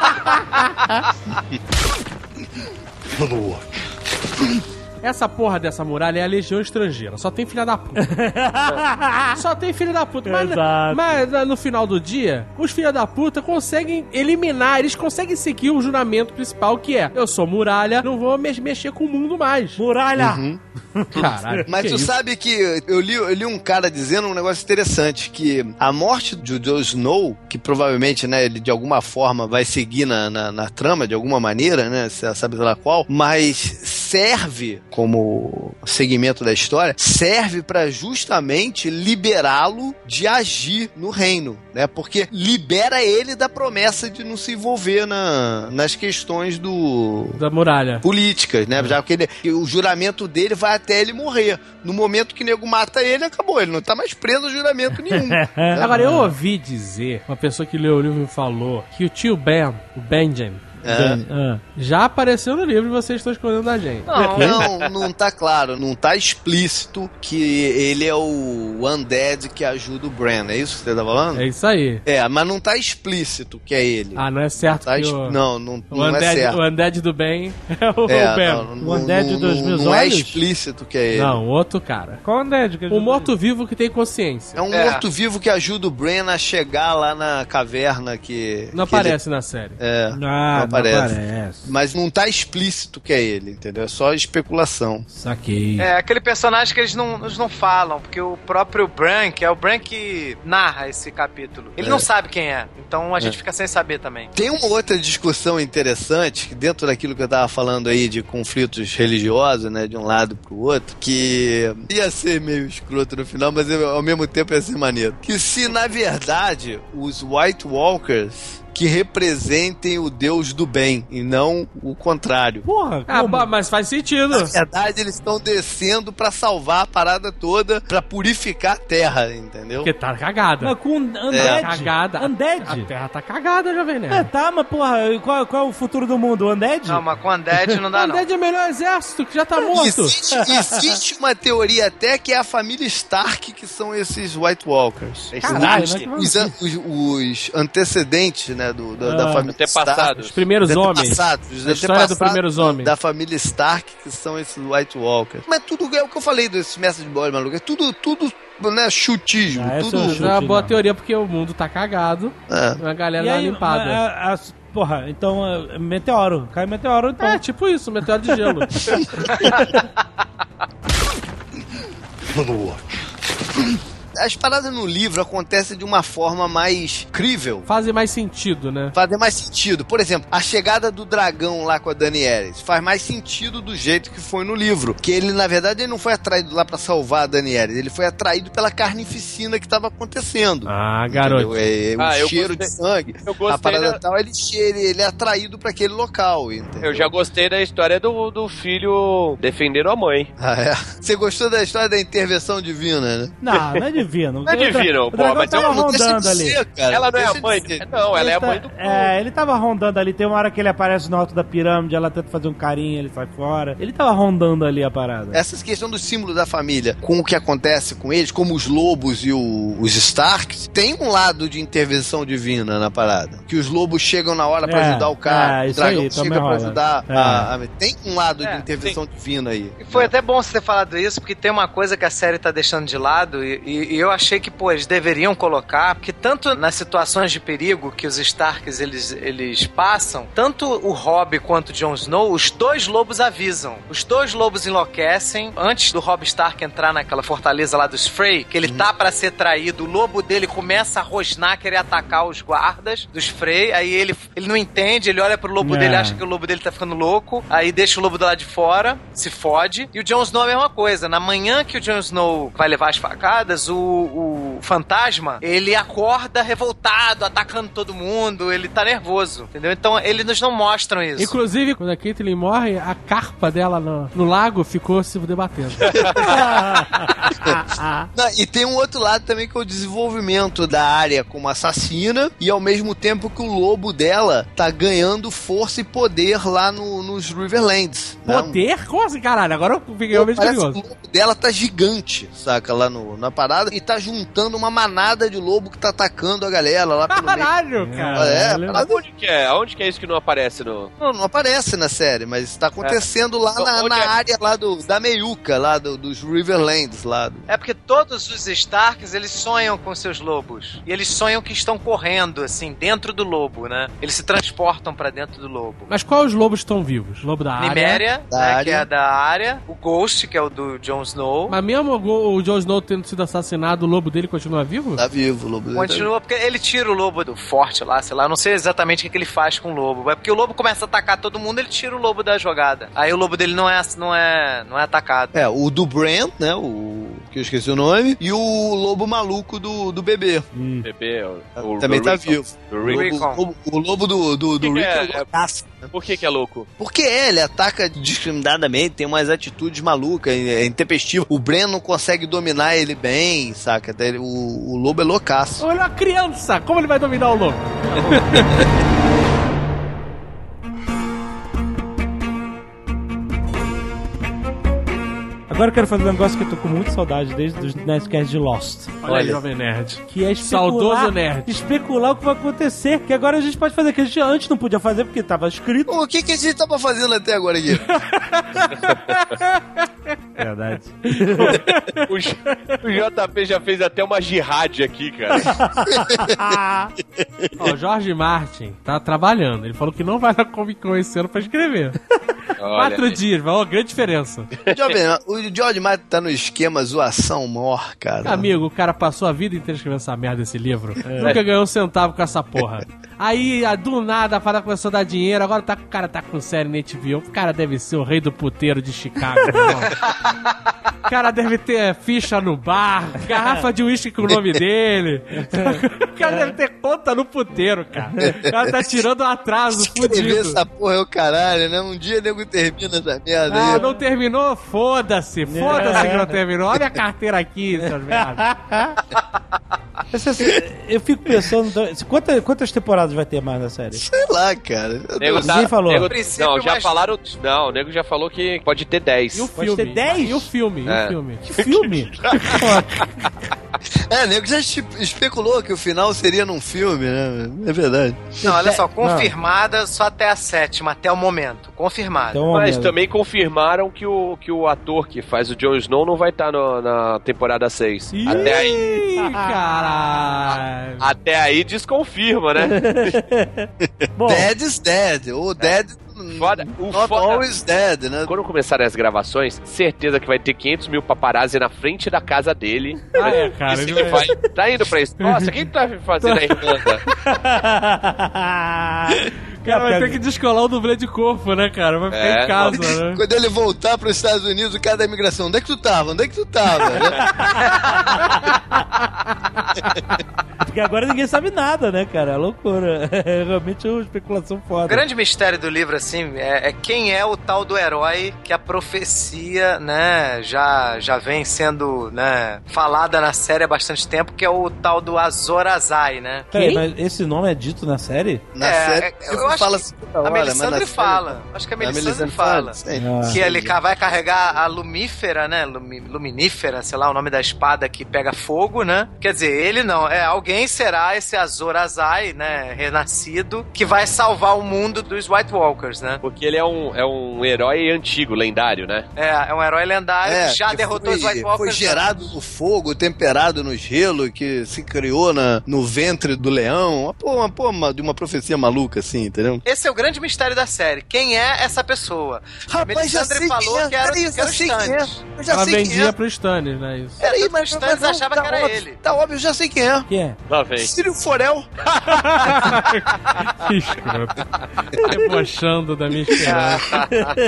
[SPEAKER 6] Essa porra dessa muralha é a Legião Estrangeira. Só tem filha da puta. Só tem filha da puta. Mas no final do dia, os filha da puta conseguem eliminar, eles conseguem seguir o juramento principal, que é: eu sou muralha, não vou mexer com o mundo mais.
[SPEAKER 2] Muralha!
[SPEAKER 6] Caralho.
[SPEAKER 4] Mas tu sabe que eu li um cara dizendo um negócio interessante, que a morte do Jon Snow, que provavelmente, né, ele de alguma forma vai seguir na trama, de alguma maneira, né, sabe lá qual, mas serve, como segmento da história, serve pra justamente liberá-lo de agir no reino, né? Porque libera ele da promessa de não se envolver nas questões
[SPEAKER 6] da muralha
[SPEAKER 4] políticas, né? Já que o juramento dele vai até ele morrer. No momento que o nego mata ele, acabou. Ele não tá mais preso a juramento nenhum. Né?
[SPEAKER 6] Agora, eu ouvi dizer, uma pessoa que leu o livro me falou, que o tio Ben, o Benjamin, já apareceu no livro e vocês estão escondendo da gente.
[SPEAKER 4] Não tá claro, não tá explícito que ele é o Undead que ajuda o Bran, é isso que você tá falando?
[SPEAKER 6] É isso aí.
[SPEAKER 4] Mas não tá explícito que é ele.
[SPEAKER 6] Não é certo
[SPEAKER 4] tá
[SPEAKER 6] que
[SPEAKER 4] não
[SPEAKER 6] Undead,
[SPEAKER 4] é certo.
[SPEAKER 6] O Undead do bem é o Ben.
[SPEAKER 2] O Undead dos meus olhos?
[SPEAKER 4] Não é explícito que é ele.
[SPEAKER 6] Não, outro cara.
[SPEAKER 2] Qual Undead?
[SPEAKER 6] O morto-vivo que tem consciência.
[SPEAKER 4] É um morto-vivo que ajuda o Bran a chegar lá na caverna que...
[SPEAKER 6] Não aparece na série.
[SPEAKER 4] Não aparece. Mas não tá explícito que é ele, entendeu? É só especulação.
[SPEAKER 2] Saquei.
[SPEAKER 5] É aquele personagem que eles não falam, porque o próprio Bran, que é o Bran que narra esse capítulo, ele não sabe quem é. Então a gente fica sem saber também.
[SPEAKER 4] Tem uma outra discussão interessante, dentro daquilo que eu tava falando aí de conflitos religiosos, né, de um lado pro outro, que ia ser meio escroto no final, mas ao mesmo tempo ia ser maneiro. Que se, na verdade, os White Walkers que representem o Deus do bem e não o contrário.
[SPEAKER 2] Porra,
[SPEAKER 6] mas faz sentido.
[SPEAKER 4] Na verdade, eles estão descendo pra salvar a parada toda, pra purificar a terra, entendeu?
[SPEAKER 6] Porque tá cagada.
[SPEAKER 2] Mas com Undead.
[SPEAKER 6] Cagada.
[SPEAKER 2] Undead.
[SPEAKER 6] A terra tá cagada, Jovem Nerd.
[SPEAKER 2] Mas porra, qual é o futuro do mundo? O Undead?
[SPEAKER 5] Não, mas com Undead não dá, não.
[SPEAKER 6] Undead é o melhor exército, que já tá morto.
[SPEAKER 4] Existe uma teoria até que é a família Stark que são esses White Walkers.
[SPEAKER 6] Caralho,
[SPEAKER 4] os antecedentes, né, da família Stark.
[SPEAKER 6] Os primeiros homens.
[SPEAKER 4] A
[SPEAKER 6] história dos primeiros homens.
[SPEAKER 4] Da família Stark, que são esses White Walkers. Mas tudo é o que eu falei desses mestres de bola, maluco. É tudo né, chutismo.
[SPEAKER 6] Tudo é uma boa teoria, porque o mundo tá cagado. A galera tá limpada.
[SPEAKER 2] Porra, então, meteoro. Cai meteoro, então.
[SPEAKER 6] Tipo isso, meteoro de gelo.
[SPEAKER 4] As paradas no livro acontecem de uma forma mais crível.
[SPEAKER 6] Fazem mais sentido, né?
[SPEAKER 4] Fazem mais sentido. Por exemplo, a chegada do dragão lá com a Daenerys faz mais sentido do jeito que foi no livro. Que ele, na verdade, ele não foi atraído lá pra salvar a Daenerys. Ele foi atraído pela carnificina que tava acontecendo.
[SPEAKER 6] Garoto.
[SPEAKER 4] O cheiro de sangue.
[SPEAKER 3] A
[SPEAKER 4] parada tal, ele é atraído pra aquele local, entendeu?
[SPEAKER 3] Eu já gostei da história do filho defendendo a mãe.
[SPEAKER 4] Você gostou da história da intervenção divina, né?
[SPEAKER 2] Não é divino.
[SPEAKER 3] Não é divino, pô, mas
[SPEAKER 2] tava rondando ali.
[SPEAKER 3] Ela não é a mãe. Não, ela é a mãe do povo.
[SPEAKER 2] Ele tava rondando ali. Tem uma hora que ele aparece no alto da pirâmide, ela tenta fazer um carinho, ele sai fora. Ele tava rondando ali a parada.
[SPEAKER 4] Essa questão do símbolo da família, com o que acontece com eles, como os lobos e os Starks, tem um lado de intervenção divina na parada. Que os lobos chegam na hora pra ajudar o cara, o dragão
[SPEAKER 2] aí,
[SPEAKER 4] chega pra ajudar. Tem um lado de intervenção
[SPEAKER 5] sim.
[SPEAKER 4] divina aí.
[SPEAKER 5] E foi até bom você ter falado isso, porque tem uma coisa que a série tá deixando de lado e eu achei que, eles deveriam colocar, porque tanto nas situações de perigo que os Starks eles passam, tanto o Robb quanto o Jon Snow, os dois lobos avisam. Os dois lobos enlouquecem. Antes do Robb Stark entrar naquela fortaleza lá dos Frey, que ele tá pra ser traído, o lobo dele começa a rosnar, querer atacar os guardas dos Frey, aí ele não entende, ele olha pro lobo dele, acha que o lobo dele tá ficando louco, aí deixa o lobo do lado de fora, se fode, e o Jon Snow é a mesma coisa. Na manhã que o Jon Snow vai levar as facadas, o fantasma, ele acorda revoltado, atacando todo mundo, ele tá nervoso, entendeu? Então eles não mostram isso.
[SPEAKER 6] Inclusive, quando a Caitlyn morre, a carpa dela no lago ficou se debatendo.
[SPEAKER 4] E tem um outro lado também, que é o desenvolvimento da Arya como assassina, e ao mesmo tempo que o lobo dela tá ganhando força e poder lá nos Riverlands.
[SPEAKER 6] Poder? Como assim, caralho? Agora eu fiquei realmente curioso.
[SPEAKER 4] O lobo dela tá gigante, saca? Lá na parada, e tá juntando uma manada de lobo que tá atacando a galera lá pelo meio.
[SPEAKER 6] Caralho, cara.
[SPEAKER 3] Onde que é? Aonde que é isso que não aparece no...
[SPEAKER 4] Não aparece na série, mas tá acontecendo lá na área lá da meiuca, lá dos Riverlands, lá.
[SPEAKER 5] É porque todos os Starks, eles sonham com seus lobos. E eles sonham que estão correndo, assim, dentro do lobo, né? Eles se transportam pra dentro do lobo.
[SPEAKER 6] Mas quais lobos estão vivos? Lobo da Arya?
[SPEAKER 5] Nymeria, né, que é da Arya. O Ghost, que é o do Jon Snow.
[SPEAKER 6] Mas mesmo o Jon Snow tendo sido assassinado, o lobo dele continua continua vivo?
[SPEAKER 4] Tá vivo, o lobo dele.
[SPEAKER 5] Continua, porque ele tira o lobo do forte lá, sei lá, não sei exatamente o que ele faz com o lobo. É porque o lobo começa a atacar todo mundo, ele tira o lobo da jogada. Aí o lobo dele não é atacado.
[SPEAKER 4] O do Brand, né? Que eu esqueci o nome. E o lobo maluco do bebê.
[SPEAKER 3] Bebê, o
[SPEAKER 4] também tá
[SPEAKER 3] Rickon.
[SPEAKER 4] vivo.
[SPEAKER 3] Do Rickon.
[SPEAKER 4] O lobo do Rickon é loucaço.
[SPEAKER 3] Por que é louco?
[SPEAKER 4] Porque ele ataca discriminadamente, tem umas atitudes malucas, é intempestivo. O Bran não consegue dominar ele bem, saca? O lobo é loucaço.
[SPEAKER 6] Olha a criança! Como ele vai dominar o lobo?
[SPEAKER 2] Agora eu quero fazer um negócio que eu tô com muita saudade desde os Nerdcasts de Lost.
[SPEAKER 6] Olha aí, Jovem Nerd.
[SPEAKER 2] Que é
[SPEAKER 6] Saudoso nerd.
[SPEAKER 2] especular o que vai acontecer. Que agora a gente pode fazer, que a gente antes não podia fazer porque tava escrito.
[SPEAKER 4] O que a gente tava fazendo até agora aqui?
[SPEAKER 2] Verdade.
[SPEAKER 3] O JP já fez até uma jihad aqui, cara.
[SPEAKER 6] Ó, o Jorge Martin tá trabalhando. Ele falou que não vai na Comic Con esse ano pra escrever.
[SPEAKER 3] Olha.
[SPEAKER 6] 4 dias, vai, ó, grande diferença.
[SPEAKER 4] O George Martin tá no esquema zoação mor, cara.
[SPEAKER 6] Amigo, o cara passou a vida inteira escrevendo essa merda desse livro. Nunca ganhou um centavo com essa porra. Aí, do nada, a parada começou a dar dinheiro. Agora o cara tá com série na HBO. O cara deve ser o rei do puteiro de Chicago, meu irmão. O cara deve ter ficha no bar, garrafa de uísque com o nome dele. O cara deve ter conta no puteiro, cara. O cara tá tirando um atraso
[SPEAKER 4] Escrever
[SPEAKER 6] fudido.
[SPEAKER 4] essa porra é o caralho, né? Um dia o nego termina essa merda
[SPEAKER 6] Ah,
[SPEAKER 4] aí.
[SPEAKER 6] não terminou? Foda-se. Foda-se que não terminou. Olha a carteira aqui, seus merda.
[SPEAKER 2] Eu fico pensando, quantas temporadas vai ter mais na série?
[SPEAKER 4] Sei lá, cara.
[SPEAKER 3] Nego
[SPEAKER 2] Ninguém falou.
[SPEAKER 3] Não, já falaram. Não, o nego já falou que pode ter 10.
[SPEAKER 6] E o
[SPEAKER 2] Pode
[SPEAKER 6] filme?
[SPEAKER 2] ter 10?
[SPEAKER 6] E o filme? E
[SPEAKER 3] É.
[SPEAKER 6] o filme?
[SPEAKER 2] Que filme?
[SPEAKER 4] Nego já especulou que o final seria num filme, né? É verdade.
[SPEAKER 5] Não, olha só,
[SPEAKER 2] Não.
[SPEAKER 5] confirmada só até a 7ª, até o momento. Confirmada.
[SPEAKER 2] Então,
[SPEAKER 3] Mas
[SPEAKER 2] mesmo.
[SPEAKER 3] também confirmaram que o ator que faz o Jon Snow não vai estar na temporada 6. Até aí.
[SPEAKER 6] Ih, caralho.
[SPEAKER 3] Até aí desconfirma, né?
[SPEAKER 2] Bom,
[SPEAKER 4] Dead is dead. Ou dead
[SPEAKER 3] Foda. O
[SPEAKER 4] not
[SPEAKER 3] foda-
[SPEAKER 4] always dead, né?
[SPEAKER 3] Quando começarem as gravações, certeza que vai ter 500 mil paparazzi na frente da casa dele.
[SPEAKER 6] Ah, é, cara.
[SPEAKER 3] Isso
[SPEAKER 6] Ele
[SPEAKER 3] que vai. Tá indo pra isso. Nossa, quem tá fazendo a Irlanda?
[SPEAKER 6] O cara vai ter que descolar o dublê de corpo, né, cara? Vai ficar
[SPEAKER 3] É.
[SPEAKER 6] em casa, né?
[SPEAKER 4] Quando ele voltar pros Estados Unidos, o cara da imigração, onde é que tu tava? Onde é que tu tava? Né?
[SPEAKER 2] porque agora ninguém sabe nada, né, cara? É loucura. É realmente uma especulação foda.
[SPEAKER 5] O grande mistério do livro, assim, é quem é o tal do herói que a profecia, né, já vem sendo, né, falada na série há bastante tempo, que é o tal do Azor Ahai, né?
[SPEAKER 2] Peraí, mas esse nome é dito na série?
[SPEAKER 4] Na
[SPEAKER 5] É,
[SPEAKER 4] série,
[SPEAKER 5] eu acho
[SPEAKER 4] fala
[SPEAKER 5] que
[SPEAKER 4] assim toda hora,
[SPEAKER 5] A
[SPEAKER 4] mas na
[SPEAKER 5] Melisandre
[SPEAKER 4] série-
[SPEAKER 5] fala. Acho que a Melisandre fala.
[SPEAKER 4] sim.
[SPEAKER 2] Ah.
[SPEAKER 5] Que ele vai carregar a Lumífera, né? Luminífera, sei lá, o nome da espada que pega fogo, né? Quer dizer, ele não. Alguém será esse Azor Ahai, né? Renascido, que vai salvar o mundo dos White Walkers, né?
[SPEAKER 3] Porque ele é um herói antigo, lendário, né?
[SPEAKER 5] É um herói lendário que já
[SPEAKER 4] que
[SPEAKER 5] derrotou os White Walkers.
[SPEAKER 4] Foi gerado no fogo, temperado no gelo, que se criou no ventre do leão. De uma profecia maluca, assim, entendeu?
[SPEAKER 5] Esse é o grande mistério da série. Quem é essa pessoa? A
[SPEAKER 4] Rapaz, já
[SPEAKER 5] Melisandre
[SPEAKER 4] sei
[SPEAKER 5] falou
[SPEAKER 4] quem é.
[SPEAKER 5] que era
[SPEAKER 4] Peraí,
[SPEAKER 5] o
[SPEAKER 4] já sei quem é.
[SPEAKER 5] Stannis.
[SPEAKER 4] Eu já
[SPEAKER 6] Ela
[SPEAKER 4] sei quem
[SPEAKER 6] vendia
[SPEAKER 4] é.
[SPEAKER 6] pro Stannis, né? Isso.
[SPEAKER 4] Peraí,
[SPEAKER 5] Todo mundo Stannis achava que era
[SPEAKER 4] óbvio,
[SPEAKER 5] ele.
[SPEAKER 4] Tá óbvio, eu já sei quem é.
[SPEAKER 2] Quem é?
[SPEAKER 3] Lá vem.
[SPEAKER 4] Círio Forel.
[SPEAKER 6] Que escroto. Debochando da minha esperança.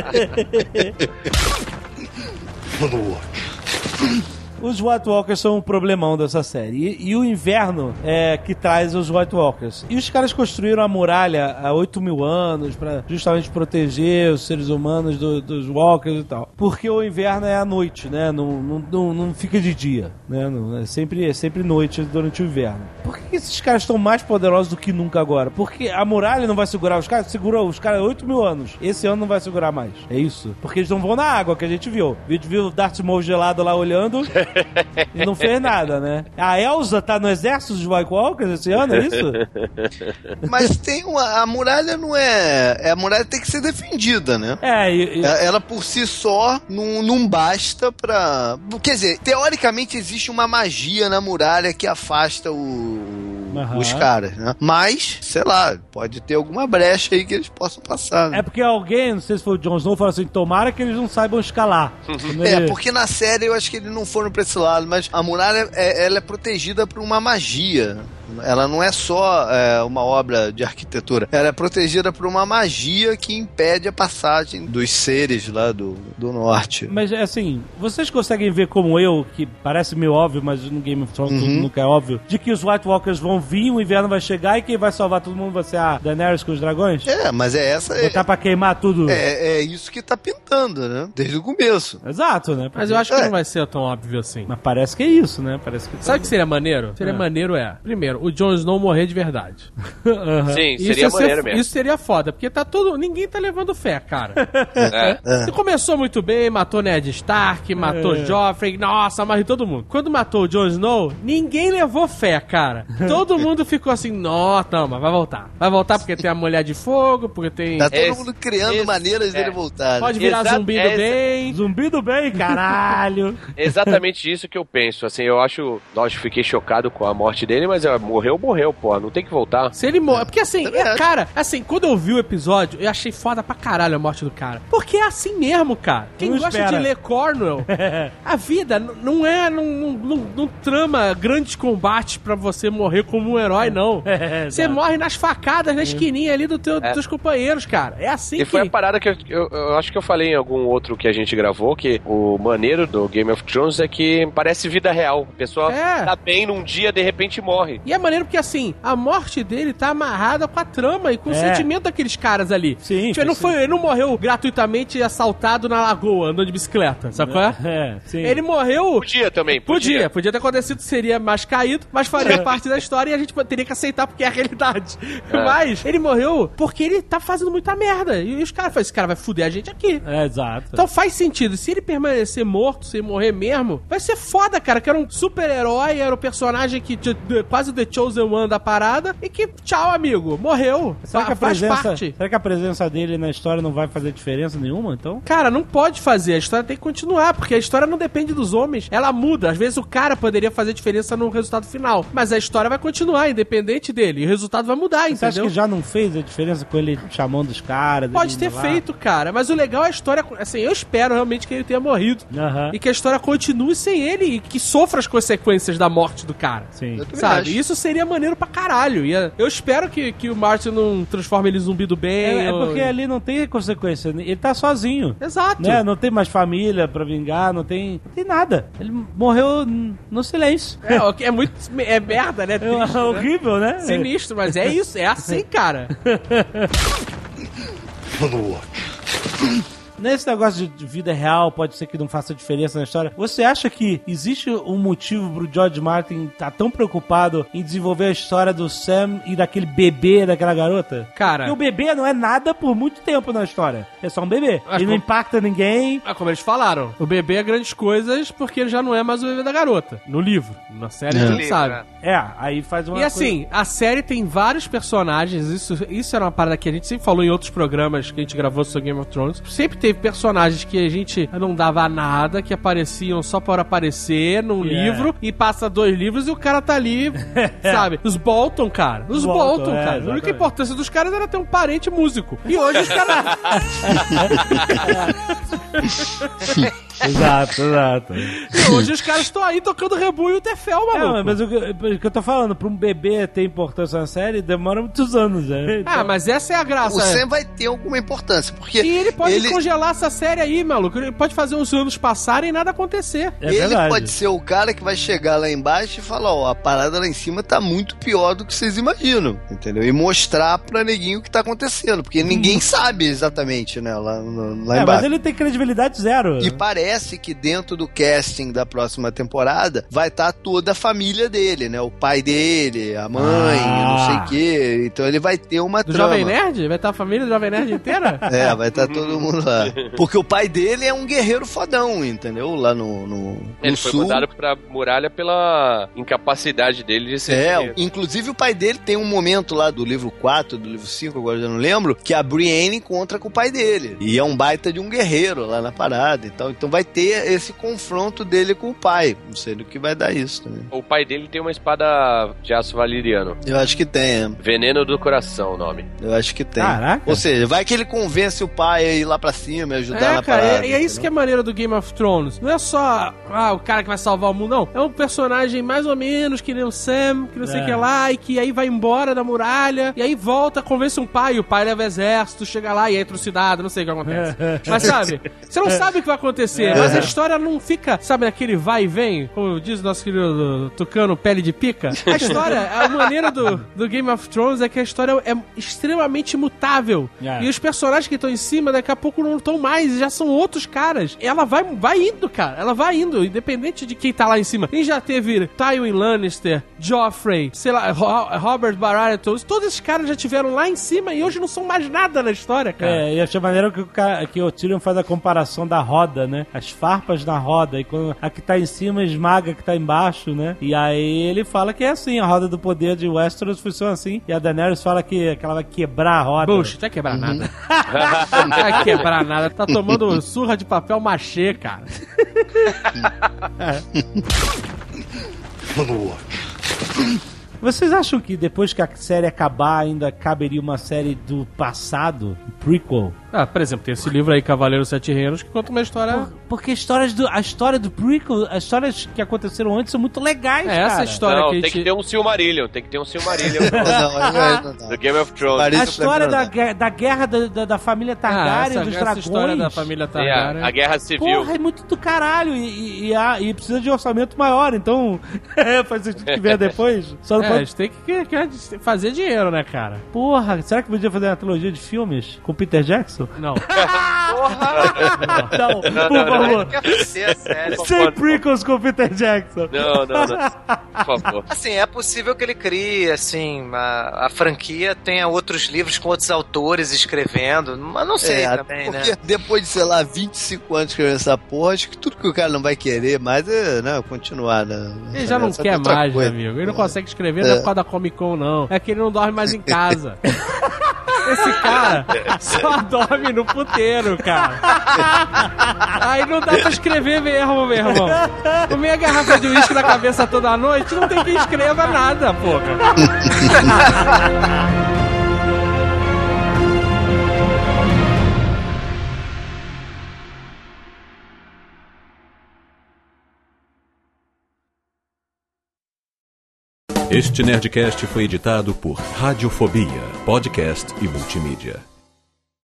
[SPEAKER 2] Os White Walkers são um problemão dessa série. E o inverno é que traz os White Walkers. E os caras construíram a muralha há 8.000 anos pra justamente proteger os seres humanos dos Walkers e tal. Porque o inverno é à noite, né? Não fica de dia, né? É sempre noite durante o inverno. Por que esses caras estão mais poderosos do que nunca agora? Porque a muralha não vai segurar os caras? Segurou os caras há 8.000 anos. Esse ano não vai segurar mais. É isso. Porque eles não vão na água, que a gente viu. A gente viu o Darth Maul gelado lá olhando e não fez nada, né? A Elsa tá no exército dos White Walkers esse ano, é isso?
[SPEAKER 4] Mas tem a muralha não é... A muralha tem que ser defendida, né? Ela por si só não basta pra... Quer dizer, teoricamente existe uma magia na muralha que afasta os caras, né? Mas, sei lá, pode ter alguma brecha aí que eles possam passar. Né?
[SPEAKER 2] É porque alguém, não sei se foi o Jon Snow, falou assim, tomara que eles não saibam escalar.
[SPEAKER 4] Porque na série eu acho que eles não foram pra esse lado, mas a muralha, ela é protegida por uma magia. Ela não é só uma obra de arquitetura, ela é protegida por uma magia que impede a passagem dos seres lá do norte.
[SPEAKER 2] Mas, assim, vocês conseguem ver como eu, que parece meio óbvio, mas no Game of Thrones tudo nunca é óbvio, de que os White Walkers vão vir, o inverno vai chegar e quem vai salvar todo mundo vai ser a Daenerys com os dragões?
[SPEAKER 4] Mas é essa...
[SPEAKER 2] Botar pra queimar tudo.
[SPEAKER 4] É isso que tá pintando, né? Desde o começo.
[SPEAKER 2] Exato, né?
[SPEAKER 6] Mas eu acho que não vai ser tão óbvio assim.
[SPEAKER 2] Mas parece que é isso, né? Parece que
[SPEAKER 6] Sabe o que seria maneiro? Seria maneiro primeiro, o Jon Snow morrer de verdade.
[SPEAKER 3] Sim, seria maneiro mesmo.
[SPEAKER 6] Isso seria foda, porque ninguém tá levando fé, cara. Você começou muito bem, matou Ned Stark, matou Joffrey, nossa, amarrou todo mundo. Quando matou o Jon Snow, ninguém levou fé, cara. Todo mundo ficou assim, nossa, vai voltar. Vai voltar porque tem a mulher de fogo, porque tem...
[SPEAKER 4] Tá todo mundo criando maneiras dele voltar.
[SPEAKER 6] Pode virar zumbi do bem.
[SPEAKER 2] Zumbi do bem, caralho.
[SPEAKER 3] Exatamente isso que eu penso. Assim, eu acho... Lógico, fiquei chocado com a morte dele, mas morreu, pô. Não tem que voltar.
[SPEAKER 6] Se ele morre... Porque assim, cara, assim, quando eu vi o episódio, eu achei foda pra caralho a morte do cara. Porque é assim mesmo, cara. Quem gosta de ler Cornwell, a vida não trama grandes combates pra você morrer como um herói, não. Você morre nas facadas, na esquininha ali dos teus companheiros, cara. É assim que...
[SPEAKER 3] E foi a parada que eu acho que eu falei em algum outro que a gente gravou, que o maneiro do Game of Thrones é que parece vida real. A pessoa tá bem num dia, de repente morre.
[SPEAKER 6] E é maneiro porque, assim, a morte dele tá amarrada com a trama e com o sentimento daqueles caras ali.
[SPEAKER 2] Sim.
[SPEAKER 6] Tipo, ele não morreu gratuitamente assaltado na lagoa, andando de bicicleta, sabe qual é?
[SPEAKER 2] Sim.
[SPEAKER 6] Ele morreu...
[SPEAKER 3] Podia também.
[SPEAKER 6] Podia ter acontecido, seria mais caído, mas faria parte da história e a gente teria que aceitar porque é a realidade. Mas ele morreu porque ele tá fazendo muita merda. E os caras falam, esse cara vai fuder a gente aqui.
[SPEAKER 2] Exato.
[SPEAKER 6] Então faz sentido. Se ele permanecer morto, se ele morrer mesmo, vai ser foda, cara, que era um super-herói, era o personagem que quase o The Chosen One da parada, e que, tchau, amigo, morreu. Será que a presença dele na história não vai fazer diferença nenhuma, então? Cara, não pode fazer. A história tem que continuar, porque a história não depende dos homens. Ela muda. Às vezes o cara poderia fazer diferença no resultado final, mas a história vai continuar, independente dele. E o resultado vai mudar, entendeu?
[SPEAKER 2] Você acha que já não fez a diferença com ele chamando os caras?
[SPEAKER 6] Pode ter feito, cara. Mas o legal é a história... Assim, eu espero realmente que ele tenha morrido. E que a história continue sem ele e que sofra as consequências da morte do cara.
[SPEAKER 2] Sim.
[SPEAKER 6] Sabe? Isso seria maneiro pra caralho. Eu espero que o Martin não transforme ele em zumbi do bem.
[SPEAKER 2] Porque ali não tem consequência. Ele tá sozinho.
[SPEAKER 6] Exato.
[SPEAKER 2] Né? Não tem mais família pra vingar, não tem nada. Ele morreu no silêncio.
[SPEAKER 6] É muito... É merda, né? Triste,
[SPEAKER 2] é horrível, né?
[SPEAKER 6] Sinistro, mas é isso. É assim, cara.
[SPEAKER 2] Nesse negócio de vida real, pode ser que não faça diferença na história. Você acha que existe um motivo pro George Martin estar tão preocupado em desenvolver a história do Sam e daquele bebê daquela garota?
[SPEAKER 6] Cara...
[SPEAKER 2] Porque o bebê não é nada por muito tempo na história. É só um bebê. Ele não impacta ninguém.
[SPEAKER 6] Como eles falaram, o bebê é grandes coisas porque ele já não é mais o bebê da garota. No livro. Na série a gente sabe.
[SPEAKER 2] Aí faz uma
[SPEAKER 6] E assim, a série tem vários personagens. Isso era uma parada que a gente sempre falou em outros programas que a gente gravou sobre Game of Thrones. Sempre teve personagens que a gente não dava nada, que apareciam só para aparecer num livro, e passa 2 livros e o cara tá ali, sabe? Os Bolton, cara. Os Bolton, cara. A única importância dos caras era ter um parente músico. E hoje os caras...
[SPEAKER 2] Exato.
[SPEAKER 6] E hoje os caras estão aí tocando Rebu e o Tefel, maluco.
[SPEAKER 2] Mas o que eu tô falando, pra um bebê ter importância na série, demora muitos anos, né?
[SPEAKER 6] Então... mas essa é a graça.
[SPEAKER 4] O Sam vai ter alguma importância, porque...
[SPEAKER 6] E ele pode congelar essa série aí, maluco. Ele pode fazer os anos passarem e nada acontecer.
[SPEAKER 4] Ele pode ser o cara que vai chegar lá embaixo e falar, a parada lá em cima tá muito pior do que vocês imaginam, entendeu? E mostrar pra neguinho o que tá acontecendo, porque ninguém sabe exatamente, né, lá embaixo.
[SPEAKER 2] Mas ele tem credibilidade zero.
[SPEAKER 4] E parece que dentro do casting da próxima temporada vai estar toda a família dele, né? O pai dele, a mãe, não sei o quê. Então ele vai ter uma
[SPEAKER 6] do
[SPEAKER 4] trama.
[SPEAKER 6] Jovem Nerd? Vai estar a família do Jovem Nerd inteira?
[SPEAKER 4] Vai estar todo mundo lá. Porque o pai dele é um guerreiro fodão, entendeu? Lá no
[SPEAKER 3] ele
[SPEAKER 4] sul.
[SPEAKER 3] Foi mudado pra muralha pela incapacidade dele de ser guerreiro.
[SPEAKER 4] Inclusive o pai dele tem um momento lá do livro 4, do livro 5, agora eu já não lembro, que a Brienne encontra com o pai dele. E é um baita de um guerreiro lá na parada e tal. Então vai vai ter esse confronto dele com o pai. Não sei no que vai dar isso também.
[SPEAKER 3] O pai dele tem uma espada de aço valeriano.
[SPEAKER 4] Eu acho que tem.
[SPEAKER 3] Veneno do Coração, o nome.
[SPEAKER 4] Eu acho que tem.
[SPEAKER 2] Caraca.
[SPEAKER 4] Ou seja, vai que ele convence o pai a ir lá pra cima e ajudar na parada.
[SPEAKER 6] E é isso que é maneiro do Game of Thrones. Não é só o cara que vai salvar o mundo, não. É um personagem mais ou menos que nem o Sam, que não sei o que lá, e que aí vai embora da muralha, e aí volta, convence um pai, e o pai leva exército, chega lá e é trucidado, não sei o que acontece. Mas sabe, você não sabe o que vai acontecer, mas a história não fica, sabe, naquele vai e vem, como diz o nosso querido Tucano, pele de pica. A história, a maneira do Game of Thrones é que a história é extremamente mutável. E os personagens que estão em cima, daqui a pouco não estão mais, já são outros caras. Ela vai indo, cara. Ela vai indo, independente de quem tá lá em cima. Quem já teve Tywin Lannister, Joffrey, sei lá, Robert Baratheon, todos esses caras já tiveram lá em cima e hoje não são mais nada na história, cara.
[SPEAKER 2] E achei maneiro que o Tyrion faz a comparação da roda, né? As farpas na roda. E quando a que tá em cima esmaga a que tá embaixo, né? E aí ele fala que é assim, a roda do poder de Westeros funciona assim. E a Daenerys fala que ela vai quebrar a roda.
[SPEAKER 6] Bullshit, não vai quebrar nada. Não vai quebrar nada. Tá tomando surra de papel machê, cara.
[SPEAKER 2] Vocês acham que depois que a série acabar ainda caberia uma série do passado? Prequel?
[SPEAKER 6] Por exemplo, tem esse livro aí, Cavaleiro Sete Reinos, que conta uma história...
[SPEAKER 2] Porque a história do prequel, as histórias que aconteceram antes são muito legais, cara.
[SPEAKER 6] Essa história que
[SPEAKER 3] tem que ter um Silmarillion. Tem que ter um Silmarillion do Game of Thrones.
[SPEAKER 2] A história da guerra da família Targaryen, dos dragões.
[SPEAKER 6] Essa história da família Targaryen.
[SPEAKER 3] A guerra civil.
[SPEAKER 2] Porra, é muito do caralho. E precisa de orçamento maior, então faz sentido que vier depois. Só não
[SPEAKER 6] a gente tem que fazer dinheiro, né, cara?
[SPEAKER 2] Porra, será que podia fazer uma trilogia de filmes com Peter Jackson?
[SPEAKER 6] Não.
[SPEAKER 2] Não, por favor.
[SPEAKER 5] Sério.
[SPEAKER 2] Sem prequels com Peter Jackson.
[SPEAKER 3] Não. Por favor.
[SPEAKER 5] Assim, é possível que ele crie, assim, a franquia tenha outros livros com outros autores escrevendo, mas não sei também,
[SPEAKER 4] porque
[SPEAKER 5] né?
[SPEAKER 4] Depois de, sei lá, 25 anos escrevendo essa porra, acho que tudo que o cara não vai querer mais é continuar, né?
[SPEAKER 6] Ele já não quer mais, meu amigo. Ele não consegue escrever, não é por causa da Comic Con, não. É que ele não dorme mais em casa. Esse cara só dorme no puteiro, cara. Aí não dá pra escrever mesmo, meu irmão. Comer a garrafa de uísque na cabeça toda noite, não tem quem escreva nada, porra.
[SPEAKER 8] Este Nerdcast foi editado por Radiofobia, podcast e multimídia.